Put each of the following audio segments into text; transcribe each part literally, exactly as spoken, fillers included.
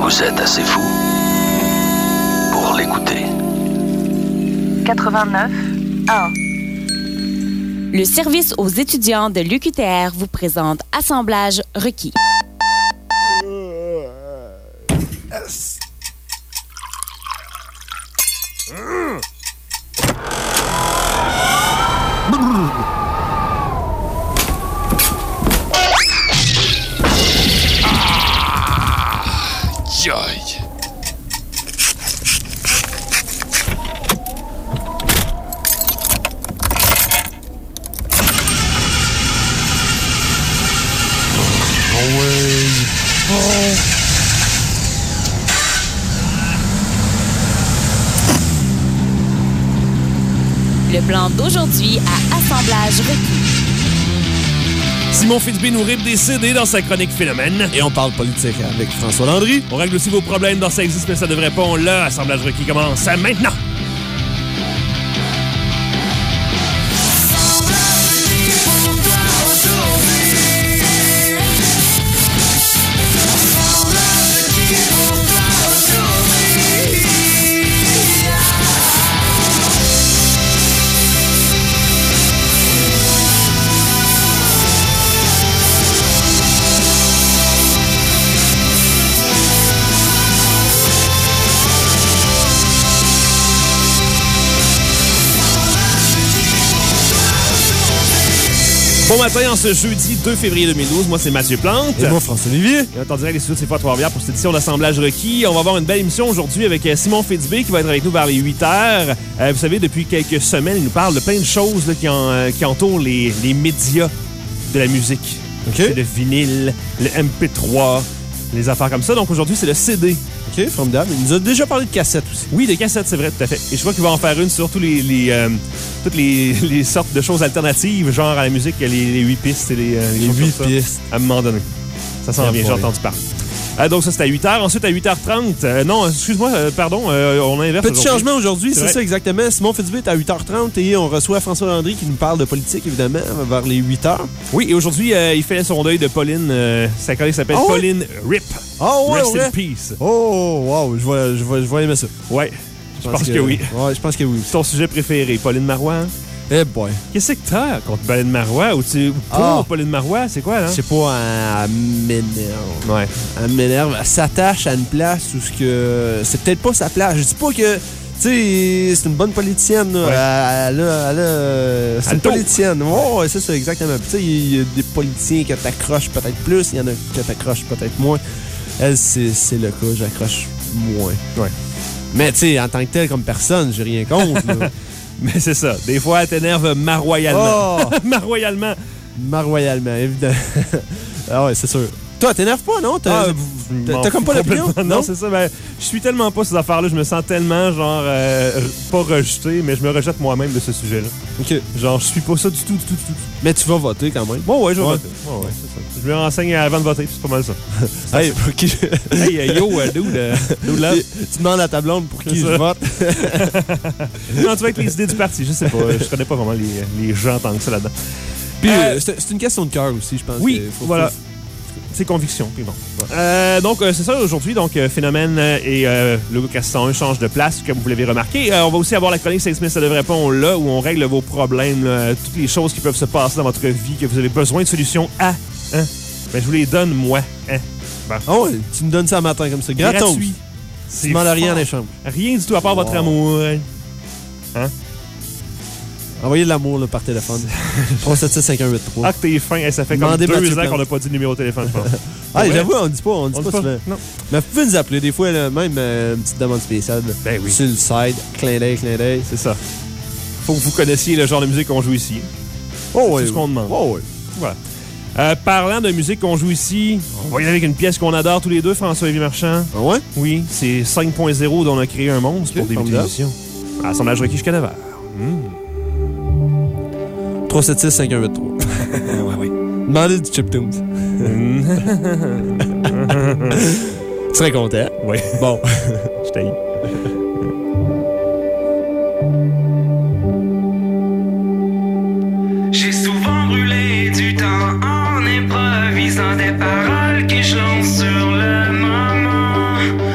Vous êtes assez fou pour l'écouter. quatre-vingt-neuf un. Le service aux étudiants de l'U Q T R vous présente Assemblage requis. Yes. Yoï! Oh ouais! Oh! Le plan d'aujourd'hui à Assemblage requis. Simon Fitzbé nous rip des C D dans sa chronique Phénomène. Et on parle politique avec François Landry. On règle aussi vos problèmes dans Ça existe mais ça devrait pas. On l'a. Assemblage requis commence maintenant. Bon matin en ce jeudi deux février deux mille douze. Moi, c'est Mathieu Plante. Et moi, François Olivier. Et on est en direct des studios de C'est pas Trois-Rivières pour cette édition d'Assemblage requis. On va avoir une belle émission aujourd'hui avec Simon Fitzbé qui va être avec nous vers les huit heures. Euh, vous savez, depuis quelques semaines, il nous parle de plein de choses là, qui, en, euh, qui entourent les, les médias de la musique. OK. Le vinyle, le M P trois, les affaires comme ça. Donc aujourd'hui, c'est le C D. OK, formidable. Il nous a déjà parlé de cassettes aussi. Oui, des cassettes, c'est vrai, tout à fait. Et je crois qu'il va en faire une sur tous les, les, euh, toutes les, les sortes de choses alternatives, genre à la musique, les, les huit pistes et les, euh, les, Les choses huit comme ça, pistes. à un moment donné. Ça s'en Ah, vient, j'ai boy. entendu parler. Euh, donc ça, c'est à huit heures. Ensuite, à huit heures trente. Euh, non, excuse-moi, euh, pardon, euh, on inverse Petit aujourd'hui. changement aujourd'hui, C'est c'est vrai. ça exactement. Simon Fitzbé est à huit heures trente et on reçoit François Landry qui nous parle de politique, évidemment, vers les huit heures. Oui, et aujourd'hui, euh, il fait son deuil de Pauline. Euh, sa collègue s'appelle Ah ouais? Pauline Rip. Oh, ouais, Rest ouais. in peace. Oh, wow, je vais, je vais, je vais aimer ça. Ouais, je pense que, oui. Ouais, je pense que oui. C'est ton sujet préféré, Pauline Marois. Hein? Eh boy. Qu'est-ce que t'as contre Pauline Marois ou, tu, ou pour Ah. Pauline Marois? C'est quoi, là? Je sais pas, elle m'énerve. Ouais. Elle m'énerve. Elle s'attache à une place où ce que c'est peut-être pas sa place. Je dis pas que, tu sais, c'est une bonne politicienne. Là. Ouais. Elle, elle a, elle a- c'est Elle une tourne. politicienne. Ouais, ouais, c'est ça, exactement. Puis tu sais, il y a des politiciens qui t'accrochent peut-être plus, il y en a qui t'accrochent peut-être moins. Elle, c'est, c'est le cas, j'accroche moins. Ouais. Mais tu sais, en tant que tel, comme personne, j'ai rien contre. là. Mais c'est ça. Des fois, elle t'énerve maroyalement. Oh! Maroyalement. Maroyalement, évidemment. Ah ouais, c'est sûr. Toi, t'énerves pas, non? T'as, Ah, t'as- je m'en t'as comme fous pas d'opinion? complètement. Non, c'est ça. Ben, je suis tellement pas ces affaires-là. Je me sens tellement, genre, euh, pas rejeté, mais je me rejette moi-même de ce sujet-là. OK. Genre, je suis pas ça du tout, du tout, du tout. Mais tu vas voter quand même. Bon, ouais, je vais Ouais. voter. Ouais, ouais, c'est ça. Je me renseigne avant de voter, puis c'est pas mal ça. Hey, pour qui... Hey, euh, yo, euh, dude, euh, dude, là. tu demandes à ta blonde pour qui C'est je ça. vote. Non, tu vas avec les idées du parti. Je sais pas. Je connais pas vraiment les, les gens tant que ça là-dedans. Puis, Euh, euh, c'est, c'est une question de cœur aussi, je pense. Oui, que faut- voilà. faut- C'est conviction, puis bon. Euh, donc, euh, c'est ça aujourd'hui. Donc, euh, Phénomène euh, et euh, le Castan un changent de place, comme vous l'avez remarqué. Euh, on va aussi avoir la chronique Ça existe, mais ça devrait pas, on l'a, où on règle vos problèmes, là, toutes les choses qui peuvent se passer dans votre vie, que vous avez besoin de solutions à. Hein? Ben, je vous les donne, moi. Hein? Bon. Ah ouais, tu me donnes ça un matin comme ça. Gratos. Gratuit. Tu demandes rien en fort. échange. Rien du tout, à part votre Wow. amour. Hein? Envoyez de l'amour là, par téléphone. trois sept six cinq un huit trois. Ah, que t'es fin. Eh, ça fait comme Demandez deux Mathieu ans Plante. qu'on n'a pas dit le numéro de téléphone, je pense. Ah, Ouais. j'avoue, on dit pas, on dit On pas, dit pas. souvent. Non. Mais vous pouvez nous appeler des fois, là, même euh, une petite demande spéciale. là. Ben oui. Sur le side, clin d'œil, clin d'œil. C'est ça. Faut que vous connaissiez le genre de musique qu'on joue ici. Oh C'est ouais. tout ce qu'on demande. Oh ouais. Voilà. Euh, parlant de musique qu'on joue ici, on va y aller avec une pièce qu'on adore tous les deux, François-Olivier Marchand. Ah ouais? Oui, c'est cinq point zéro dont on a créé un monstre pour Ok, débuter formidable. l'émission. Assemblage requis jusqu'à neuf heures. trois sept six cinq un huit trois. ouais, ouais. Demandez du chiptunes. Tu serais content. Oui. Bon. Je t'haïs. J'ai souvent brûlé du temps en improvisant des paroles qui je lance sur le moment.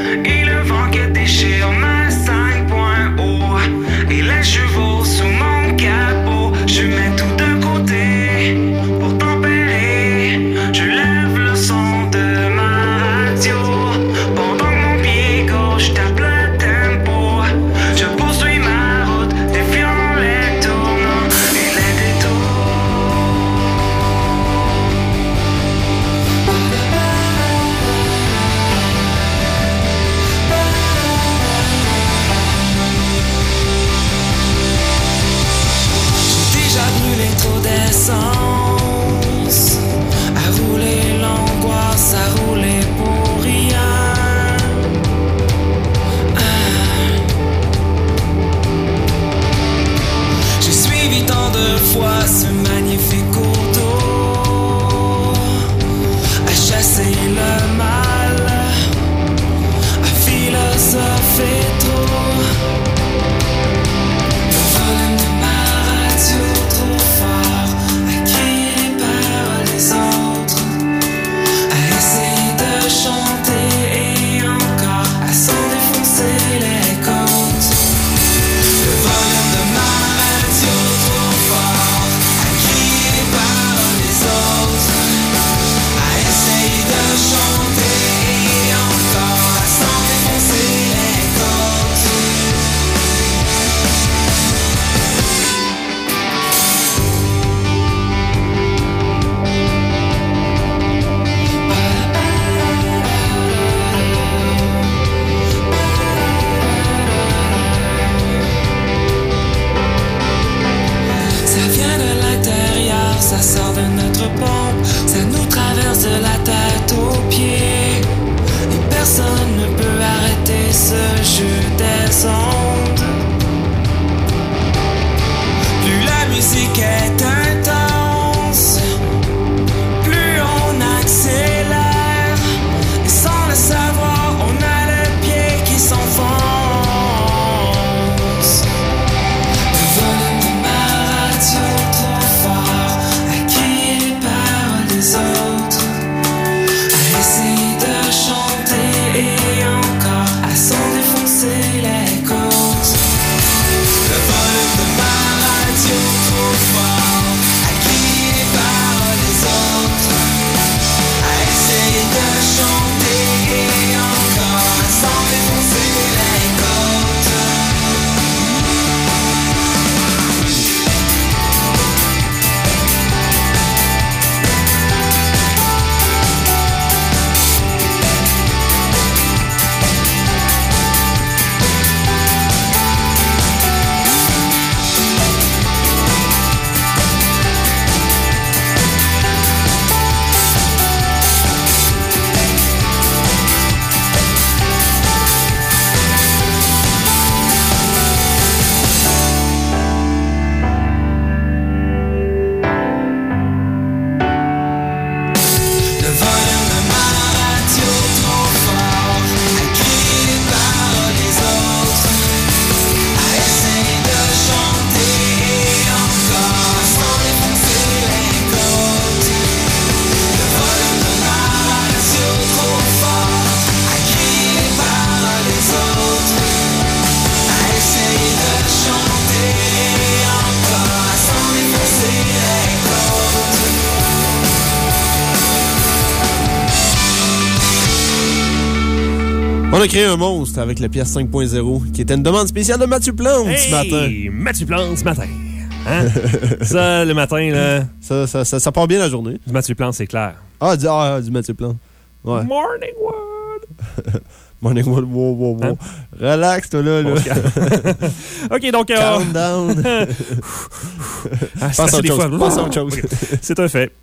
On a créé un monstre avec la pièce cinq point zéro, qui était une demande spéciale de Mathieu Plante Hey, ce matin. Mathieu Plante ce matin. Hein? Ça, le matin, là, Ça, ça, ça, ça part bien la journée. du Mathieu Plante, c'est clair. Ah, du, ah, du Mathieu Plante. Ouais. Morning Wood. Morning Wood, wow, wow, wow. Hein? Relax, toi, là. là. On se calme. OK, donc... euh, Calm down. ah, Pense à autre des chose. fois. Pense à autre chose. OK. C'est un fait.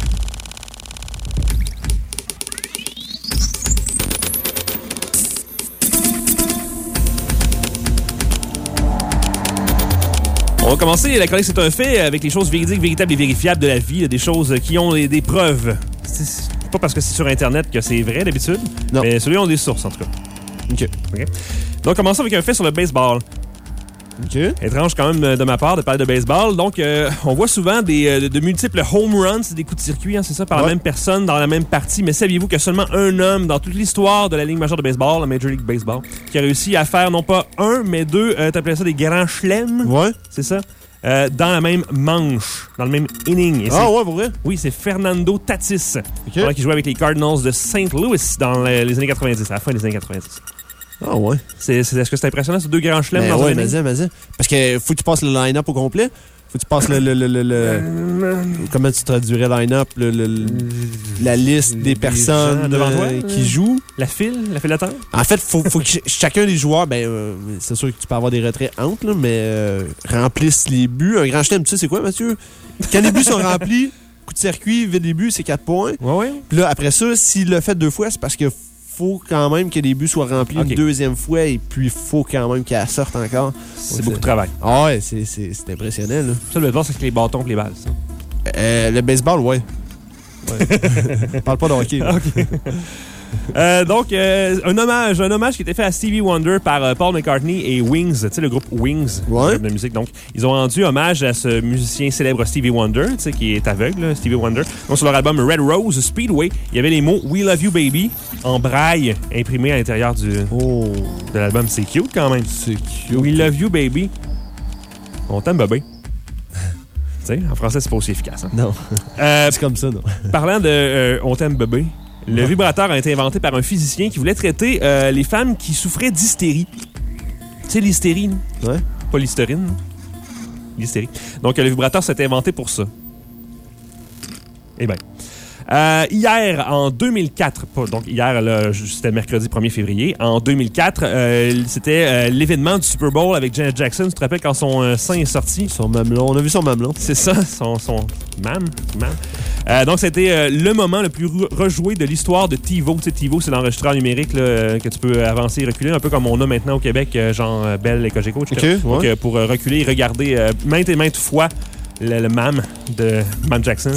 On va commencer la chronique, c'est un fait, avec les choses véridiques, véritables et vérifiables de la vie, des choses qui ont des, des preuves. C'est pas parce que c'est sur Internet que c'est vrai d'habitude, Non. mais celui-là, on a des sources, en tout cas. OK. OK? Donc, commençons avec un fait sur le baseball. OK. Étrange quand même de ma part de parler de baseball. Donc, euh, on voit souvent des, euh, de multiples home runs, c'est des coups de circuit, hein, c'est ça, par Ouais. la même personne dans la même partie. Mais saviez-vous qu'il y a seulement un homme dans toute l'histoire de la Ligue majeure de baseball, la Major League Baseball, qui a réussi à faire non pas un, mais deux, euh, t'appelais ça des grands chelems, Ouais. c'est ça? Euh, dans la même manche, dans le même inning. Et Ah, c'est- ouais, pour vrai? Oui, c'est Fernando Tatis, OK. voilà, qui jouait avec les Cardinals de Saint Louis dans les, les années quatre-vingt-dix, à la fin des années quatre-vingt-dix. Ah, ouais. C'est, c'est, est-ce que c'est impressionnant, ces deux grands chelems Ben dans ouais, un inning? vas-y, vas-y. Parce que faut que tu passes le line-up au complet. Faut que tu passes le... le, le, le, le- Euh, comment tu traduirais line-up? Le, le- le- la liste des Des personnes gens devant toi, euh, qui euh. jouent. La file, la file d'attente? En fait, faut, faut que ch- chacun des joueurs, ben, euh, c'est sûr que tu peux avoir des retraits entre, là, mais euh, remplissent les buts. Un grand chelem, tu sais, c'est quoi, Mathieu? Quand les buts sont remplis, coup de circuit, vide les buts, c'est quatre points. Ouais, ouais. Puis là, après ça, s'il l'a fait deux fois, c'est parce que faut quand même que les buts soient remplis Ok. une deuxième fois et puis faut quand même qu'elle sorte encore. C'est Ouais, beaucoup de travail. Ah ouais, c'est, c'est, c'est impressionnant, là. Ça, le baseball, c'est avec les bâtons et les balles. Ça. Euh, le baseball, ouais. ouais. Parle pas de hockey. là. OK. Euh, donc, euh, un hommage un hommage qui était fait à Stevie Wonder par euh, Paul McCartney et Wings, tu sais, le groupe Wings, Ouais. le groupe de musique. Donc, ils ont rendu hommage à ce musicien célèbre Stevie Wonder, tu sais, qui est aveugle, là, Stevie Wonder. Donc, sur leur album Red Rose Speedway, il y avait les mots We Love You Baby en braille imprimés à l'intérieur du, Oh, de l'album. C'est cute quand même. c'est cute. We Love You Baby. On t'aime, bébé. Tu sais, en français, c'est pas aussi efficace. Hein? Non, Euh, c'est comme ça, non. Parlant de euh, On t'aime bébé, le vibrateur a été inventé par un physicien qui voulait traiter euh, les femmes qui souffraient d'hystérie. Tu sais, l'hystérie, là? Ouais. Pas l'hystérine. L'hystérie. Donc, euh, le vibrateur s'est inventé pour ça. Eh bien. Euh, hier, en deux mille quatre, pas, donc hier, là, c'était mercredi premier février, en deux mille quatre, euh, c'était euh, l'événement du Super Bowl avec Janet Jackson. Tu te rappelles quand son euh, sein est sorti? Son mamelon. On a vu son mamelon. C'est ça, son, son mam. mam. Euh, donc, c'était euh, le moment le plus re- rejoué de l'histoire de TiVo. Tu sais, TiVo, c'est l'enregistreur numérique là, euh, que tu peux avancer et reculer, un peu comme on a maintenant au Québec, euh, genre euh, Bell et Cogeco, et cetera. Ok, ouais. Donc, euh, pour euh, reculer et regarder euh, maintes et maintes fois le, le mam de Mam Jackson.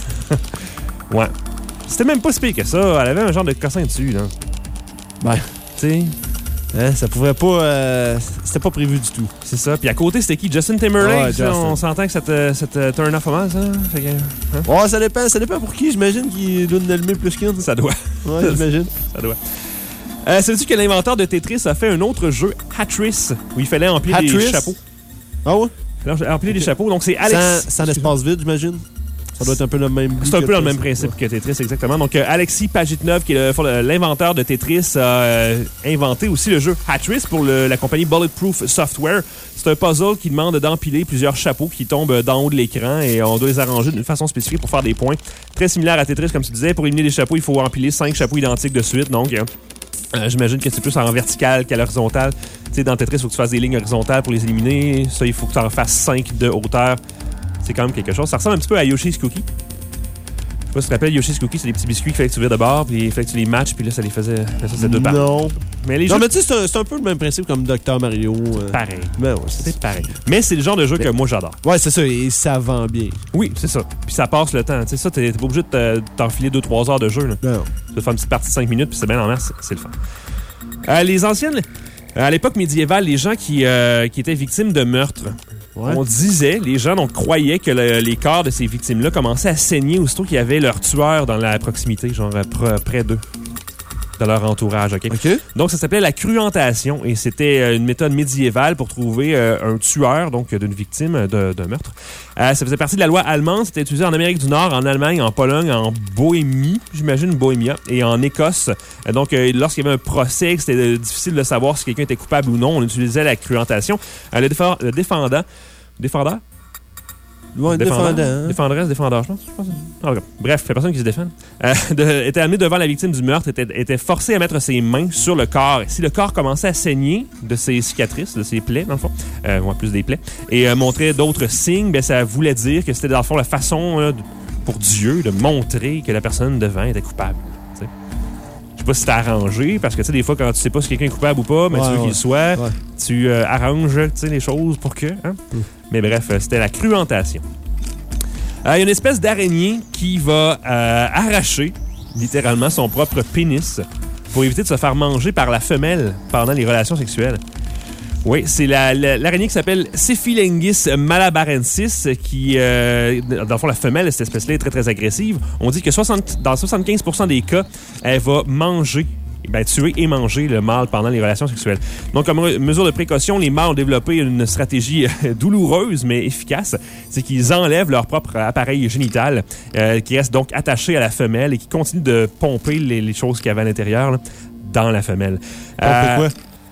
Ouais. C'était même pas si pire que ça. Elle avait un genre de cossin dessus, là. Ben, Tu sais, hein, ça pouvait pas... euh, c'était pas prévu du tout. c'est ça. Puis à côté, c'était qui? Justin Timberlake. Ouais, ça, Justin. on s'entend que ça te, ça te turn off pas mal, ça. Fait que, hein? Ouais, ça dépend. Ça dépend pour qui. J'imagine qu'il doit en allumer plus qu'une. Ça doit. Ouais, j'imagine. Ça doit. Euh, Savais-tu que l'inventeur de Tetris a fait un autre jeu, Hatris, où il fallait emplir des Hatris? chapeaux? Ah ouais? Alors, emplir des chapeaux. Donc, c'est Alex. Sans, sans espace vide, j'imagine. Ça doit être un peu le même but C'est un que peu dans le même Tetris. principe que Tetris, exactement. Donc, euh, Alexis Pajitnov, qui est le- l'inventeur de Tetris, a euh, inventé aussi le jeu Hatris pour le- la compagnie Bulletproof Software. C'est un puzzle qui demande d'empiler plusieurs chapeaux qui tombent d'en haut de l'écran et on doit les arranger d'une façon spécifique pour faire des points. Très similaire à Tetris, comme tu disais. Pour éliminer les chapeaux, il faut empiler cinq chapeaux identiques de suite. Donc, euh, euh, j'imagine que c'est plus en vertical qu'à l'horizontale. Tu sais, dans Tetris, il faut que tu fasses des lignes horizontales pour les éliminer. Ça, il faut que tu en fasses cinq de hauteur. C'est quand même quelque chose. Ça ressemble un petit peu à Yoshi's Cookie. Je sais pas si tu te rappelles, Yoshi's Cookie, c'est des petits biscuits qu'il fallait que tu vires de bord, puis il fallait que tu les matches, puis là, ça les faisait. Ça, c'est deux parts. Non. Mais les Non, jeux, mais tu sais, c'est un, c'est un peu le même principe comme Docteur Mario. euh. pareil. Ben ouais, c'est C'est pareil. Mais c'est le genre de jeu que moi, j'adore. Ouais, c'est ça. Et ça vend bien. Oui, c'est ça. Puis ça passe le temps. Tu sais, ça, t'es t'es pas obligé de te- t'enfiler deux trois heures de jeu. Là. Non. Tu vas faire une petite partie de cinq minutes, puis c'est bien en masse. C'est le fun. Euh, les anciennes. À l'époque médiévale, les gens qui, euh, qui étaient victimes de meurtres, Ouais. on disait, les gens donc, croyaient que le- les corps de ces victimes-là commençaient à saigner aussitôt qu'il y avait leur tueur dans la proximité, genre euh, pr- près d'eux. de leur entourage. OK? OK. Donc, ça s'appelait la cruentation et c'était une méthode médiévale pour trouver euh, un tueur, donc d'une victime de, d'un meurtre. Euh, ça faisait partie de la loi allemande. C'était utilisé en Amérique du Nord, en Allemagne, en Pologne, en Bohémie, j'imagine, Bohémia, et en Écosse. Euh, donc, euh, lorsqu'il y avait un procès, c'était euh, difficile de savoir si quelqu'un était coupable ou non, on utilisait la cruentation. Euh, le, défend, le défendant... Défendant? Ouais, Défendant, défendant. Hein? Défendresse, défendeur, je pense. Je pense. En tout cas, bref, la personne qui se défend euh, de, était amené devant la victime du meurtre, était, était forcé à mettre ses mains sur le corps. Et si le corps commençait à saigner de ses cicatrices, de ses plaies, dans le fond, euh, ouais, plus des plaies, et euh, montrait d'autres signes, ben, ça voulait dire que c'était dans le fond la façon là, de, pour Dieu de montrer que la personne devant était coupable. T'sais. Je sais pas si c'est arrangé, parce que tu sais, des fois, quand tu sais pas si quelqu'un est coupable ou pas, mais ouais, tu veux ouais. qu'il soit, ouais. tu euh, arranges les choses pour que... Hein? Mm. Mais bref, c'était la cruentation. Il euh, y a une espèce d'araignée qui va euh, arracher littéralement son propre pénis pour éviter de se faire manger par la femelle pendant les relations sexuelles. Oui, c'est la, la, l'araignée qui s'appelle Cephilengus malabarensis qui, euh, dans le fond, la femelle, cette espèce-là est très, très agressive. On dit que soixante, dans soixante-quinze pour cent des cas, elle va manger Ben, tuer et manger le mâle pendant les relations sexuelles. Donc, comme mesure de précaution, les mâles ont développé une stratégie douloureuse mais efficace. C'est qu'ils enlèvent leur propre appareil génital euh, qui reste donc attaché à la femelle et qui continue de pomper les, les choses qu'il y avait à l'intérieur là, dans la femelle. Euh, pourquoi?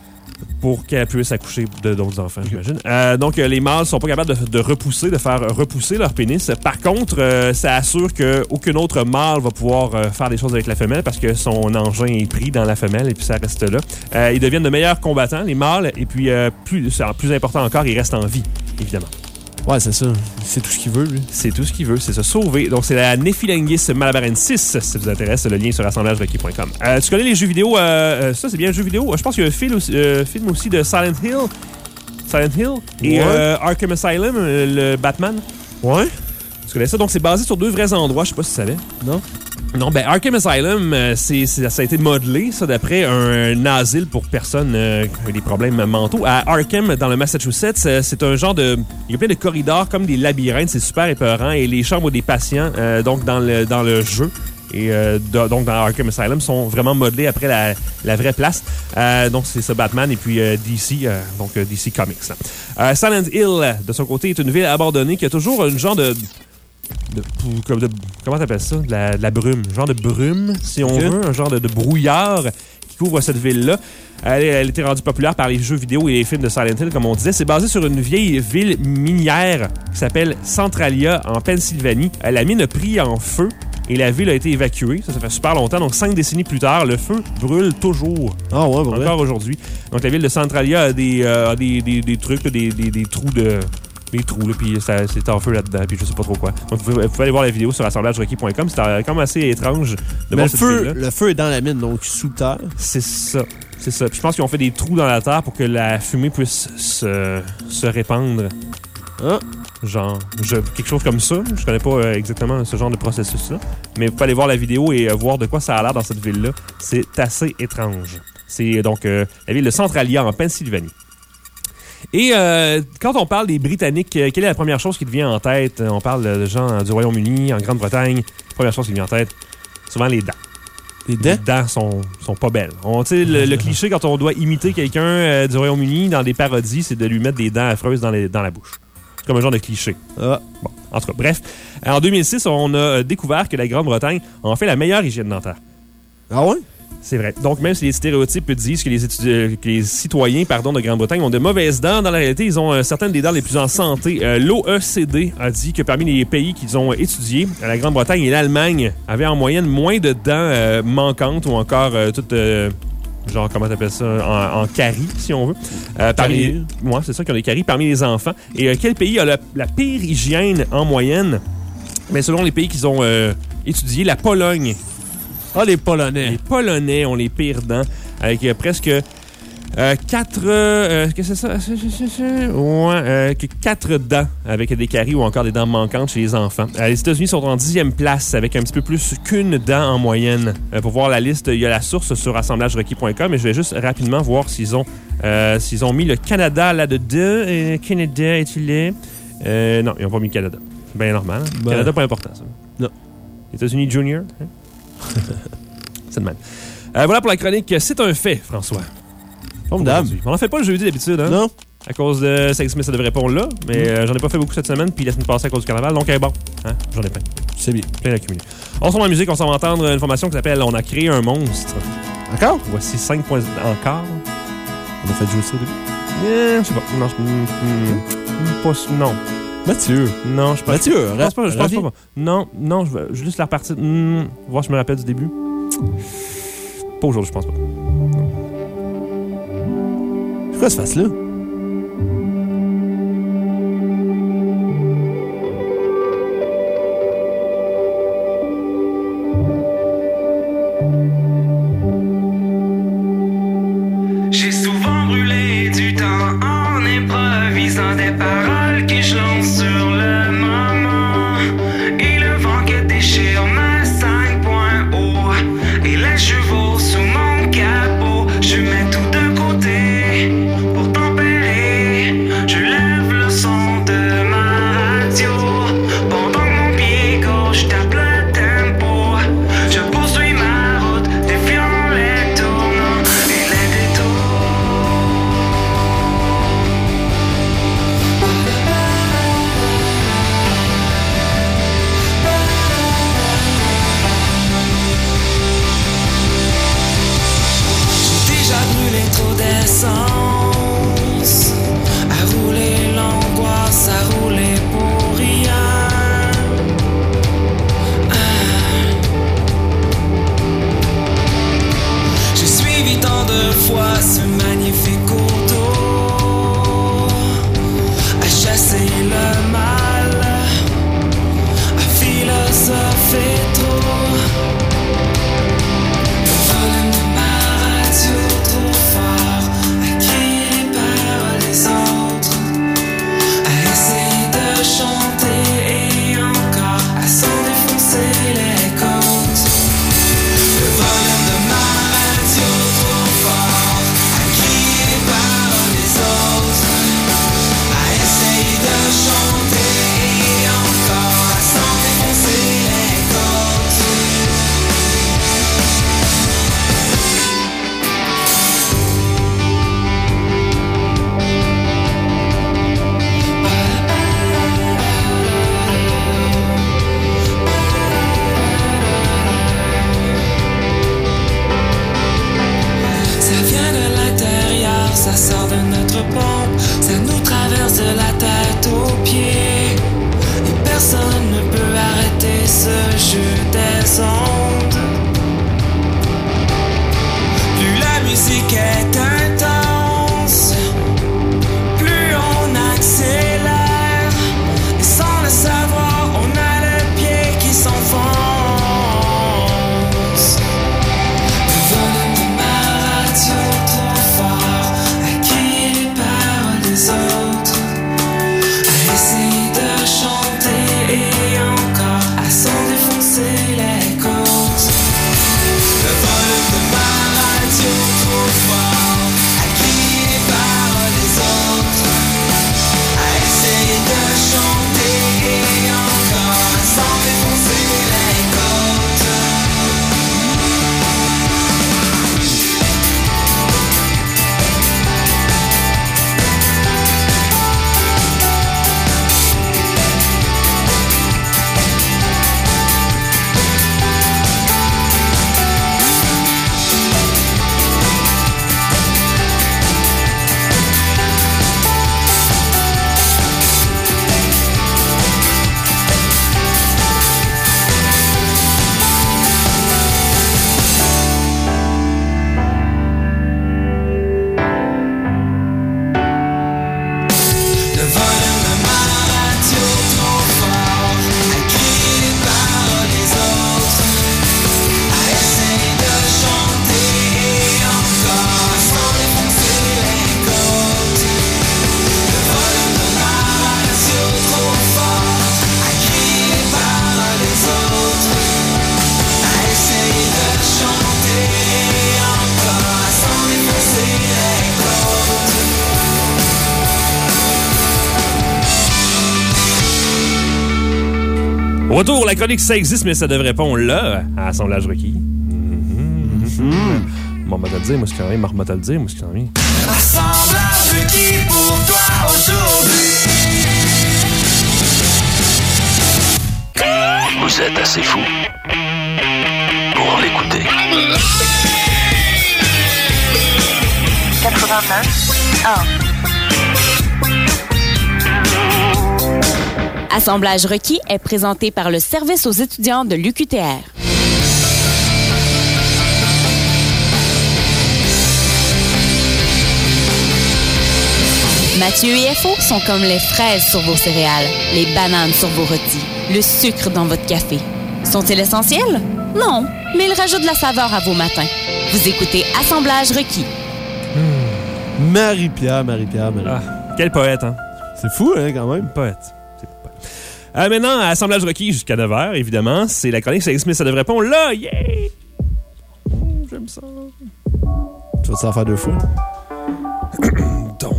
Pour qu'elle puisse accoucher de d'autres enfants, j'imagine. Euh, donc, euh, les mâles sont pas capables de, de repousser, de faire repousser leur pénis. Par contre, euh, ça assure qu'aucun autre mâle va pouvoir euh, faire des choses avec la femelle parce que son engin est pris dans la femelle et puis ça reste là. Euh, ils deviennent de meilleurs combattants, les mâles, et puis euh, plus, plus important encore, ils restent en vie, évidemment. Ouais, c'est ça. C'est tout ce qu'il veut, lui. C'est tout ce qu'il veut, c'est se sauver. Donc, c'est la Cephilengus malabarensis, si ça vous intéresse. Le lien sur assemblage requis point com. Euh, tu connais les jeux vidéo? Euh, ça, c'est bien un jeu vidéo. Je pense qu'il y a un film aussi, euh, film aussi de Silent Hill. Silent Hill. Et ouais. euh, Arkham Asylum, le Batman. Ouais. Tu connais ça? Donc, c'est basé sur deux vrais endroits. Je sais pas si tu savais. Non. Non, ben Arkham Asylum, c'est, c'est, ça a été modelé, ça, d'après un, un asile pour personnes euh, qui ont des problèmes mentaux. À Arkham, dans le Massachusetts, c'est un genre de... Il y a plein de corridors comme des labyrinthes, c'est super épeurant. Et les chambres des patients, euh, donc dans le, dans le jeu, et euh, de, donc dans Arkham Asylum, sont vraiment modelés après la, la vraie place. Euh, donc, c'est ça, Batman et puis euh, D C, euh, donc euh, D C Comics. Euh, Silent Hill, de son côté, est une ville abandonnée qui a toujours un genre de... De, comme de, comment t'appelles ça? De la, de la brume. Un genre de brume, si on okay. veut. Un genre de, de brouillard qui couvre cette ville-là. Elle, elle était rendue populaire par les jeux vidéo et les films de Silent Hill, comme on disait. C'est basé sur une vieille ville minière qui s'appelle Centralia, en Pennsylvanie. La mine a pris en feu et la ville a été évacuée. Ça, ça fait super longtemps. Donc, cinq décennies plus tard, le feu brûle toujours. Ah ouais, ouais. Encore aujourd'hui. Donc, la ville de Centralia a des, euh, a des, des, des trucs, des, des, des trous de... des trous, là, puis c'est en feu là-dedans, puis je sais pas trop quoi. Donc, vous pouvez, vous pouvez aller voir la vidéo sur assemblage requis point com. C'est quand même assez étrange de Mais voir le cette feu, le feu est dans la mine, donc sous terre. C'est ça. C'est ça. Puis je pense qu'ils ont fait des trous dans la terre pour que la fumée puisse se, se répandre. Ah. Genre, je, quelque chose comme ça. Je connais pas euh, exactement ce genre de processus-là. Mais vous pouvez aller voir la vidéo et euh, voir de quoi ça a l'air dans cette ville-là. C'est assez étrange. C'est donc euh, la ville de Centralia, en Pennsylvanie. Et euh, quand on parle des Britanniques, euh, quelle est la première chose qui te vient en tête? On parle de gens du Royaume-Uni, en Grande-Bretagne. La première chose qui vient en tête, souvent les dents. Les dents? Les dents sont, sont pas belles. On, le, le cliché, quand on doit imiter quelqu'un euh, du Royaume-Uni dans des parodies, c'est de lui mettre des dents affreuses dans, les, dans la bouche. C'est comme un genre de cliché. Ah. Bon, en tout cas, bref. En deux mille six, on a découvert que la Grande-Bretagne a en fait la meilleure hygiène dentaire. Ah ouais? C'est vrai. Donc, même si les stéréotypes disent que les, étudi- que les citoyens pardon, de Grande-Bretagne ont de mauvaises dents, dans la réalité, ils ont euh, certaines des dents les plus en santé. Euh, L'O E C D a dit que parmi les pays qu'ils ont étudiés, la Grande-Bretagne et l'Allemagne avaient en moyenne moins de dents euh, manquantes ou encore euh, toutes... Euh, genre, comment t'appelles ça? En, en caries, si on veut. Euh, parmi les, ouais, c'est ça, qui ont des caries parmi les enfants. Et euh, quel pays a la, la pire hygiène en moyenne? Mais selon les pays qu'ils ont euh, étudiés, la Pologne. Ah, les Polonais. Les Polonais ont les pires dents, avec euh, presque euh, quatre... Euh, qu'est-ce que c'est ça? Ouais, euh, quatre dents avec des caries ou encore des dents manquantes chez les enfants. Euh, les États-Unis sont en dixième place, avec un petit peu plus qu'une dent en moyenne. Euh, pour voir la liste, il y a la source sur assemblage requis point com, et je vais juste rapidement voir s'ils ont, euh, s'ils ont mis le Canada là-dedans. Et Canada, est-il là? Euh, non, ils n'ont pas mis le Canada. C'est bien normal. Hein? Ben, Canada, pas important, ça. Non. États-Unis Junior, hein? C'est de même. Euh, voilà pour la chronique. C'est un fait, François. Formidable. On n'en fait pas le jeudi d'habitude, hein? Non. À cause de ça existe, mais ça devrait répondre là. Mais euh, j'en ai pas fait beaucoup cette semaine, puis la semaine passée à cause du carnaval. Donc, euh, bon, hein, j'en ai plein. C'est bien. Plein d'accumulés. On sort en musique, on s'en va entendre une formation qui s'appelle On a créé un monstre. Encore? Voici cinq points encore. On a fait jouer ça au début. Euh, je sais pas. Non, je. Mm, mm, pas, non. Mathieu. Non, je pense Mathieu, Je pense pas. Je pense reviens. pas. Non, non, je vais je vais juste la repartir. Mm, voir si je me rappelle du début. Pas aujourd'hui, je pense pas. C'est quoi ce face-là? J'ai souvent brûlé du temps en improvisant des paroles que je lance sur le moment. Et le vent que déchire ma cinq points haut. Et les chevaux sous mon capot. Je mets tout de côté pour tempérer. Je lève le son de ma radio. Pendant que mon pied gauche tape le tempo. Je poursuis ma route, défiant les tournants et les détours. J'ai déjà brûlé trop d'essence, à rouler l'angoisse, à rouler pour rien. Ah. J'ai suivi tant de fois ce magnifique cours d'eau, à chasser le mal, à philosopher trop. Le volume de ma radio trop fort, à crier les paroles des autres, à essayer de chanter et encore à s'en défoncer les côtes. Le volume de ma radio trop fort, à crier les paroles des autres, à essayer de chanter et encore à s'en défoncer les côtes. Ça vient de l'intérieur, ça sort de notre pompe, ça nous traverse de la tête aux pieds. Et personne ne peut arrêter ce jeu des ondes. Plus la musique est intense, plus on accélère. Et sans le savoir, on a le pied qui s'enfonce. Le volume de ma radio trop fort, à crier les paroles des autres, à essayer de chanter et encore à s'en défoncer les côtes. Le volume de ma radio trop fort, à crier les paroles des autres, à essayer de chanter et encore à s'en défoncer les côtes. Le volume de ma radio trop fort, à crier les paroles des autres, à essayer de chanter et encore à s'en défoncer les côtes. Le volume de ma radio trop fort, à crier les paroles des autres, à essayer de chanter et encore à s'en défoncer les côtes. Au retour, la chronique ça existe, mais ça devrait pas, on l'a. À Assemblage requis. Mhm. Mm. Bon, on va te le dire, moi, ce qu'il en vient. On va te le dire, moi, ce qu'il en vient. Assemblage requis pour toi aujourd'hui. Vous êtes assez fou pour l'écouter. quatre-vingt-neuf un. Assemblage requis est présenté par le service aux étudiants de l'U Q T R. Mathieu et F O sont comme les fraises sur vos céréales, les bananes sur vos rôtis, le sucre dans votre café. Sont-ils essentiels? Non, mais ils rajoutent de la saveur à vos matins. Vous écoutez Assemblage requis. Marie-Pierre, Marie-Pierre, Marie-Pierre. Ah, quel poète, hein? C'est fou, hein, quand même. Poète. C'est pas poète. Euh, maintenant, assemblage requis jusqu'à neuf heures, évidemment. C'est la chronique Sex Smith, ça devrait répondre là. Yeah! Mmh, j'aime ça. Tu vas t'en faire deux fois? Donc.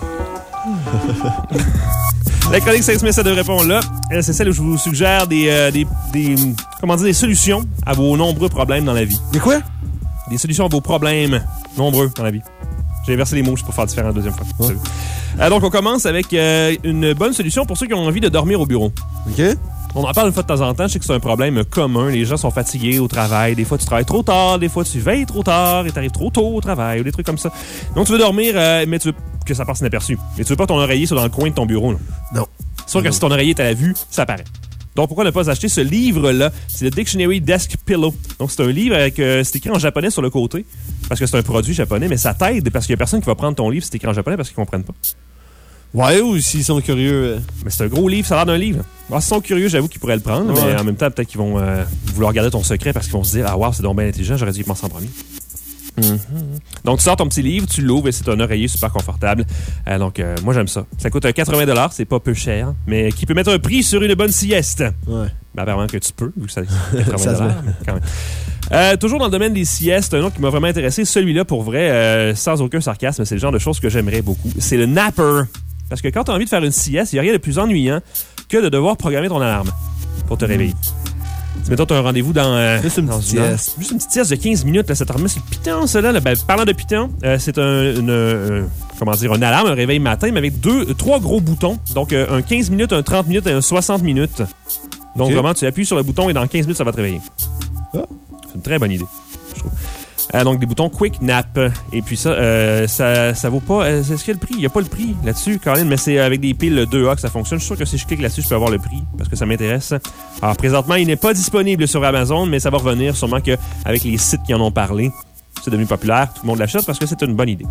La chronique Sex Smith, ça devrait répondre là. C'est celle où je vous suggère des, euh, des, des, comment dire, des solutions à vos nombreux problèmes dans la vie. Des quoi? Des solutions à vos problèmes nombreux dans la vie. J'ai inversé les mots juste pour faire différent la deuxième fois. Ouais. Euh, donc, on commence avec euh, une bonne solution pour ceux qui ont envie de dormir au bureau. OK. On en parle une fois de temps en temps. Je sais que c'est un problème commun. Les gens sont fatigués au travail. Des fois, tu travailles trop tard. Des fois, tu veilles trop tard et tu arrives trop tôt au travail ou des trucs comme ça. Donc, tu veux dormir, euh, mais tu veux que ça passe inaperçu. Mais tu veux pas ton oreiller soit dans le coin de ton bureau. Là. Non. C'est sûr que si ton oreiller est à la vue, ça paraît. Donc, pourquoi ne pas acheter ce livre-là? C'est le Dictionary Desk Pillow. Donc, c'est un livre avec... Euh, c'est écrit en japonais sur le côté, parce que c'est un produit japonais, mais ça t'aide parce qu'il y a personne qui va prendre ton livre si c'est écrit en japonais parce qu'ils comprennent pas. Ouais, ou s'ils sont curieux. Euh... Mais c'est un gros livre, ça a l'air d'un livre. Alors, s'ils sont curieux, j'avoue qu'ils pourraient le prendre, Ouais. mais en même temps, peut-être qu'ils vont euh, vouloir garder ton secret parce qu'ils vont se dire « Ah, wow, c'est donc bien intelligent, j'aurais dû y penser en premier. » Mm-hmm. Donc, tu sors ton petit livre, tu l'ouvres et c'est un oreiller super confortable. Euh, donc, euh, moi, j'aime ça. Ça coûte quatre-vingts dollars, c'est pas peu cher, mais qui peut mettre un prix sur une bonne sieste. Ouais. Ben, apparemment que tu peux, vu que ça coûte quatre-vingts Ça se dollars. Quand même. Euh, toujours dans le domaine des siestes, un autre qui m'a vraiment intéressé, celui-là, pour vrai, euh, sans aucun sarcasme, c'est le genre de choses que j'aimerais beaucoup. C'est le napper. Parce que quand tu as envie de faire une sieste, il n'y a rien de plus ennuyant que de devoir programmer ton alarme pour te réveiller. Si, mettons, tu as un rendez-vous dans... Euh, Juste une dans petite une heure. sieste. Juste une petite sieste de quinze minutes, là, ça te remet sur le Python, ça, là. là. Ben, parlant de Python, euh, c'est un, une, euh, comment dire, un alarme, un réveil matin, mais avec deux, trois gros boutons. Donc, euh, un quinze minutes, un trente minutes et un soixante minutes. Donc, Okay. vraiment, tu appuies sur le bouton et dans quinze minutes, ça va te réveiller. Ah. C'est une très bonne idée, je trouve. Euh, donc, des boutons Quick Nap. Et puis ça, euh, ça, ça vaut pas... Euh, est-ce qu'il y a le prix? Il n'y a pas le prix là-dessus, Caroline, mais c'est avec des piles deux A que ça fonctionne. Je suis sûr que si je clique là-dessus, je peux avoir le prix parce que ça m'intéresse. Alors, présentement, il n'est pas disponible sur Amazon, mais ça va revenir sûrement qu'avec les sites qui en ont parlé, c'est devenu populaire. Tout le monde l'achète parce que c'est une bonne idée.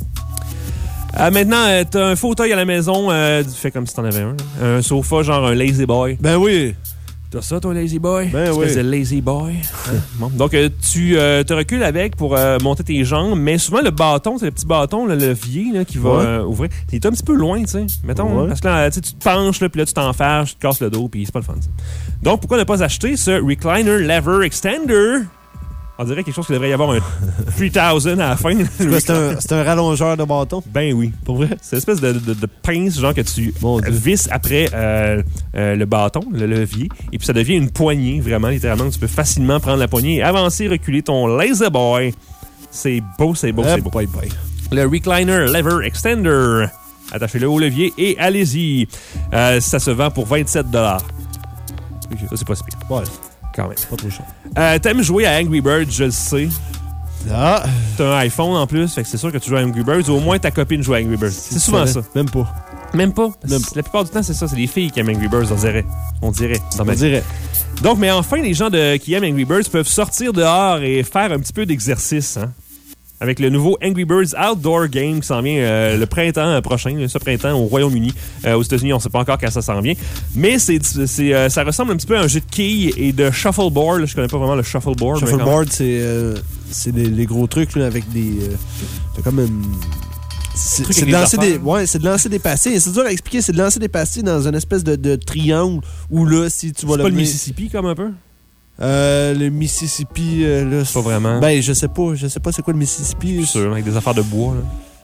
Euh, maintenant, euh, t'as un fauteuil à la maison, euh, fais comme si t'en avais un. Là. Un sofa, genre un Lazy Boy. Ben oui. T'as ça, toi, Lazy Boy? Ben tu oui. fais le Lazy Boy. Bon. Donc, euh, tu euh, te recules avec pour euh, monter tes jambes, mais souvent, le bâton, c'est le petit bâton, le levier là, qui va Ouais. euh, ouvrir. T'es un petit peu loin, tu sais. Mettons, Ouais. parce que là, tu sais, tu te penches, là, puis là, tu t'enfermes, tu te casses le dos, puis c'est pas le fun, ça. Donc, pourquoi ne pas acheter ce Recliner Lever Extender? On dirait quelque chose qu'il devrait y avoir un trois mille à la fin. C'est un, c'est un rallongeur de bâton. Ben oui. Pour vrai? C'est une espèce de, de, de pince, genre que tu Mon Dieu. visses après euh, euh, le bâton, le levier, et puis ça devient une poignée, vraiment, littéralement. Tu peux facilement prendre la poignée et avancer, reculer ton Lazy Boy. C'est beau, c'est beau, Eh, c'est beau. bye bye. Le Recliner Lever Extender. Attachez-le au levier et allez-y. Euh, ça se vend pour vingt-sept dollars. Ça, c'est pas si pire. Ouais, Quand même. pas trop cher. Euh, T'aimes jouer à Angry Birds, je le sais. Ah, T'as un iPhone en plus, fait que c'est sûr que tu joues à Angry Birds, ou au moins ta copine joue à Angry Birds. C'est souvent ça. Même pas. Même pas. Même La plupart du temps, c'est ça. C'est les filles qui aiment Angry Birds, on dirait. On dirait. dans ma On dirait. Donc, mais enfin, les gens de, qui aiment Angry Birds peuvent sortir dehors et faire un petit peu d'exercice, hein? Avec le nouveau Angry Birds Outdoor Game qui s'en vient euh, le printemps prochain, ce printemps au Royaume-Uni. Euh, aux États-Unis, on ne sait pas encore quand ça s'en vient. Mais c'est, c'est, euh, ça ressemble un petit peu à un jeu de quilles et de shuffleboard. Je connais pas vraiment le shuffleboard. mais quand même. Shuffleboard, c'est euh, c'est les, les gros trucs là, avec des. Euh, c'est comme une. C'est, Truc c'est avec de des lancer des, affaires. ouais, c'est de lancer des pastilles. C'est dur à expliquer. C'est de lancer des pastilles dans une espèce de, de triangle où là, si tu vas C'est pas le mener- Mississippi comme un peu? Euh, le Mississippi, euh, là. Pas vraiment. Ben, je sais pas. Je sais pas c'est quoi le Mississippi. Je suis sûr, avec des affaires de bois. Là.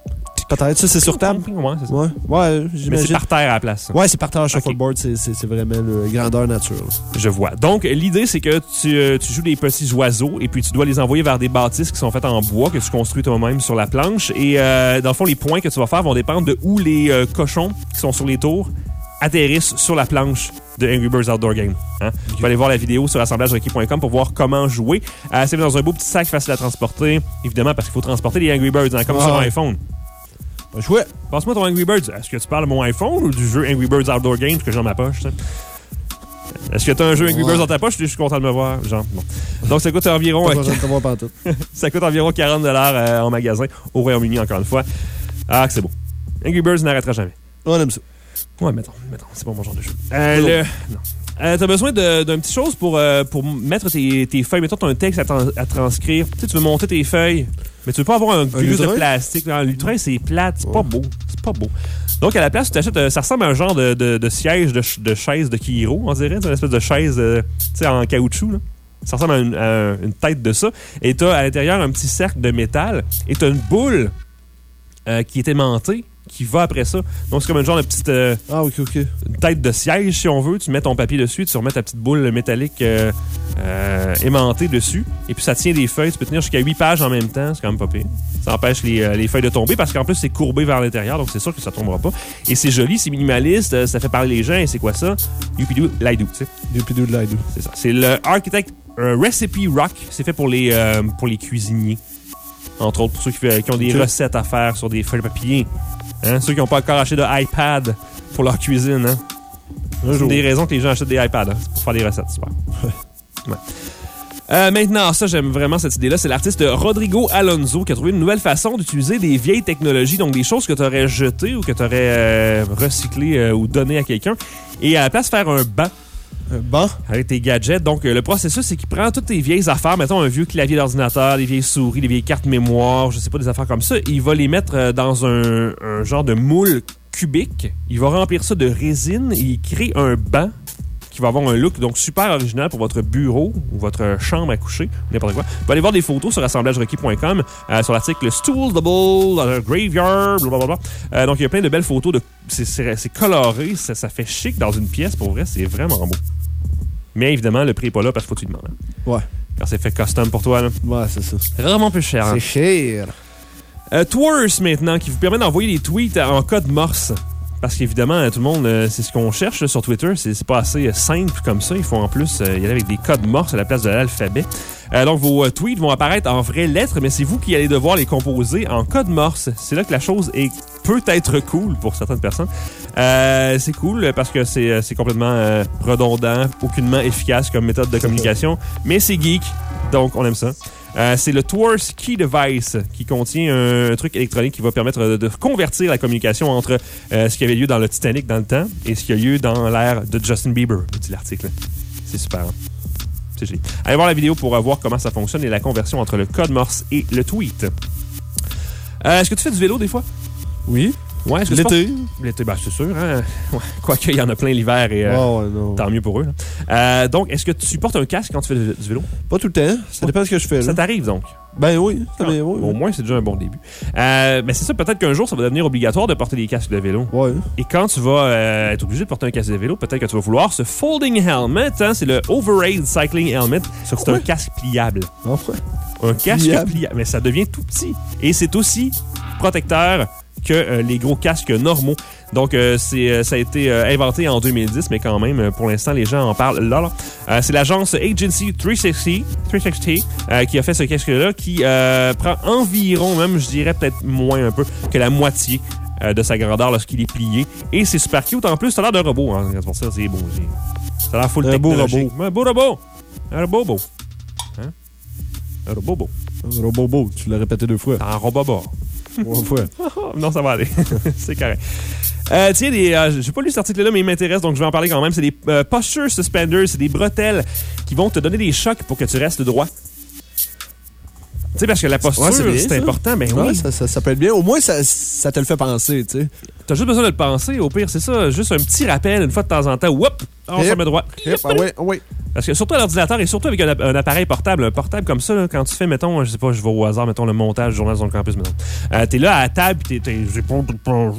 Peut-être, ça, c'est sur table. Ouais, c'est ça. Ouais, ouais, Mais c'est j'imagine. par terre à la place. Ouais, c'est par terre, shuffleboard, Ok. c'est, c'est, c'est vraiment le grandeur nature. là. Je vois. Donc, l'idée, c'est que tu, euh, tu joues des petits oiseaux et puis tu dois les envoyer vers des bâtisses qui sont faites en bois que tu construis toi-même sur la planche. Et euh, dans le fond, les points que tu vas faire vont dépendre de où les euh, cochons qui sont sur les tours atterrissent sur la planche de Angry Birds Outdoor Game. Hein? Okay. Tu peux aller voir la vidéo sur assemblage requis point com pour voir comment jouer. Euh, c'est dans un beau petit sac facile à transporter, évidemment, parce qu'il faut transporter les Angry Birds, hein, comme ah, sur un iPhone. Ben, chouette. Passe-moi ton Angry Birds. Est-ce que tu parles de mon iPhone ou du jeu Angry Birds Outdoor Games que j'ai dans ma poche? T'sais? Est-ce que tu as un jeu Angry ouais. Birds dans ta poche? Je suis content de me voir. Genre, bon. Donc, ça coûte environ... euh, ça coûte environ quarante dollars euh, en magasin au Royaume-Uni, encore une fois. Ah, que c'est beau. Angry Birds n'arrêtera jamais. On aime ça. Ouais, mettons, mettons. C'est pas mon genre de jeu. Euh, le... Non. Euh, t'as besoin de, d'un petit chose pour, euh, pour mettre tes, tes feuilles. Mettons, t'as un texte à, trans- à transcrire. Tu sais, tu veux monter tes feuilles, mais tu veux pas avoir un glue de plastique. Un lutrin, c'est plate. C'est ouais. pas beau. C'est pas beau. Donc, à la place, tu t'achètes... Euh, ça ressemble à un genre de, de, de siège de, ch- de chaise de Kiro, on dirait. C'est une espèce de chaise, euh, tu sais, en caoutchouc, là. Ça ressemble à une, à une tête de ça. Et t'as à l'intérieur un petit cercle de métal. Et t'as une boule euh, qui est aimantée, qui va après ça. Donc, c'est comme un genre de petite euh, ah, ok, ok. Une tête de siège, si on veut. Tu mets ton papier dessus, tu remets ta petite boule métallique euh, euh, aimantée dessus. Et puis, ça tient des feuilles. Tu peux tenir jusqu'à huit pages en même temps. C'est quand même pas pire. Ça empêche les, euh, les feuilles de tomber parce qu'en plus, c'est courbé vers l'intérieur. Donc, c'est sûr que ça tombera pas. Et c'est joli, c'est minimaliste. Euh, ça fait parler les gens. Et c'est quoi ça? Youpidou Laidou, tu sais. Youpidou Laidou. C'est ça. C'est le Architect euh, Recipe Rock. C'est fait pour les, euh, pour les cuisiniers. Entre autres, pour ceux qui, qui ont des okay. recettes à faire sur des feuilles de papier. Hein? Ceux qui n'ont pas encore acheté de iPad pour leur cuisine. Hein? C'est une des raisons que les gens achètent des iPads. Hein? C'est pour faire des recettes. Super. Ouais. Euh, maintenant, ça, j'aime vraiment cette idée-là. C'est l'artiste Rodrigo Alonso qui a trouvé une nouvelle façon d'utiliser des vieilles technologies, donc des choses que tu aurais jetées ou que tu aurais euh, recyclées euh, ou données à quelqu'un. Et à la place, faire un banc. Un banc? Avec tes gadgets. Donc, euh, le processus, c'est qu'il prend toutes tes vieilles affaires, mettons un vieux clavier d'ordinateur, des vieilles souris, des vieilles cartes mémoire, je sais pas, des affaires comme ça. Il va les mettre euh, dans un, un genre de moule cubique. Il va remplir ça de résine et il crée un banc qui va avoir un look donc super original pour votre bureau ou votre chambre à coucher, n'importe quoi. Vous pouvez aller voir des photos sur assemblage requis point com euh, sur l'article Stool Double uh, Graveyard, blablabla. Euh, donc, il y a plein de belles photos. De, c'est, c'est, c'est coloré, ça, ça fait chic dans une pièce. Pour vrai, c'est vraiment beau. Mais évidemment, le prix n'est pas là parce qu'il faut que tu demandes. Hein. Ouais. Quand c'est fait custom pour toi. Là. Ouais, c'est ça. C'est vraiment plus cher. C'est hein. cher. Euh, Twerse, maintenant, qui vous permet d'envoyer des tweets en code Morse. Parce qu'évidemment, tout le monde, euh, c'est ce qu'on cherche là, sur Twitter. C'est, c'est pas assez euh, simple comme ça. Il faut en plus euh, y aller avec des codes Morse à la place de l'alphabet. Euh, donc, vos euh, tweets vont apparaître en vraies lettres, mais c'est vous qui allez devoir les composer en code Morse. C'est là que la chose est peut être cool pour certaines personnes. Euh, c'est cool parce que c'est, c'est complètement euh, redondant, aucunement efficace comme méthode de communication, mais c'est geek, donc on aime ça. Euh, c'est le Twerse Key Device qui contient un, un truc électronique qui va permettre de, de convertir la communication entre euh, ce qui avait lieu dans le Titanic dans le temps et ce qui a lieu dans l'ère de Justin Bieber, dit l'article. C'est super. Hein? C'est génial. Allez voir la vidéo pour voir comment ça fonctionne et la conversion entre le code Morse et le tweet. Euh, est-ce que tu fais du vélo des fois? Oui. Ouais, est-ce que l'été. L'été, ben c'est sûr. Hein? Ouais. Quoique, il y en a plein l'hiver et euh, oh, ouais, non. Tant mieux pour eux. Euh, donc, est-ce que tu portes un casque quand tu fais du, du vélo? Pas tout le temps. Ça dépend de ce que je fais. Là. Ça t'arrive donc? Ben oui. Ça ah, oui, oui. Au moins, c'est déjà un bon début. Euh, mais c'est ça, peut-être qu'un jour, ça va devenir obligatoire de porter des casques de vélo. Ouais. Et quand tu vas euh, être obligé de porter un casque de vélo, peut-être que tu vas vouloir ce folding helmet. Hein? C'est le Overraid Cycling Helmet. C'est, c'est un casque pliable. Oh, ouais. Un casque pliable. pliable. Mais ça devient tout petit. Et c'est aussi protecteur que euh, les gros casques normaux. Donc, euh, c'est, euh, ça a été euh, inventé en deux mille dix, mais quand même, euh, pour l'instant, les gens en parlent là. là. Euh, c'est l'agence Agency trois cent soixante euh, qui a fait ce casque-là, qui euh, prend environ, même, je dirais peut-être moins un peu, que la moitié euh, de sa grandeur lorsqu'il est plié. Et c'est super cute. En plus, ça a l'air d'un robot. Hein. C'est pour ça, c'est beau. C'est... Ça a l'air full technologique. Un beau robot. Un robot beau. Hein? Un robot beau. Un robot beau. Tu l'as répété deux fois. Un robot beau. Une fois. Non, ça va aller. C'est correct. Euh, tiens, des, euh, j'ai pas lu cet article-là, mais il m'intéresse, donc je vais en parler quand même. C'est des euh, posture suspenders, c'est des bretelles qui vont te donner des chocs pour que tu restes droit. Tu sais, parce que la posture, ouais, c'est, bien, c'est important, mais ouais, oui. Ça, ça, ça peut être bien. Au moins, ça, ça te le fait penser, tu sais. T'as juste besoin de le penser. Au pire, c'est ça. Juste un petit rappel, une fois de temps en temps. Whoop! on se met droit. Yep, ah ouais, ah ouais. Parce que surtout à l'ordinateur et surtout avec un, un appareil portable, un portable comme ça, là, quand tu fais, mettons, je sais pas, je vais au hasard, mettons le montage du journal sur le campus, mettons. Euh, t'es là à la table, pis t'es, t'es, j'ai pas de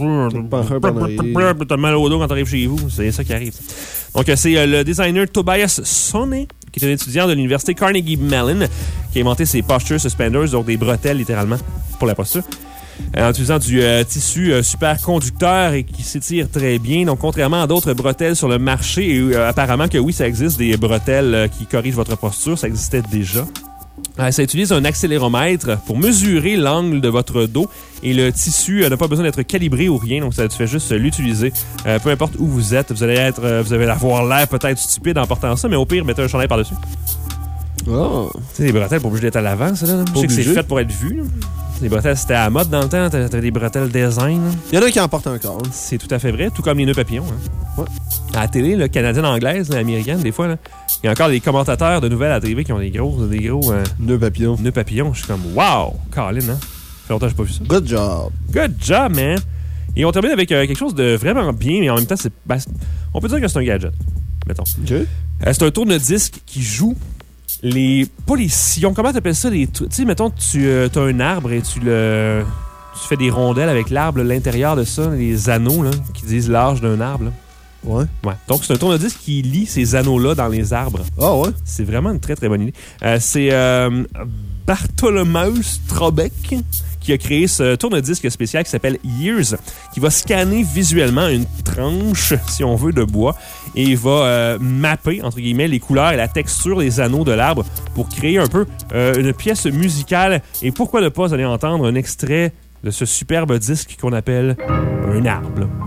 t'as mal au dos quand t'arrives chez vous. C'est ça qui arrive. Donc, c'est euh, le designer Tobias Sonne, qui est un étudiant de l'université Carnegie Mellon, qui a inventé ces posture suspenders, donc des bretelles, littéralement, pour la posture. En utilisant du euh, tissu euh, super conducteur et qui s'étire très bien. Donc, contrairement à d'autres bretelles sur le marché, et euh, apparemment que oui, ça existe des bretelles euh, qui corrigent votre posture. Ça existait déjà. Euh, ça utilise un accéléromètre pour mesurer l'angle de votre dos et le tissu euh, n'a pas besoin d'être calibré ou rien. Donc, ça tu fais juste euh, l'utiliser. Euh, peu importe où vous êtes, vous allez être, euh, vous allez avoir l'air peut-être stupide en portant ça, mais au pire, mettez un chandail par-dessus. Oh. Tu sais, les bretelles, pas obligé d'être à l'avant, ça, là. Je sais que c'est fait pour être vu, là. Les bretelles, c'était à la mode dans le temps. T'avais des bretelles design. Il y en a qui en portent encore. Hein. C'est tout à fait vrai, tout comme les nœuds papillons. Hein. Ouais. À la télé, là, canadienne-anglaise, là, américaine, des fois, là, il y a encore des commentateurs de nouvelles à la T V qui ont des gros, des gros euh, nœuds papillons. Nœuds papillons. Je suis comme, wow, Colin, hein? Ça fait longtemps que j'ai pas vu ça. Good job. Good job, man. Et on termine avec euh, quelque chose de vraiment bien, mais en même temps, c'est, ben, c'est on peut dire que c'est un gadget. Mettons. OK. Euh, c'est un tourne-disque qui joue les... Pas les sillons. Comment t'appelles ça? Tu sais, mettons, tu euh, as un arbre et tu le... Tu fais des rondelles avec l'arbre, l'intérieur de ça, les anneaux là, qui disent l'âge d'un arbre. Là. Ouais. Ouais. Donc, c'est un tourne-disque qui lie ces anneaux-là dans les arbres. Ah ouais? C'est vraiment une très, très bonne idée. Euh, c'est euh, Bartholomeus Trobeck qui a créé ce tourne-disque spécial qui s'appelle Years, qui va scanner visuellement une tranche, si on veut, de bois et il va euh, mapper, entre guillemets, les couleurs et la texture des anneaux de l'arbre pour créer un peu euh, une pièce musicale. Et pourquoi ne pas aller entendre un extrait de ce superbe disque qu'on appelle un arbre. Là.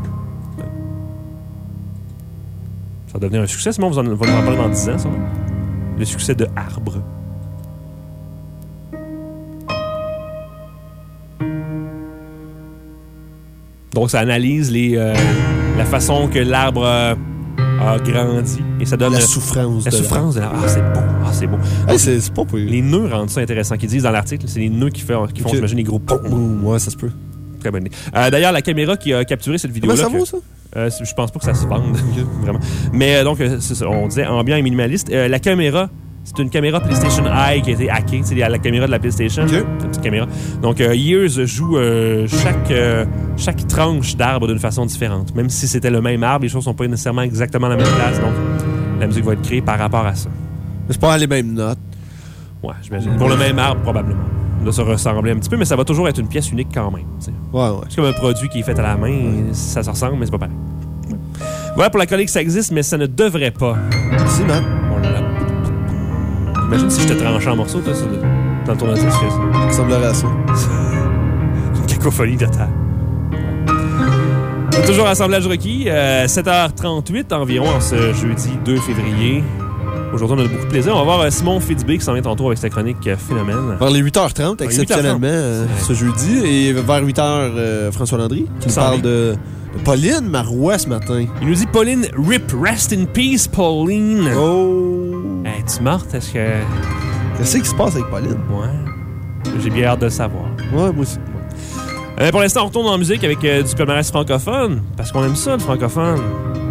Ça va devenir un succès, sinon vous en, vous en parler dans dix ans, ça. Le succès de Arbre. Donc, ça analyse les, euh, la façon que l'arbre euh, a grandi. Et ça donne... La souffrance La de souffrance de l'arbre. Ah, c'est beau. Ah, c'est beau. Hey, c'est, c'est pas pour... Les nœuds rendent ça intéressant. Qu'ils disent dans l'article, c'est les nœuds qui font, qui font okay. j'imagine, les gros poum. Ouais, ça se peut. Très bonne idée. Euh, d'ailleurs, la caméra qui a capturé cette vidéo-là... Comment ça vaut, ça? Euh, je pense pas que ça se vende, vraiment. Mais euh, donc, c'est ça, on disait ambiant et minimaliste. Euh, la caméra, c'est une caméra PlayStation Eye qui a été hackée. C'est la caméra de la PlayStation. Okay. C'est une petite caméra. Donc, euh, Years joue euh, chaque, euh, chaque tranche d'arbre d'une façon différente. Même si c'était le même arbre, les choses sont pas nécessairement exactement à la même place. Donc, la musique va être créée par rapport à ça. Mais c'est pas les mêmes notes. Ouais, j'imagine. Pour le même arbre, probablement. Là, ça ressemblait un petit peu, mais ça va toujours être une pièce unique quand même. T'sais. Ouais, ouais. C'est comme un produit qui est fait à la main. Et ça se ressemble, mais c'est pas pareil. Ouais. Voilà, pour la chronique, ça existe, mais ça ne devrait pas. Si, man. On l'a. Imagine si je te tranchais en morceaux, toi, dans le tourne-disque. Ça ressemblerait à ça. Une cacophonie de terre. C'est toujours Assemblage requis. Euh, sept heures trente-huit environ, en ce jeudi deux février. Aujourd'hui, on a beaucoup de plaisir. On va voir euh, Simon Fitzbé qui s'en vient tantôt avec sa chronique euh, Phénomène. Vers les huit heures trente, exceptionnellement, euh, ce jeudi. Et vers huit heures, euh, François Landry qui nous parle de, de Pauline Marois ce matin. Il nous dit Pauline Rip, rest in peace, Pauline. Oh! Hey, tu morte, est-ce que... Qu'est-ce qui se passe avec Pauline? Ouais. J'ai bien hâte de le savoir. Ouais, moi aussi. Euh, pour l'instant, on retourne en musique avec euh, du palmarès francophone. Parce qu'on aime ça, le francophone.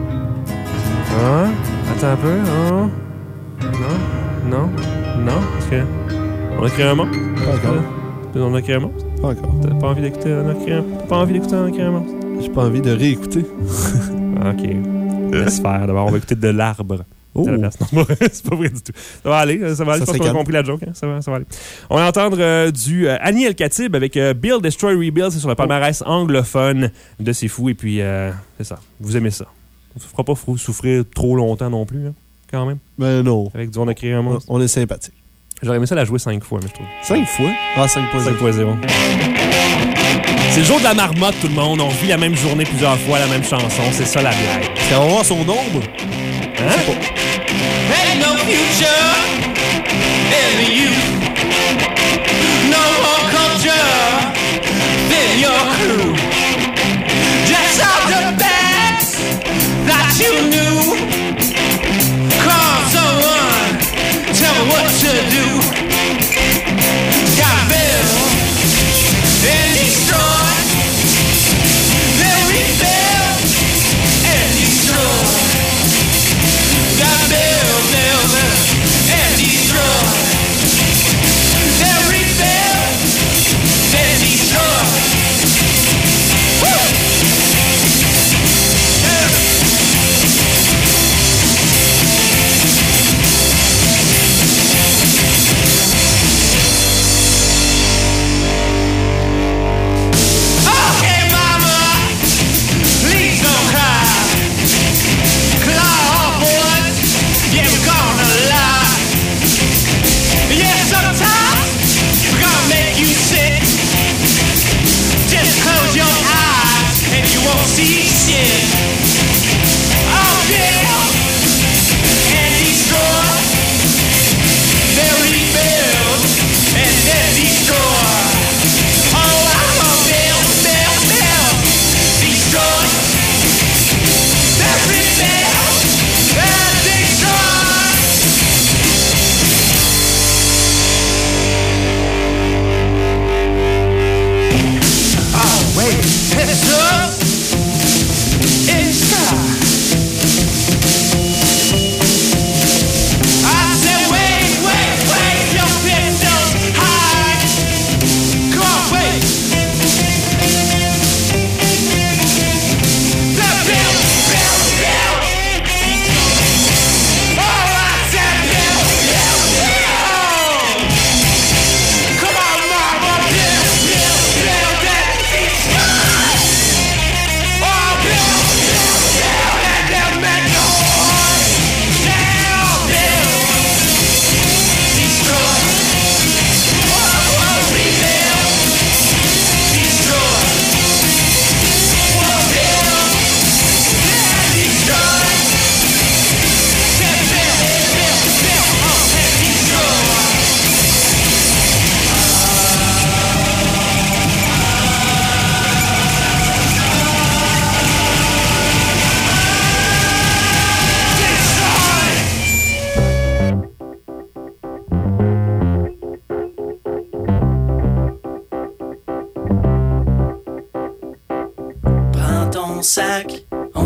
Hein? Attends un peu, hein? Non? Non? Non? Est-ce que... On a créé un monstre? Pas encore. On a créé un monstre? Pas encore. T'as pas envie d'écouter On a créé un... T'as pas envie d'écouter On a créé un monstre? J'ai pas envie de réécouter. OK. Laisse faire. D'abord, on va écouter de l'arbre. Oh. Non, c'est pas vrai du tout. Ça va aller. Ça va aller. Ça je pense qu'on a compris la joke. Hein? Ça, va, ça va aller. On va entendre euh, du euh, Annie El Khatib avec euh, Build, Destroy, Rebuild. C'est sur le palmarès anglophone de C'est Fou. Et puis, euh, c'est ça. Vous aimez ça. Ça ne fera pas souffrir trop longtemps non plus, hein, quand même. Ben non. Avec du On a créé un monstre. On est sympathique. J'aurais aimé ça la jouer cinq fois, mais je trouve. Cinq fois? Ah, cinq point zéro. C'est le jour de la marmotte, tout le monde. On vit la même journée plusieurs fois, la même chanson. C'est ça la blague. On va voir son ombre. Hein? Ain't no future in the youth. No more culture than your crew. Just all the facts that you knew. Call someone, tell me what to do. Got build and destroy. Then rebuild and destroy.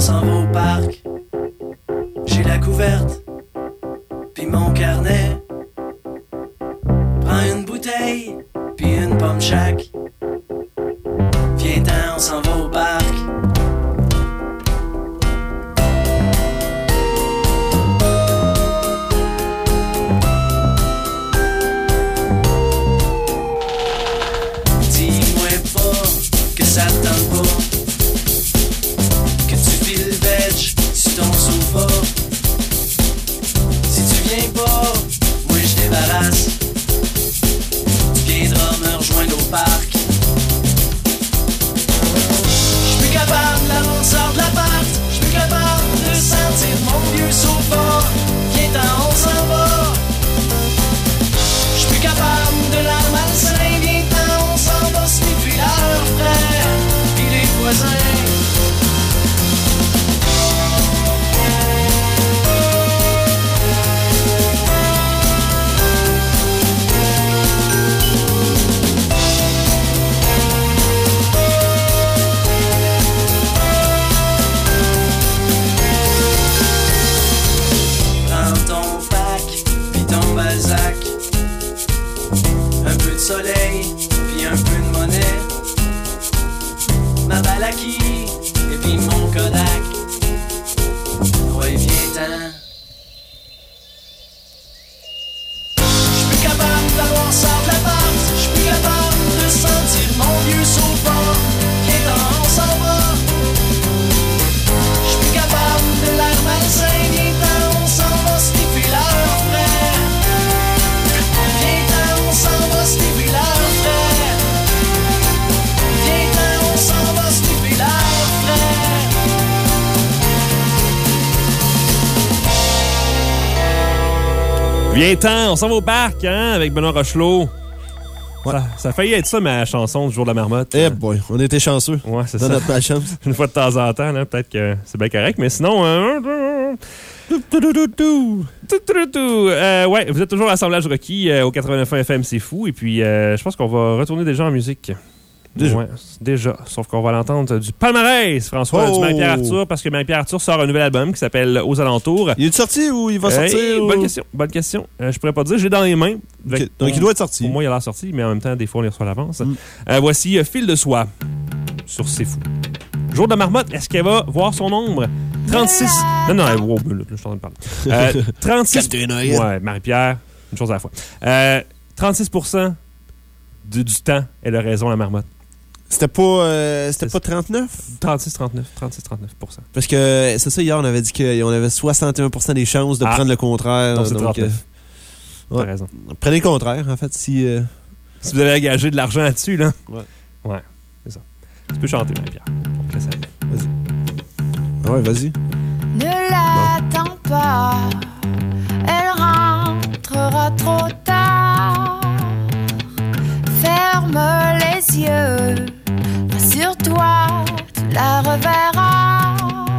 s'en va au parc. J'ai la couverte, puis mon carnet. Prends une bouteille, puis une pomme chaque. Viens-t'en, on s'en va au parc. Dis-moi pas que ça te tente pas, que tu files veg sur ton sofa. Si tu viens pas, moi je débarrasse. Tu viendras me rejoindre au parc. J'suis plus capable, là on sort de l'appart. J'suis plus capable de sentir mon vieux sofa. Viens-t'en, on s'en va. J'suis plus capable de l'air malsain. Viens-t'en, on s'en va sniffer leurs frères pis les voisins. Soleil, puis un peu de monnaie, ma balaki, et puis mon Kodak. Ouais, viens-t'en. J'suis plus capable d'avoir ça de l'appart. J'suis plus capable de sentir mon vieux sofa. Viens-t'en, on s'en va. J'suis plus capable de l'air malsain. Viens-t'en, on s'en va sniffer leurs frères. Viens-t'en, on s'en va sniffer leurs frères. Viens-t'en, on s'en va sniffer leurs frères. Viens-t'en, on s'en va au parc, hein, avec Benoît Rochelot. Ouais. Ça, ça a failli être ça, ma chanson du jour de la marmotte. Eh boy, on était chanceux. Ouais, c'est dans ça. notre malchance. Une fois de temps en temps, là, peut-être que c'est bien correct, mais sinon... Euh... Euh, ouais, vous êtes toujours à l'Assemblage Rocky euh, au quatre-vingt-neuf F M, c'est fou. Et puis, euh, je pense qu'on va retourner déjà en musique. Déjà? Ouais, déjà. Sauf qu'on va l'entendre du palmarès, François, Oh! du Marie-Pierre Arthur, parce que Marie-Pierre Arthur sort un nouvel album qui s'appelle Aux Alentours. Il est sorti ou il va sortir? Hey, ou... Bonne question, bonne question. Euh, je pourrais pas dire, je l'ai dans les mains. Okay. Donc, il doit être sorti. Pour moi, il a l'air sorti, mais en même temps, des fois, on les reçoit à l'avance. Mm. Euh, voici euh, Fil de soie sur C'est fou. Jour de la marmotte, est-ce qu'elle va voir son ombre? trente-six... Non, non, wow, minute, là, je suis en train de parler. Euh, trente-six... Ouais, Marie-Pierre, une chose à la fois. Euh, trente-six pour cent du, du temps, elle a raison, la marmotte. C'était pas, euh, c'était pas trente-neuf? trente-six trente-neuf. trente-six trente-neuf pour cent. Parce que c'est ça, hier, on avait dit qu'on avait soixante et un pour cent des chances de ah. prendre le contraire. Donc, c'est donc trente-neuf. Euh, ouais. T'as raison. Prenez le contraire, en fait, si... Euh... Si vous avez engagé de l'argent là-dessus, là. Ouais. Ouais, c'est ça. Tu peux chanter, Marie-Pierre. On te laisse aller. Vas-y. Ah ouais, vas-y. Ne l'attends pas, elle rentrera trop tard. Ferme les yeux, rassure-toi, tu la reverras.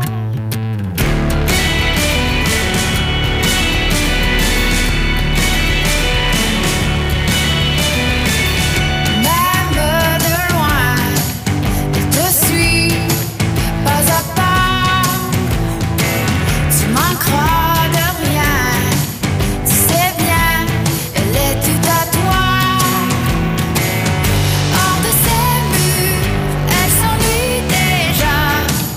Même de loin, elle te suit, pas à pas. Tu manqueras de rien, tu sais bien, elle est tout à toi. Hors de ses murs, elle s'ennuie déjà.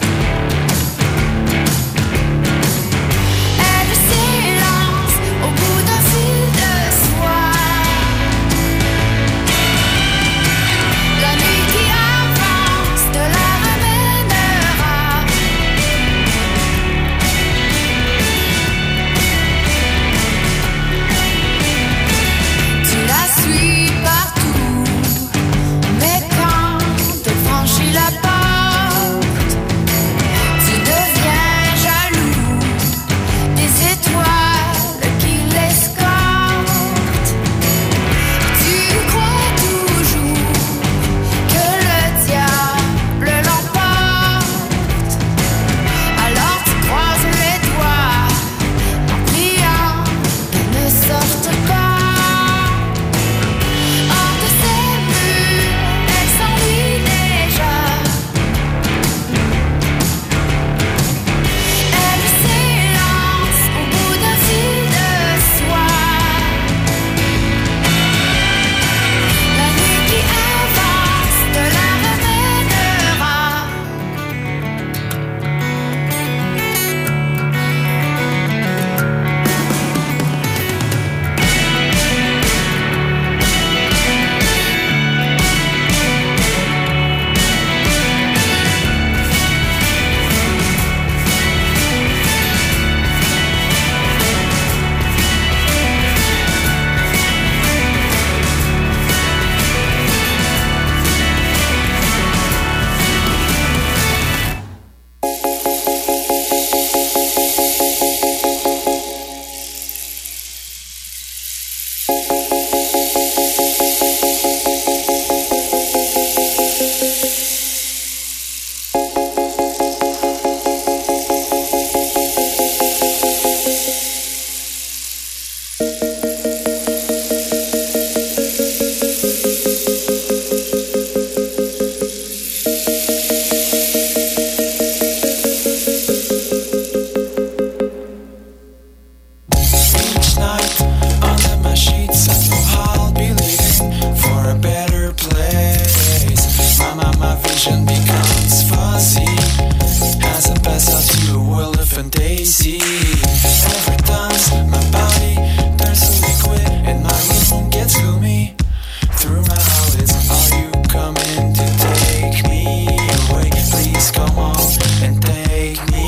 vision becomes fuzzy as I pass out to a world of fantasy. Every time my body turns to liquid and my room gets gloomy. Through my eyelids, are you coming to take me away? Please come on and take me.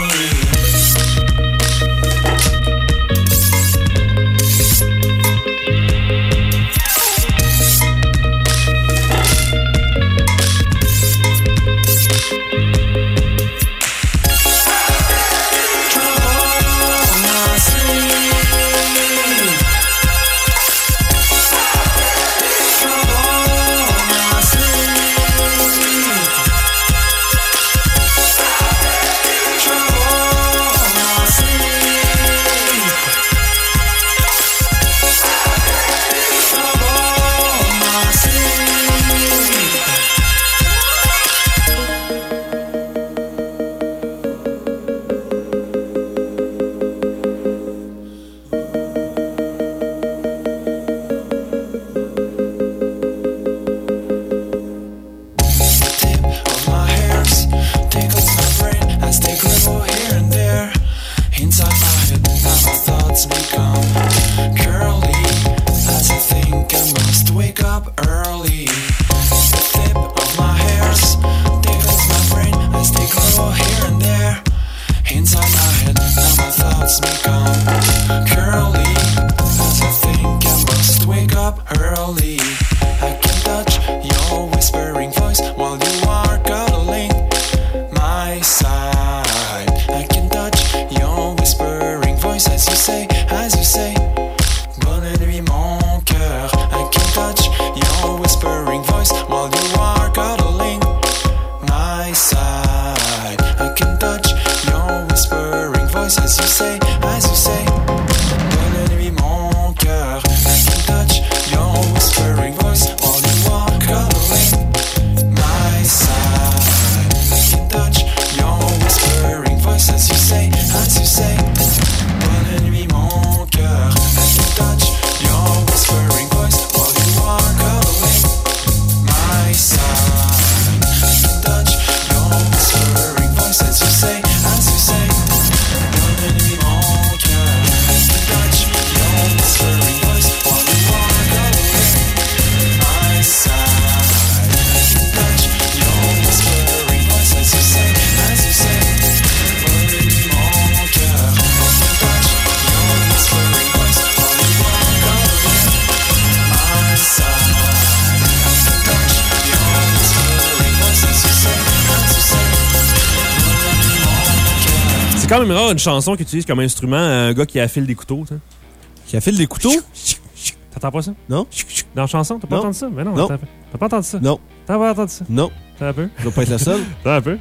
C'est quand même rare une chanson qui utilise comme instrument un gars qui affile des couteaux. T'sais. Qui affile des couteaux? T'entends pas ça? Non. Dans la chanson, t'as pas Non. entendu ça? Mais non, Non. T'as, t'as pas entendu ça? Non. T'as pas entendu ça? Non. T'as un peu? Je dois pas être la seule. T'as un peu?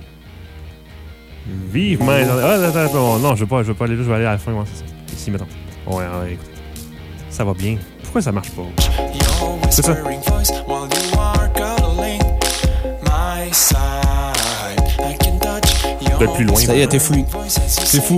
Vivement. Ah, attends, attends, oh, non, je veux pas, je veux pas aller là, je vais aller à la fin. Ouais, c'est ça. Ici, mettons. Ouais, ouais, écoute. Ça va bien. Pourquoi ça marche pas? C'est ça. Peut-être plus loin. Ça y est, t'es fou. C'est fou.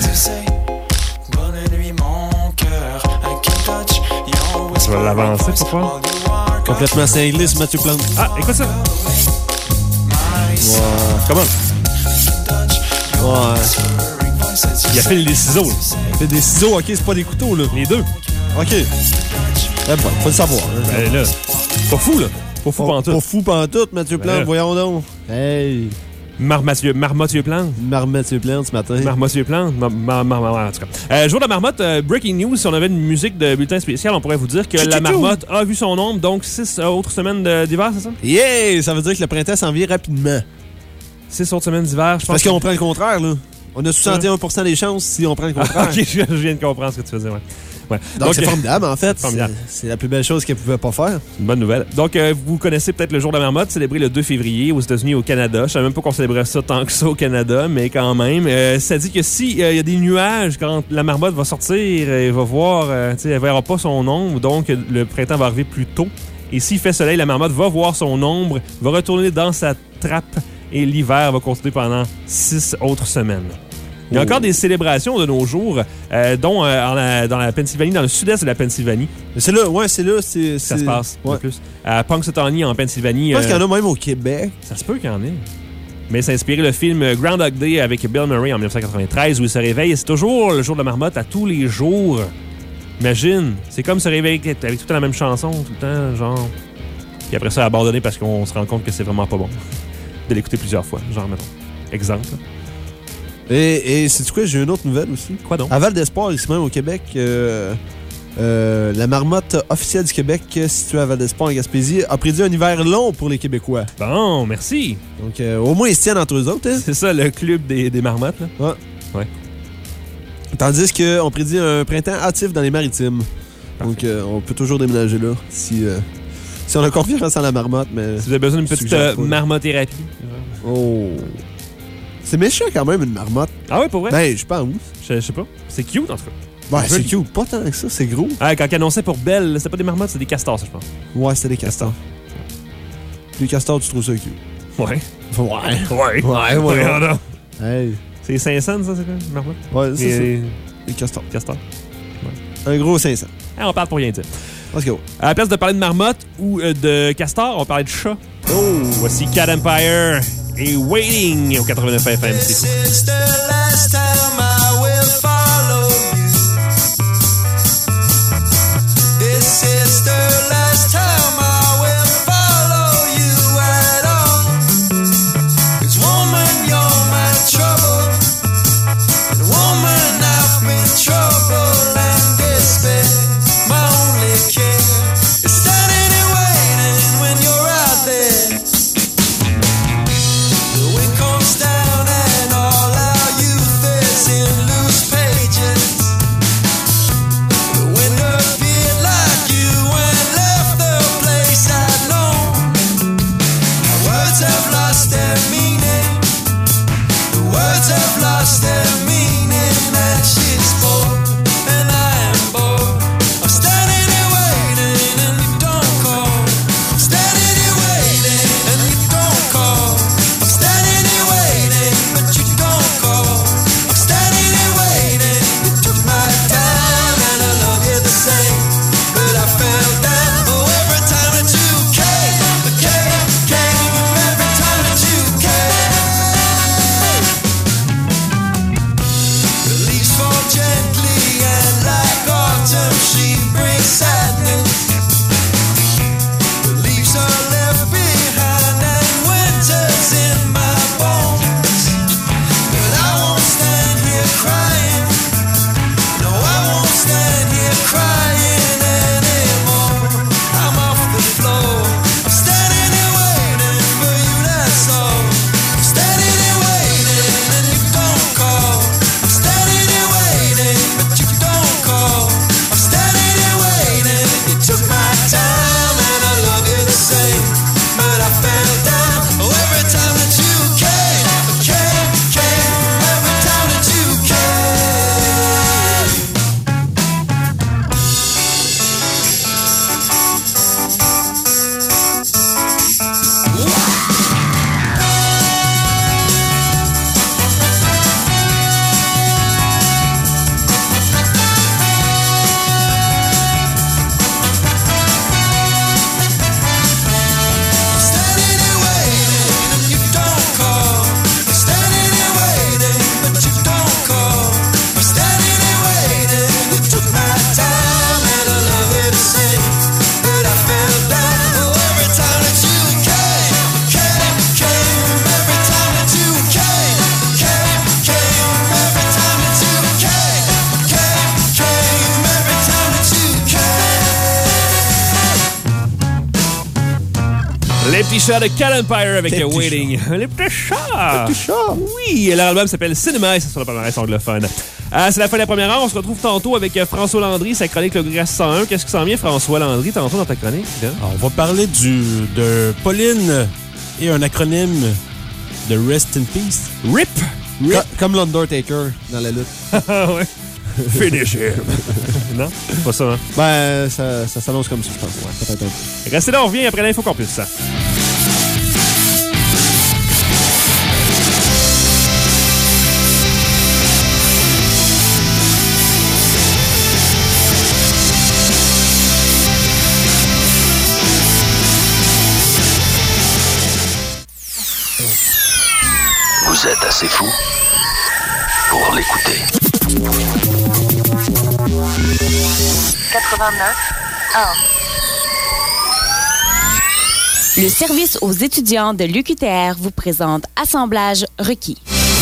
Tu vas l'avancer, pourquoi? Complètement cinglé, ce Mathieu Plante. Ah, écoute ça. Ouais. Comment? Ouais. Il affile des ciseaux, là. C'est des ciseaux, ok, c'est pas des couteaux, là. Les deux. Ok. Eh ben, faut le savoir. Hein. Ben là, pas fou, là. Pas fou Pas, pantoute. pas fou pantoute, Mathieu Ben Plante, là. voyons donc. Hey. Marmathieu, Marmottieu Plante. Mar Mathieu Plante ce matin. Marmottieu Plante. Mar, mar, mar, mar, en tout cas. Euh, jour de la marmotte, euh, breaking news. Si on avait une musique de bulletin spécial, on pourrait vous dire que Tchou, la tchou, marmotte a vu son ombre, donc six autres semaines de- d'hiver, c'est ça? Yeah! Ça veut dire que le printemps s'en vient rapidement. Six autres semaines d'hiver, je pense. Parce qu'on prend le contraire, là. On a soixante et un pour cent des chances si on prend le Ah, contraire. ok, je, je viens de comprendre ce que tu faisais, ouais. Ouais. Donc, c'est euh, formidable, en fait. formidable. C'est- C'est la plus belle chose qu'elle pouvait pas faire. C'est une bonne nouvelle. Donc, euh, vous connaissez peut-être le jour de la marmotte, célébré le deux février aux États-Unis et au Canada. Je savais même pas qu'on célébrait ça tant que ça au Canada, mais quand même. Euh, ça dit que si euh, y a des nuages, quand la marmotte va sortir, elle va voir, euh, tu sais, elle verra pas son ombre, donc le printemps va arriver plus tôt. Et s'il fait soleil, la marmotte va voir son ombre, va retourner dans sa trappe et l'hiver va continuer pendant six autres semaines. Il y a Oh. encore des célébrations de nos jours, euh, dont euh, en la- dans la Pennsylvanie, dans le sud-est de la Pennsylvanie, Mais c'est là, ouais, c'est là. c'est ça c'est- se passe. Ouais. En plus. À Punxsutawney, en Pennsylvanie. Je pense euh, qu'il y en a même au Québec. Ça se peut qu'il y en ait. Mais ça a inspiré le film Groundhog Day avec Bill Murray en dix-neuf cent quatre-vingt-treize où il se réveille et c'est toujours le jour de la marmotte à tous les jours. Imagine, c'est comme se réveiller avec tout le temps la même chanson, tout le temps, genre. Puis après ça, abandonner parce qu'on se rend compte que c'est vraiment pas bon de l'écouter plusieurs fois. Genre, mettons. Exemple. Et, et c'est quoi, j'ai une autre nouvelle aussi. Quoi donc? À Val d'Espoir, ici même au Québec, euh, euh, la marmotte officielle du Québec, située à Val d'Espoir en Gaspésie, a prédit un hiver long pour les Québécois. Bon, merci. Donc, euh, au moins, ils se tiennent entre eux autres. Hein? C'est ça, le club des, des marmottes, là. Ouais. Ouais. Tandis qu'on prédit un printemps hâtif dans les maritimes. Donc, euh, on peut toujours déménager là si, euh, si on a confiance en la marmotte. Mais Si vous avez besoin d'une petite suggère euh, pas. marmothérapie. Oh. C'est méchant quand même, une marmotte. Ah ouais, pour vrai? Ben, je pense. Je, je sais pas. C'est cute, en tout cas. Ouais, c'est Joli. cute. Pas tant que ça, c'est gros. Ah, quand ils annonçaient pour Belle, c'était pas des marmottes, c'est des castors, ça, je pense. Ouais, c'était des castors. Les castors, tu trouves ça cute? Ouais. Ouais. Ouais. Ouais, ouais. non. Hey. C'est cinq cents, ça, c'est quoi, une marmotte? Ouais, c'est ça. Et- Les castors. Castor. Un gros cinq cents. Ah, on parle pour rien dire. Let's go. À la place de parler de marmotte ou euh, de castor, on parlait de chat. Oh! Voici Cat Empire et Waiting au quatre-vingt-neuf F M. C'est fou. This is the last time I will follow you. This is the last time I will follow you at all. 'Cause woman, you're my trouble. And woman, I've been trouble and despair. My only care is standing and waiting when you're out there. The wind comes down and all our youth is in loose pages. The wind appeared like you and left the place alone. Our words have lost their meaning. The words have lost their meaning. And she's bored and I am bored. I'm standing here waiting and you don't call. I'm standing here waiting and you don't call. I'm standing here waiting, but you don't call. I'm standing here waiting. You took my time and I love you the same, but I fell down. Oh, every time that you came, came, came. Every time that you came, the leaves fall gently and like autumn, she brings sadness. The leaves are left behind and winter's in my bones. But I won't stand here crying. No, I won't stand here crying anymore. I'm off the floor. I'm standing here waiting for you, that's all. I'm standing here waiting and you don't call. I'm standing here waiting, but you don't call. I'm standing here waiting. You took my time and I love you the same, but I fell down. Oh, every time that you came, came, came. Every time that you came. I'm standing here waiting and you don't call. I'm standing here waiting, but you don't call. I'm standing here waiting. You took my time and I love you the same, but I fell down. Oh, every time that you came, came, came. Every time that you came, came, came. Every time that you came, came, came. Every time that you came. Les petits chats de Cat Empire avec Les euh, petits Waiting. Les petits chats! Tout chat. Oui, et leur album s'appelle Cinéma et c'est sur le palmarès anglophone. Euh, c'est la fin de la première heure. On se retrouve tantôt avec euh, François Landry, sa chronique Le Grèce cent un. Qu'est-ce qui s'en vient, François Landry, tantôt dans ta chronique? Là? Alors, on va parler du, de Pauline et un acronyme de Rest in Peace. RIP! Co- Comme l'Undertaker dans la lutte. Ah ouais. Finish him. Non? C'est pas ça, hein? Ben, ça, ça s'annonce comme ça, je pense. Ouais, peut-être un peu. Restez là, on revient après l'info campus. Ça. Vous êtes assez fou pour l'écouter. quatre-vingt-neuf un. Le service aux étudiants de l'U Q T R vous présente Assemblage requis.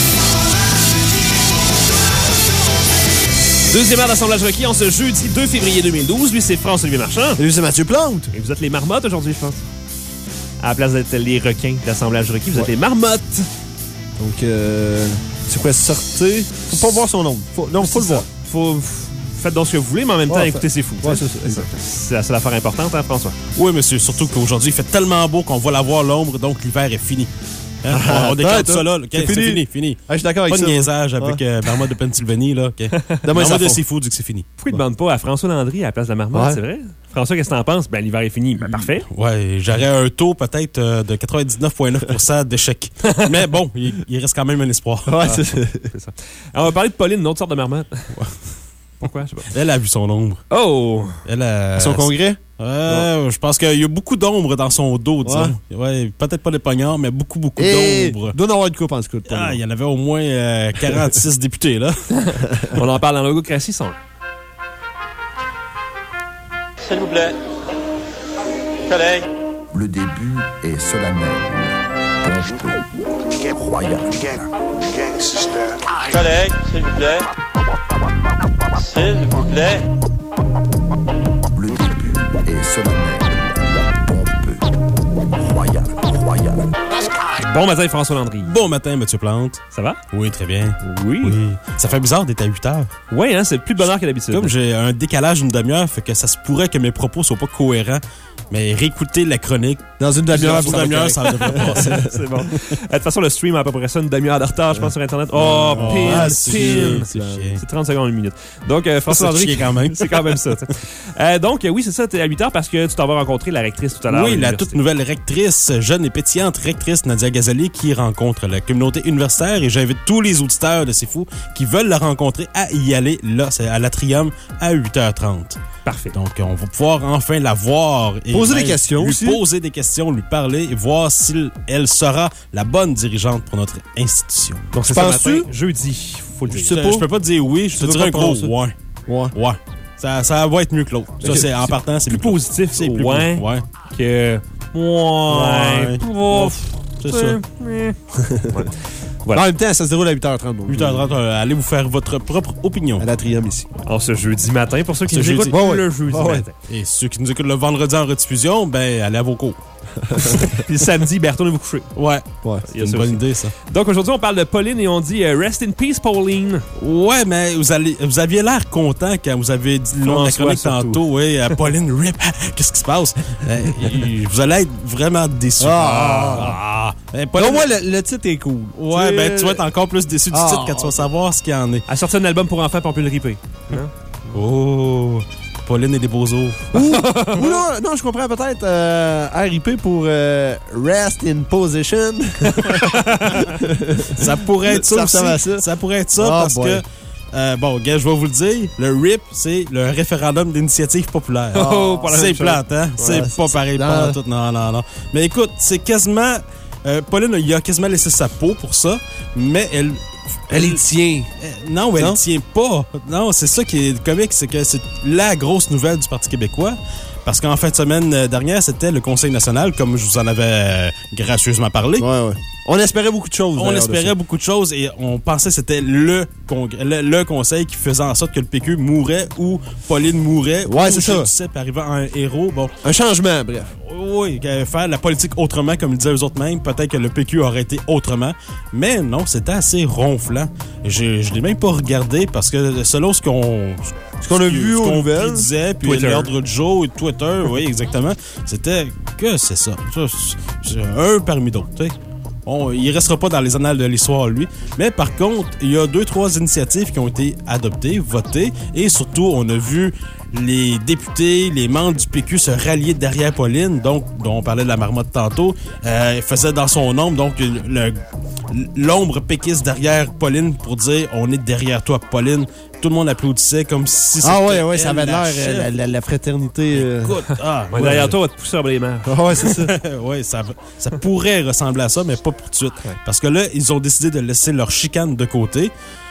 Deuxième heure d'assemblage requis en ce jeudi deux février deux mille douze. Lui, c'est François-Olivier Marchand. Salut, c'est Mathieu Plante. Et vous êtes les marmottes aujourd'hui, je pense. À la place d'être les requins d'assemblage requis, vous ouais. êtes les marmottes. Donc, euh, c'est quoi, sortir? Faut pas voir son nom. Faut, non, faut le voir. Faut... Faites donc ce que vous voulez, mais en même temps, ouais, écoutez, c'est fou. Ouais, c'est ça. C'est la seule affaire importante, hein, François? Oui, monsieur. Surtout qu'aujourd'hui, il fait tellement beau qu'on va la voir l'ombre, donc l'hiver est fini. Hein? Ah, on décante ça là. Okay, c'est, c'est fini, fini. Ah, je suis d'accord avec pas ça. Pas de niaisage avec ouais. euh, Marmotte de Pennsylvanie, là. Okay. Marmotte de Seafood dit que c'est fini. Pourquoi il ne demande pas à François Landry à la place de la marmotte, ouais. c'est vrai? François, qu'est-ce que t'en penses? Ben, l'hiver est fini. Ben, parfait. Ouais, j'aurais un taux peut-être euh, de quatre-vingt-dix-neuf virgule neuf pour cent d'échec. Mais bon, il, il reste quand même un espoir. Ouais, ah. c'est, c'est ça. Alors, on va parler de Pauline, une autre sorte de marmotte. Ouais. Pourquoi? Je sais pas. Elle a vu son ombre. Oh! Elle a... À son congrès? Euh, ouais. Je pense qu'il y a beaucoup d'ombre dans son dos, disons. Ouais, ouais peut-être pas des poignards, mais beaucoup, beaucoup Et d'ombre. Il doit en avoir une coupe en tout cas. Ah, il y en avait au moins euh, quarante-six députés, là. On en parle dans l'Logocratie, son. S'il vous plaît. Collègues. Le début est solennel. Pompeux. Royal. Collègues, s'il vous plaît. S'il vous plaît. Le début est solennel. Pompeux. Royal. Royal. Bon matin, François Landry. Bon matin, Mathieu Plante. Ça va? Oui, très bien. Oui. oui. Ça fait bizarre d'être à huit heures. Oui, hein, c'est plus de bonheur que d'habitude. Comme j'ai un décalage d'une demi-heure, fait que ça se pourrait que mes propos soient pas cohérents. Mais réécouter la chronique dans une demi-heure, dans une demi-heure, ça devrait passer. C'est bon. De toute façon, le stream a à peu près ça, une demi-heure de retard, je pense, sur Internet. Oh, oh pin, ah, pin. C'est, c'est trente secondes, une minute. Donc, euh, François Landry, quand même. c'est quand même ça. Euh, donc, euh, oui, c'est ça, t'es à huit heures parce que tu t'en vas rencontrer la rectrice tout à l'heure. Oui, la toute nouvelle rectrice, jeune et pétillante rectrice Nadia Ghazali, qui rencontre la communauté universitaire. Et j'invite tous les auditeurs de C'est Fou qui veulent la rencontrer à y aller. Là, c'est à l'Atrium à huit heures trente. Parfait. Donc, on va pouvoir enfin la voir. Et poser des questions lui aussi. Poser des questions, lui parler et voir si elle sera la bonne dirigeante pour notre institution. Donc, c'est ça matin, jeudi. Faut le dire. Je, je peux pas te dire oui, je te dirais un gros ouais. Ouais. Ouais. Ça, ça va être mieux que l'autre. Ça, c'est, en partant, c'est plus positif. C'est plus ouais. ouais. Que. Ouais. ouais. C'est ça. Voilà. En même temps, ça se déroule à huit heures trente. huit heures trente, euh, allez vous faire votre propre opinion. À l'Atrium ici. Alors, ce jeudi matin, pour ceux qui ce nous jeudi. écoutent oh, le jeudi oh, matin. Ouais. Et ceux qui nous écoutent le vendredi en rediffusion, ben, allez à vos cours. Puis samedi, ben, retournez vous coucher. Ouais. Ouais. C'est une bonne aussi. idée, ça. Donc, aujourd'hui, on parle de Pauline et on dit uh, Rest in peace, Pauline. Ouais, mais vous, allez, vous aviez l'air content quand vous avez dit le nom de la chronique tantôt. Oui, euh, Pauline Rip. Qu'est-ce qui se passe? euh, vous allez être vraiment déçus. Ah! ah. Ben, Pauline... Au moins, le, le titre est cool. Ouais, t'sais... ben, tu vas être encore plus déçu du ah. titre quand tu vas savoir ce qu'il y en est. Elle a sorti un album pour enfants, puis on peut le ripper. Hein? Oh! Pauline et des beaux os. Ou, ou non, non, je comprends peut-être euh, R I P pour euh, Rest in Position. Ça pourrait être ça, ça aussi. Ça. ça pourrait être ça oh parce boy. que, euh, bon, gars, je vais vous le dire, le R I P, c'est le référendum d'initiative populaire. Oh, oh, c'est plate, hein? Ouais, c'est, c'est pas pareil pas tout. Non, non, non. Mais écoute, c'est quasiment... Euh, Pauline, il a quasiment laissé sa peau pour ça, mais elle... Elle y tient. Euh, non, elle ne tient pas. Non, c'est ça qui est comique, c'est que c'est la grosse nouvelle du Parti québécois. Parce qu'en fin de semaine dernière, c'était le Conseil national, comme je vous en avais euh, gracieusement parlé. Ouais, ouais. On espérait beaucoup de choses. On espérait beaucoup de choses et on pensait que c'était le, congrès, le, le conseil qui faisait en sorte que le P Q mourrait ou Pauline mourrait. Ouais, ou c'est ça. sais, arrivant à un héros. Bon. Un changement, bref. Oui, faire la politique autrement, comme le disaient eux autres mêmes. Peut-être que le P Q aurait été autrement. Mais non, c'était assez ronflant. Je, je l'ai même pas regardé parce que selon ce qu'on... Ce qu'on a vu aux nouvelles. Disait, puis l'ordre du jour et Twitter, oui, exactement. C'était que c'est ça. ça c'est un parmi d'autres, tu sais. On, il ne restera pas dans les annales de l'histoire, lui. Mais par contre, il y a deux, trois initiatives qui ont été adoptées, votées. Et surtout, on a vu les députés, les membres du P Q se rallier derrière Pauline, donc dont on parlait de la marmotte tantôt. Euh, il faisait dans son ombre, donc le, l'ombre péquiste derrière Pauline pour dire « On est derrière toi, Pauline ». Tout le monde applaudissait comme si c'était Ah ouais, ouais, ça elle, avait la l'air, chef. la, la, la fraternité. euh. Écoute, ah, Ouais, ouais. derrière toi, on va te pousser les mains. Ah ouais, c'est ça. ouais, ça, ça pourrait ressembler à ça, mais pas pour tout de suite. Parce que là, ils ont décidé de laisser leur chicane de côté.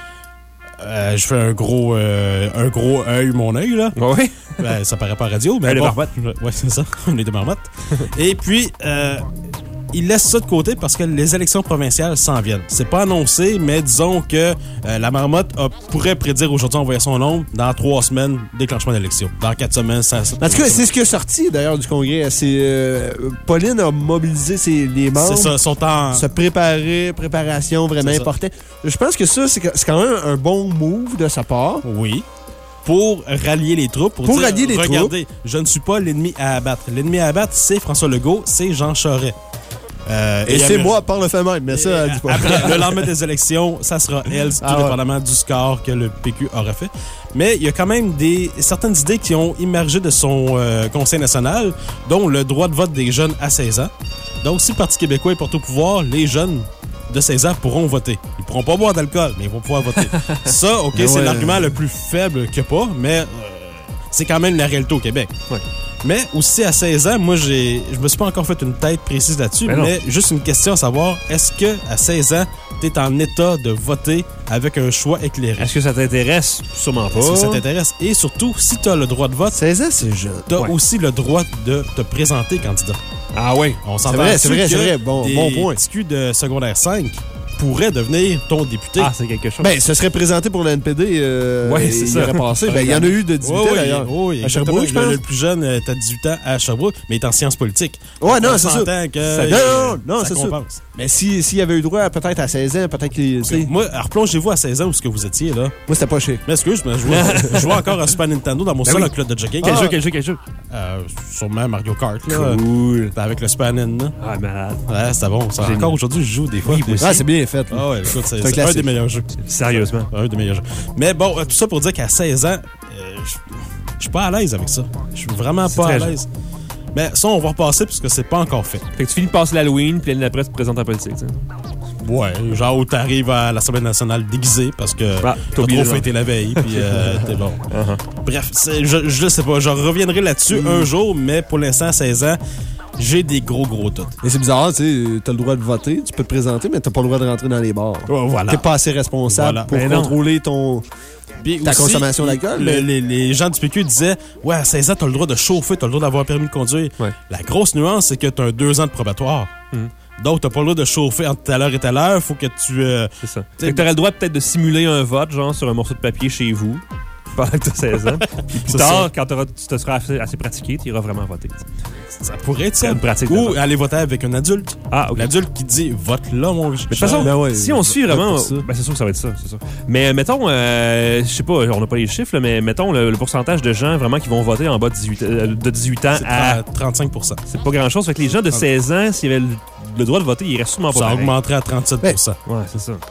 Euh, je fais un gros euh, un gros œil, mon œil, là. Oui. Ben, ça paraît pas radio, mais Elle est bon. marmotte. Ouais, c'est ça. On est des marmottes. Et puis, euh, ils laissent ça de côté parce que les élections provinciales s'en viennent. C'est pas annoncé, mais disons que euh, la marmotte a, pourrait prédire aujourd'hui envoyer son nom dans trois semaines, déclenchement d'élection. Dans quatre semaines, ça... ça En tout cas, c'est ce qui est sorti d'ailleurs du congrès. C'est euh, Pauline a mobilisé ses, les membres. C'est ça, sont en... Se préparer, préparation vraiment C'est ça. importante. Je pense que ça, c'est que- c'est quand même un bon move de sa part. Oui. Pour rallier les troupes. Pour, Pour dire, rallier les regardez, je ne suis pas l'ennemi à abattre. L'ennemi à abattre, c'est François Legault, c'est Jean Charest. Euh, Et, c'est Amir- moi par le fait même, mais ça, elle dit pas. Après, le lendemain des élections, ça sera elle, tout Ah ouais. dépendamment du score que le P Q aura fait. Mais il y a quand même des certaines idées qui ont émergé de son euh, Conseil national, dont le droit de vote des jeunes à seize ans. Donc, si le Parti québécois est porté au pouvoir, les jeunes de seize ans pourront voter. Ils pourront pas boire d'alcool, mais ils vont pouvoir voter. Ça, OK, Mais c'est ouais. l'argument le plus faible qu'il n'y a pas, mais euh, c'est quand même la réalité au Québec. Ouais. Mais aussi à seize ans, moi, j'ai, je me suis pas encore fait une tête précise là-dessus, Mais non. mais juste une question à savoir, est-ce que à seize ans, tu es en état de voter avec un choix éclairé? Est-ce que ça t'intéresse? Sûrement pas. Est-ce que ça t'intéresse? Et surtout, si tu as le droit de vote, seize ans, c'est jeune. tu as Ouais. aussi le droit de te présenter candidat. Ah oui. On s'en C'est va vrai, là-dessus c'est vrai, que c'est vrai. Bon- des bon point. petits culs de secondaire cinq pourraient devenir ton député. Ah, c'est quelque chose. Ben, ce serait présenté pour le N P D. Euh, Ouais, c'est il ça. aurait passé. Ben, il y en a eu de dix-huit Oui, ans oui, d'ailleurs. oui, À exactement. Sherbrooke, je Le- pense. Le plus jeune est à dix-huit ans à Sherbrooke, mais il est en sciences politiques. Ouais, non, On c'est ça. s'entend que Ça- non, non, non, ça c'est ça. compense. Mais si- s'il y avait eu droit peut-être à seize ans, peut-être que. tu sais, Moi, alors, replongez-vous à seize ans où ce que vous étiez, là. Moi, c'était pas chic. Mais excuse, mais je jouais, je jouais encore à Super Nintendo dans mon Ben seul oui. club de jogging. Quel Ah, jeu, quel jeu, quel jeu? euh, sûrement Mario Kart, là. Cool. Avec le Super Nintendo. Ah, malade. Ouais, c'était bon. Ça, Génial. encore aujourd'hui, je joue des fois. Oui, moi aussi. Ah, c'est bien fait. là. Ah ouais, écoute, c'est un c'est un, classique. des meilleurs jeux. Sérieusement. Un des meilleurs jeux. Mais bon, euh, tout ça pour dire qu'à seize ans, euh, je je suis pas à l'aise avec ça. Je suis vraiment C'est pas à très l'aise. Mais ça, on va repasser puisque c'est pas encore fait. Fait que tu finis de passer l'Halloween, puis l'année d'après, tu te présentes en politique. tu sais. Ouais, genre où t'arrives à l'Assemblée nationale déguisé parce que Ah, t'as t'as oublié trop le fêté la veille, puis euh, t'es bon. Uh-huh. Bref, c'est- je, je sais pas, je reviendrai là-dessus un jour, mais pour l'instant, à seize ans, j'ai des gros gros doutes. Mais c'est bizarre, tu sais, t'as le droit de voter, tu peux te présenter, mais t'as pas le droit de rentrer dans les bars. Oh, voilà. T'es pas assez responsable Voilà. pour Mais non. contrôler ton. Puis Ta aussi, consommation d'alcool, le- mais- les, les gens du P Q disaient ouais, à seize ans, t'as le droit de chauffer, t'as le droit d'avoir un permis de conduire. Ouais. La grosse nuance, c'est que t'as un deux ans de probatoire. Mhm. Donc, t'as pas le droit de chauffer entre telle heure et telle heure. Faut que tu. euh, C'est ça. Fait que t'aurais le droit peut-être de simuler un vote, genre sur un morceau de papier chez vous, pendant que t'as seize ans. Puis plus C'est tard, ça. quand t'auras- tu te seras assez, assez pratiqué, tu iras vraiment voter. ça pourrait être ça. C'est une pratique de Ou vote. aller voter avec un adulte. Ah, ok. L'adulte qui dit vote là, mon Mais de toute façon, Ben ouais, si on suit vraiment, pour ça. ben c'est sûr que ça va être ça, c'est ça. Mais euh, mettons, euh, je sais pas, on n'a pas les chiffres, là, mais mettons le, le pourcentage de gens vraiment qui vont voter en bas de dix-huit, euh, de dix-huit ans c'est à... trente-cinq pour cent. C'est pas grand-chose. Fait que les gens de seize ans, s'ils avaient le, le droit de voter, ils restent sûrement pas Ça pareil. augmenterait à trente-sept pour cent. Ouais, c'est ça.